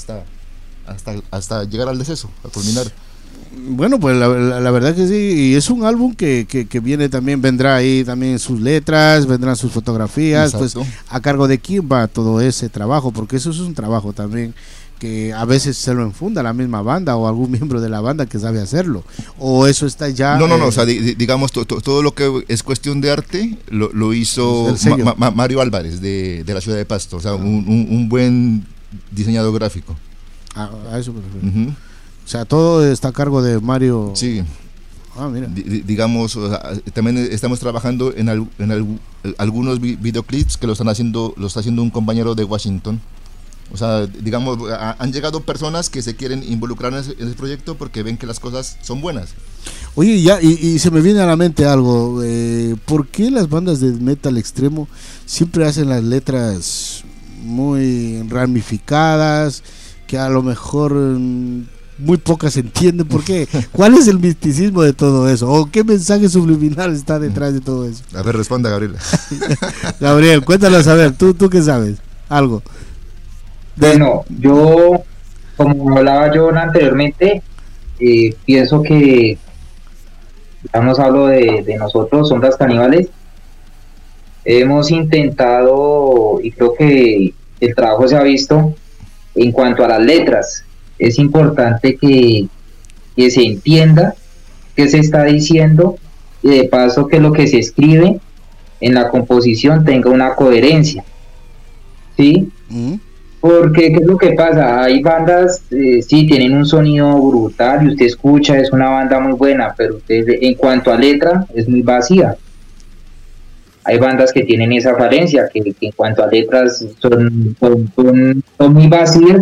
hasta llegar al deceso, a culminar. Bueno, pues la verdad que sí, y es un álbum que viene también, vendrá ahí también sus letras, vendrán sus fotografías. Exacto. Pues a cargo de quién va todo ese trabajo, porque eso es un trabajo también que a veces se lo enfunda la misma banda o algún miembro de la banda que sabe hacerlo, o eso está ya... No, o sea, digamos, todo lo que es cuestión de arte lo hizo Mario Álvarez de la ciudad de Pasto, o sea, un buen diseñador gráfico. A eso me refiero. O sea, todo está a cargo de Mario. Sí. Mira. Digamos, o sea, también estamos trabajando en algunos videoclips que lo está haciendo un compañero de Washington. O sea, digamos, han llegado personas que se quieren involucrar en ese proyecto porque ven que las cosas son buenas. Oye, ya, y se me viene a la mente algo. ¿Por qué las bandas de metal extremo siempre hacen las letras muy ramificadas? que a lo mejor muy pocas entienden por qué. ¿Cuál es el misticismo de todo eso? ¿O qué mensaje subliminal está detrás de todo eso? A ver, responda, Gabriel. Gabriel, cuéntanos, a ver, ¿tú qué sabes? Algo. Bueno, yo, como hablaba yo anteriormente, pienso que, digamos, hablo de nosotros, Sombras Caníbales, hemos intentado, y creo que el trabajo se ha visto, en cuanto a las letras, es importante que se entienda qué se está diciendo y de paso que lo que se escribe en la composición tenga una coherencia, ¿sí? Porque ¿qué es lo que pasa? Hay bandas, sí, tienen un sonido brutal y usted escucha, es una banda muy buena, pero en cuanto a letra es muy vacía. Hay bandas que tienen esa falencia, que en cuanto a letras son muy vacías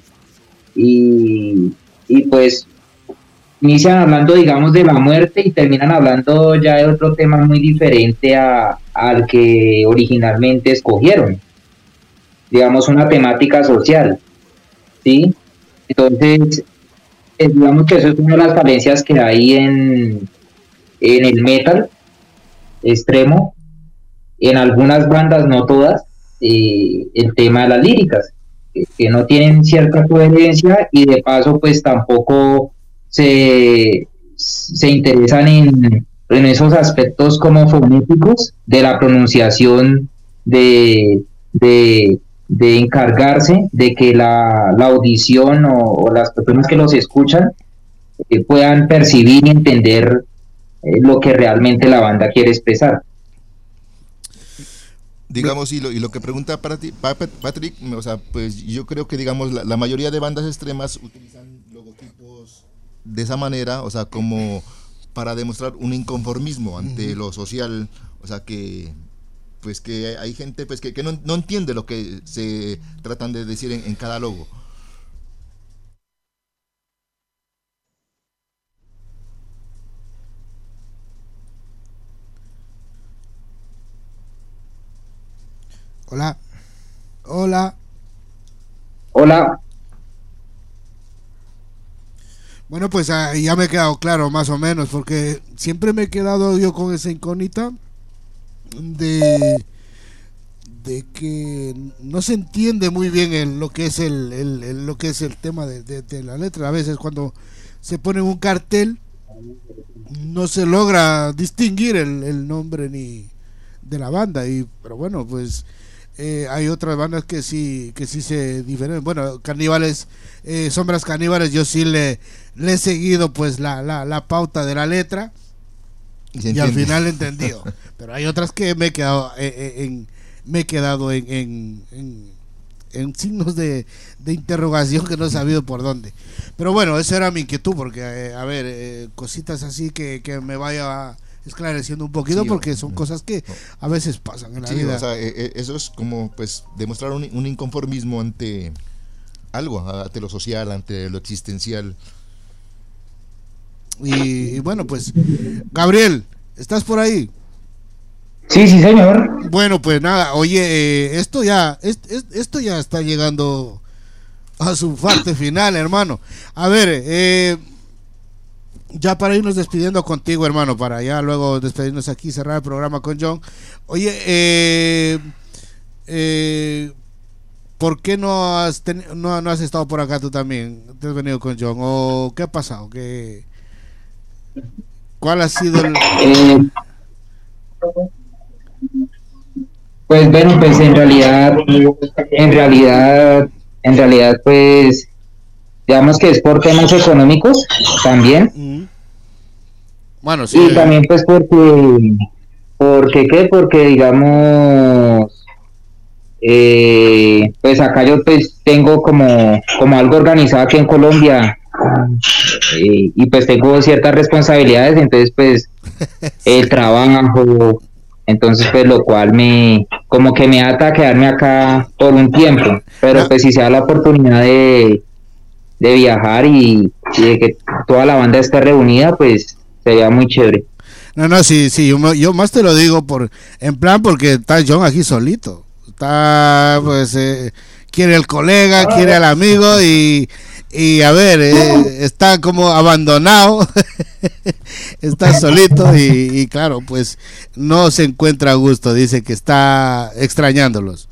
y pues inician hablando, digamos, de la muerte y terminan hablando ya de otro tema muy diferente al que originalmente escogieron. Digamos, una temática social, ¿sí? Entonces, digamos que eso es una de las falencias que hay en el metal extremo, en algunas bandas, no todas, el tema de las líricas, que no tienen cierta coherencia y de paso pues tampoco se interesan en esos aspectos como fonéticos de la pronunciación, de encargarse de que la audición o las personas que los escuchan puedan percibir y entender lo que realmente la banda quiere expresar. Digamos, y lo que pregunta para ti, Patrick, o sea, pues yo creo que, digamos, la mayoría de bandas extremas utilizan logotipos de esa manera, o sea, como para demostrar un inconformismo ante lo social, o sea, que pues que hay gente pues que no entiende lo que se tratan de decir en cada logo. Hola. Hola. Hola. Bueno, pues ya me he quedado claro más o menos, porque siempre me he quedado yo con esa incógnita de que no se entiende muy bien lo que es lo que es el tema de la letra. A veces cuando se pone un cartel no se logra distinguir el nombre ni de la banda, pero bueno, pues hay otras bandas que sí se diferencian. Bueno, Caníbales, Sombras Caníbales, yo sí le he seguido pues la pauta de la letra y al final he entendido. Pero hay otras que me he quedado en signos de interrogación que no he sabido por dónde. Pero bueno, esa era mi inquietud, porque a ver, cositas así que me vaya esclareciendo un poquito, sí, porque son cosas que a veces pasan en la vida. O sea, eso es como pues demostrar un inconformismo ante algo, ante lo social, ante lo existencial. Y bueno, pues Gabriel, ¿estás por ahí? Sí, señor. Bueno, pues nada, oye, esto ya está llegando a su parte final, hermano. A ver, ya para irnos despidiendo contigo, hermano, para ya luego despedirnos aquí, cerrar el programa con John. Oye, ¿por qué no has estado por acá tú también? ¿Te has venido con John? ¿O qué ha pasado? ¿Cuál ha sido el...? Pues bueno, pues en realidad pues digamos que es por temas económicos también. Bueno, sí. Y también pues porque digamos pues acá yo pues tengo como algo organizado aquí en Colombia, y pues tengo ciertas responsabilidades, entonces pues el trabajo, entonces pues lo cual me ata a quedarme acá por un tiempo, pero pues si se da la oportunidad de viajar y de que toda la banda esté reunida, pues sería muy chévere. No, sí, yo más te lo digo en plan porque está John aquí solito, está pues quiere el colega, quiere al amigo y a ver, está como abandonado, está solito y claro, pues no se encuentra a gusto, dice que está extrañándolos.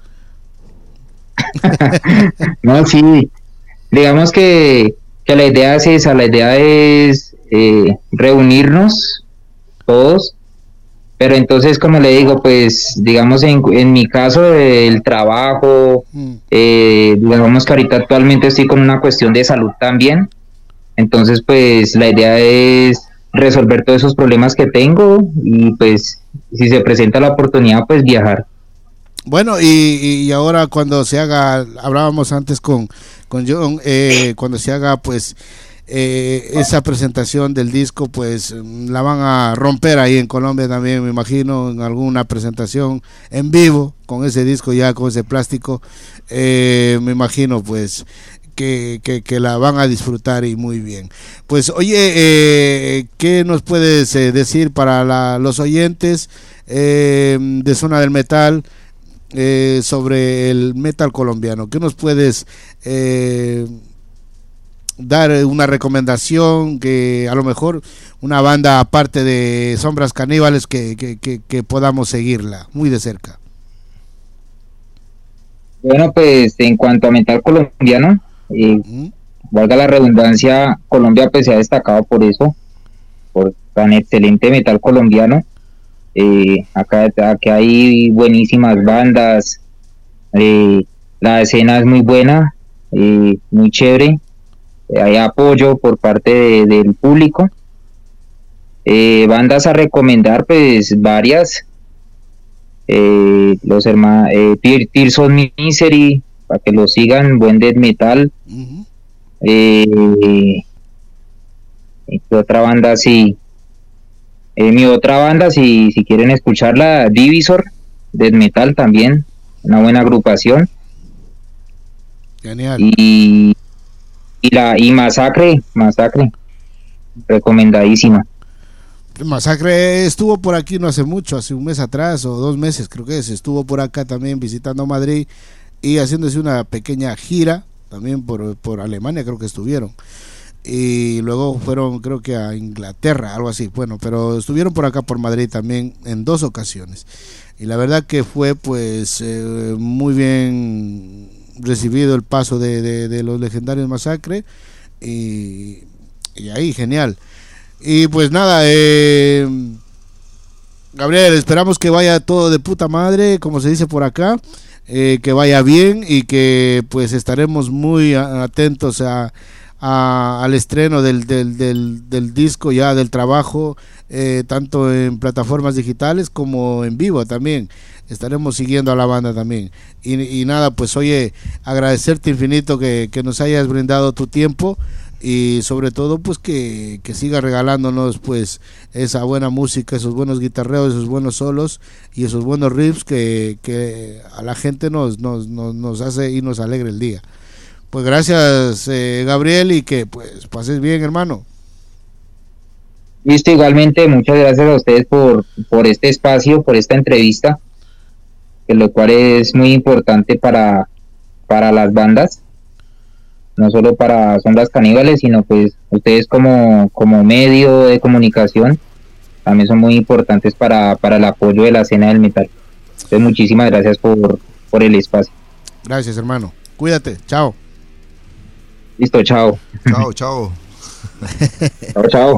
No, sí, digamos que la idea es esa, la idea es reunirnos todos, pero entonces, como le digo, pues digamos en mi caso el trabajo, digamos que ahorita actualmente estoy con una cuestión de salud también, entonces pues la idea es resolver todos esos problemas que tengo y pues si se presenta la oportunidad pues viajar. Bueno, y ahora cuando se haga, hablábamos antes con John, cuando se haga pues esa presentación del disco, pues la van a romper ahí en Colombia también, me imagino, en alguna presentación en vivo con ese disco ya, con ese plástico, me imagino pues que la van a disfrutar y muy bien. Pues oye, ¿qué nos puedes decir para los oyentes de Zona del Metal sobre el metal colombiano? ¿Qué nos puedes dar una recomendación, que a lo mejor una banda aparte de Sombras Caníbales que podamos seguirla muy de cerca? Bueno, pues en cuanto a metal colombiano, valga la redundancia, Colombia pues se ha destacado por eso, por tan excelente metal colombiano. Acá hay buenísimas bandas, la escena es muy buena, muy chévere, hay apoyo por parte del público. Bandas a recomendar pues varias, los hermanos Tears of Misery, para que lo sigan, buen death metal. ¿Qué otra banda? Sí, mi otra banda, si quieren escucharla, Divisor, death metal también, una buena agrupación. Genial. Y Masacre, recomendadísima. Masacre estuvo por aquí no hace mucho, hace un mes atrás o 2 meses creo que estuvo por acá también visitando Madrid y haciéndose una pequeña gira también por Alemania, creo que estuvieron, y luego fueron creo que a Inglaterra, algo así, bueno, pero estuvieron por acá por Madrid también en 2 ocasiones y la verdad que fue pues muy bien recibido el paso de los legendarios Masacre y ahí genial. Y pues nada, Gabriel, esperamos que vaya todo de puta madre, como se dice por acá, que vaya bien y que pues estaremos muy atentos al estreno del disco, ya del trabajo, tanto en plataformas digitales como en vivo también. Estaremos siguiendo a la banda también. Y nada, pues oye, agradecerte infinito que nos hayas brindado tu tiempo y sobre todo pues que siga regalándonos pues esa buena música, esos buenos guitarreos, esos buenos solos y esos buenos riffs que a la gente nos hace y nos alegra el día. Pues gracias, Gabriel, y que pues pases bien, hermano. Listo, igualmente, muchas gracias a ustedes por este espacio, por esta entrevista, que lo cual es muy importante para las bandas, no solo para Sombras Caníbales, sino pues ustedes como medio de comunicación también son muy importantes para el apoyo de la escena del metal. Entonces muchísimas gracias por el espacio. Gracias, hermano, cuídate, chao. Listo, chao. Chao, chao. Chao.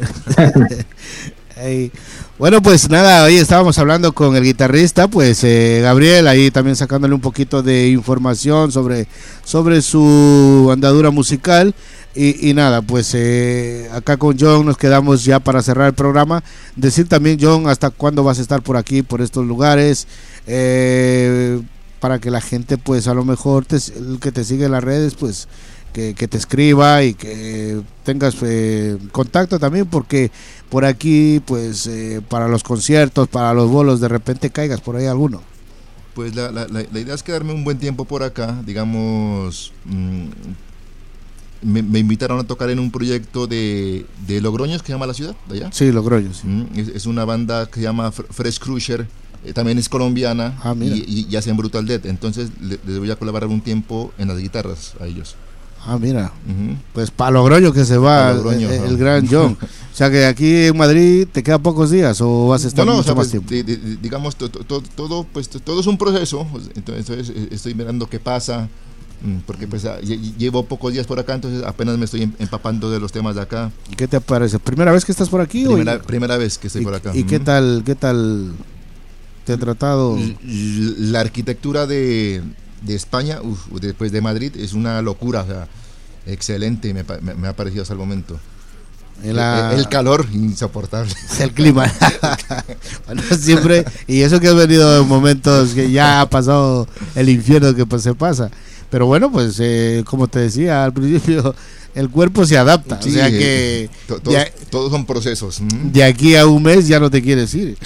Hey. Bueno, pues nada, hoy estábamos hablando con el guitarrista, pues Gabriel, ahí también sacándole un poquito de información sobre su andadura musical y nada, pues acá con John nos quedamos ya para cerrar el programa. Decir también, John, hasta cuándo vas a estar por aquí, por estos lugares, para que la gente pues a lo mejor el que te sigue en las redes pues que te escriba y que tengas contacto también, porque por aquí pues para los conciertos, para los bolos, de repente caigas por ahí alguno. Pues la idea es quedarme un buen tiempo por acá, digamos. Me invitaron a tocar en un proyecto de Logroño, que se llama la ciudad de allá. Sí, Logroño, sí. Es una banda que se llama Fresh Crusher, también es colombiana mira. y hacen Brutal Death, entonces les voy a colaborar un tiempo en las guitarras a ellos. Mira, pues para Logroño que se va Logroño, el gran John. O sea que aquí en Madrid te quedan pocos días o vas a estar mucho más tiempo. Digamos, todo es un proceso, entonces estoy mirando qué pasa, porque pues llevo pocos días por acá, entonces apenas me estoy empapando de los temas de acá. ¿Qué te parece? ¿Primera vez que estás por aquí? Primera vez que estoy por acá. ¿Y qué tal te ha tratado? La arquitectura de España, después de Madrid, es una locura, o sea, excelente, me ha parecido hasta el momento. El calor insoportable. El clima. Bueno, siempre, y eso que has venido en momentos que ya ha pasado el infierno que pues se pasa. Pero bueno, pues como te decía al principio, el cuerpo se adapta. Sí, o sea que todos son procesos. De aquí a un mes ya no te quieres ir.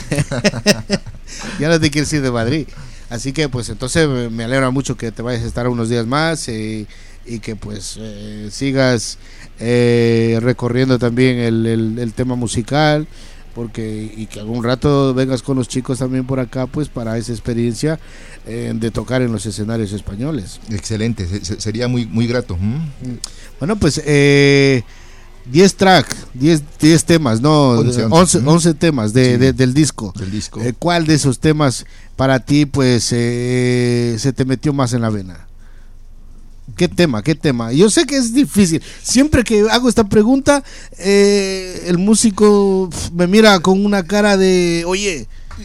Ya no te quieres ir de Madrid. Así que pues entonces me alegra mucho que te vayas a estar unos días más y que pues sigas recorriendo también el tema musical, y que algún rato vengas con los chicos también por acá pues para esa experiencia de tocar en los escenarios españoles. Excelente, sería muy, muy grato. Bueno, pues 10 tracks, 10 temas, no, 11 temas del disco. ¿Cuál de esos temas para ti pues se te metió más en la vena? ¿Qué tema? Yo sé que es difícil. Siempre que hago esta pregunta, el músico me mira con una cara de, oye.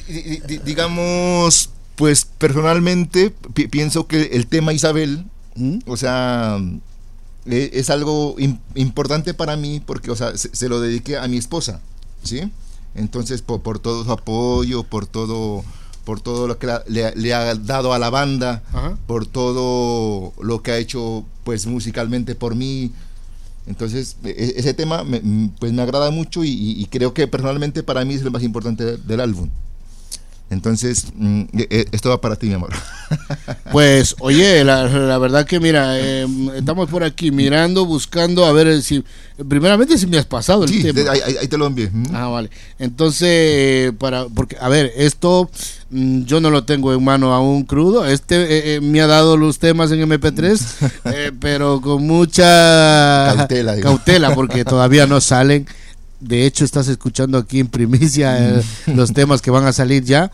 Digamos, pues personalmente pienso que el tema Isabel, o sea, es algo importante para mí porque, o sea, se lo dediqué a mi esposa, ¿sí? Entonces, por todo su apoyo, por todo lo que le ha dado a la banda, por todo lo que ha hecho pues musicalmente por mí. Entonces ese tema pues me agrada mucho y creo que personalmente para mí es el más importante del álbum. Entonces esto va para ti, mi amor. Pues oye, la verdad que mira, estamos por aquí mirando, buscando a ver si primeramente si me has pasado el tema. Ahí te lo envié. Vale. Entonces porque a ver, esto yo no lo tengo en mano aún crudo. Me ha dado los temas en MP3 pero con mucha cautela porque todavía no salen. De hecho estás escuchando aquí en primicia los temas que van a salir ya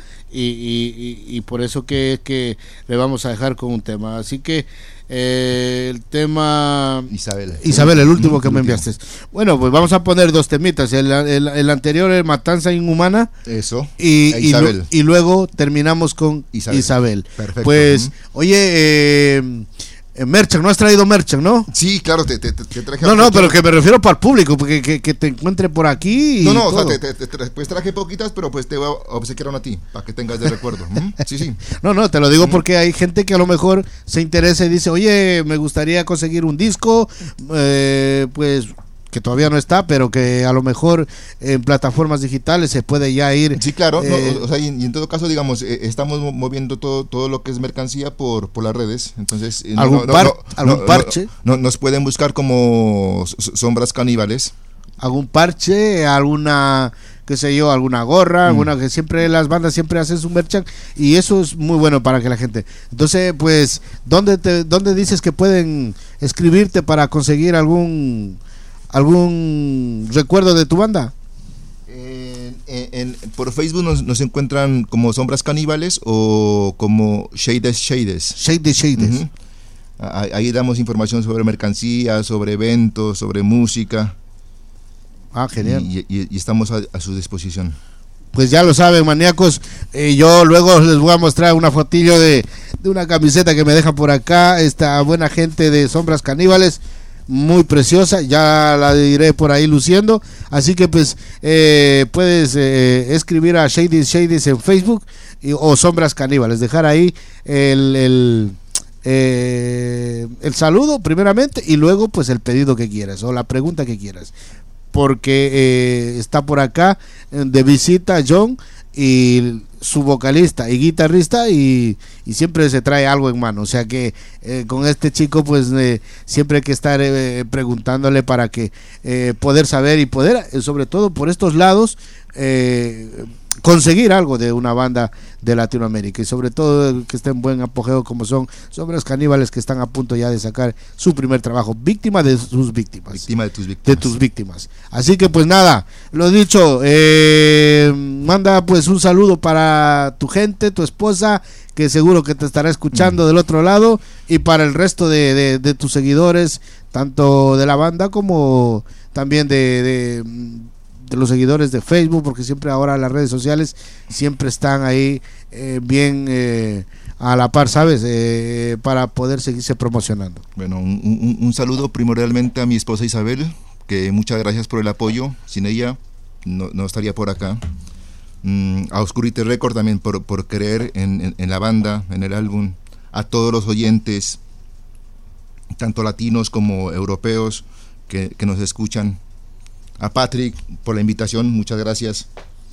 y por eso que le vamos a dejar con un tema. Así que el tema Isabel, el último que me enviaste. Bueno, pues vamos a poner 2 temitas. El anterior es Matanza Inhumana. Eso. Y luego terminamos con Isabel. Perfecto. Pues oye, Merchan, ¿no has traído Merchan, no? Sí, claro, te traje. No, pero que me refiero para el público, porque que te encuentre por aquí. No, o sea, pues traje poquitas, pero pues te voy a obsequiar a ti, para que tengas de recuerdo. Sí. No, te lo digo porque hay gente que a lo mejor se interesa y dice, oye, me gustaría conseguir un disco, pues que todavía no está, pero que a lo mejor en plataformas digitales se puede ya ir. Sí, claro, o sea, y en todo caso, digamos, estamos moviendo todo lo que es mercancía por las redes, entonces ¿Algún parche? Nos pueden buscar como Sombras Caníbales. ¿Algún parche? ¿Alguna, qué sé yo, alguna gorra? Alguna que siempre las bandas siempre hacen su merchan y eso es muy bueno para que la gente. Entonces, pues, ¿dónde dices que pueden escribirte para conseguir algún recuerdo de tu banda? Por Facebook nos encuentran como Sombras Caníbales o como Shades. Ahí damos información sobre mercancía, sobre eventos, sobre música. Genial. Y estamos a su disposición. Pues ya lo saben, maníacos. Yo luego les voy a mostrar una fotillo de una camiseta que me deja por acá esta buena gente de Sombras Caníbales, muy preciosa, ya la iré por ahí luciendo, así que pues puedes escribir a Shades en Facebook o Sombras Caníbales, dejar ahí el saludo primeramente y luego pues el pedido que quieras o la pregunta que quieras, porque está por acá de visita John y su vocalista y guitarrista y siempre se trae algo en mano, o sea que con este chico pues siempre hay que estar preguntándole para que poder saber y poder sobre todo por estos lados conseguir algo de una banda de Latinoamérica, y sobre todo que esté en buen apogeo como son Sombras Caníbales, que están a punto ya de sacar su primer trabajo, Víctima de sus víctimas, Víctima de tus víctimas, de tus víctimas. Así que pues nada, lo dicho, manda pues un saludo para tu gente, tu esposa, que seguro que te estará escuchando del otro lado, y para el resto de tus seguidores, tanto de la banda como también de los seguidores de Facebook, porque siempre ahora las redes sociales siempre están ahí bien a la par, ¿sabes? Para poder seguirse promocionando. Bueno, un saludo primordialmente a mi esposa Isabel, que muchas gracias por el apoyo, sin ella no estaría por acá. A Oscurity Record también por creer en la banda, en el álbum. A todos los oyentes, tanto latinos como europeos, que nos escuchan. A Patrick por la invitación, muchas gracias.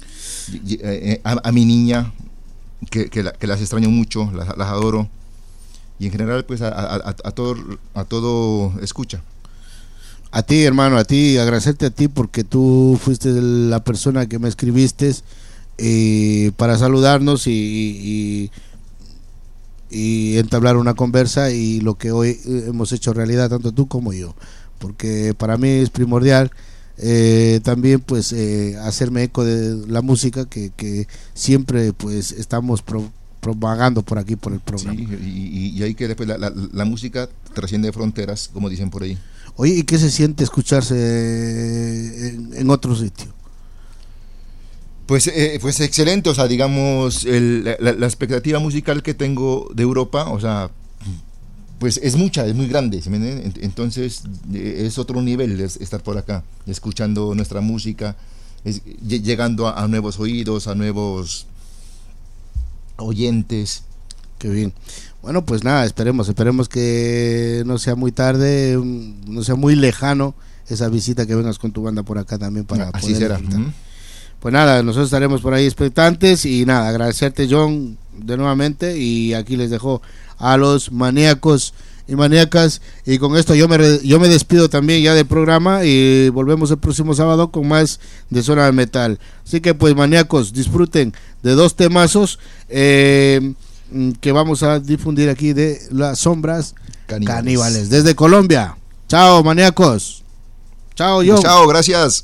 A mi niña, que las extraño mucho, las adoro. Y en general pues a todo escucha. A ti, hermano, a ti, agradecerte a ti, porque tú fuiste la persona que me escribiste para saludarnos y entablar una conversa, y lo que hoy hemos hecho realidad, tanto tú como yo, porque para mí es primordial también pues hacerme eco de la música que siempre pues estamos propagando por aquí, por el programa. Sí, y ahí que después la música trasciende fronteras, como dicen por ahí. Oye, ¿y qué se siente escucharse en otro sitio? Pues excelente, o sea, digamos, la expectativa musical que tengo de Europa, o sea, pues es muy grande, ¿sí me entienden? Entonces es otro nivel estar por acá, escuchando nuestra música, llegando a nuevos oídos, a nuevos oyentes. Qué bien. Bueno, pues nada, esperemos que no sea muy tarde, no sea muy lejano esa visita, que vengas con tu banda por acá también para así será. Pues nada, nosotros estaremos por ahí expectantes, y nada, agradecerte, John, de nuevamente, y aquí les dejo a los maníacos y maníacas, y con esto yo me despido también ya del programa, y volvemos el próximo sábado con más de Zona del Metal. Así que pues, maníacos, disfruten de 2 temazos que vamos a difundir aquí, de las Sombras Caníbales desde Colombia. Chao, maníacos. Chao, John. Chao, gracias.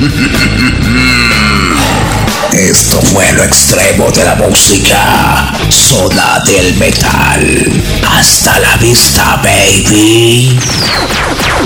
Esto fue lo extremo de la música. Zona del Metal. Hasta la vista, baby.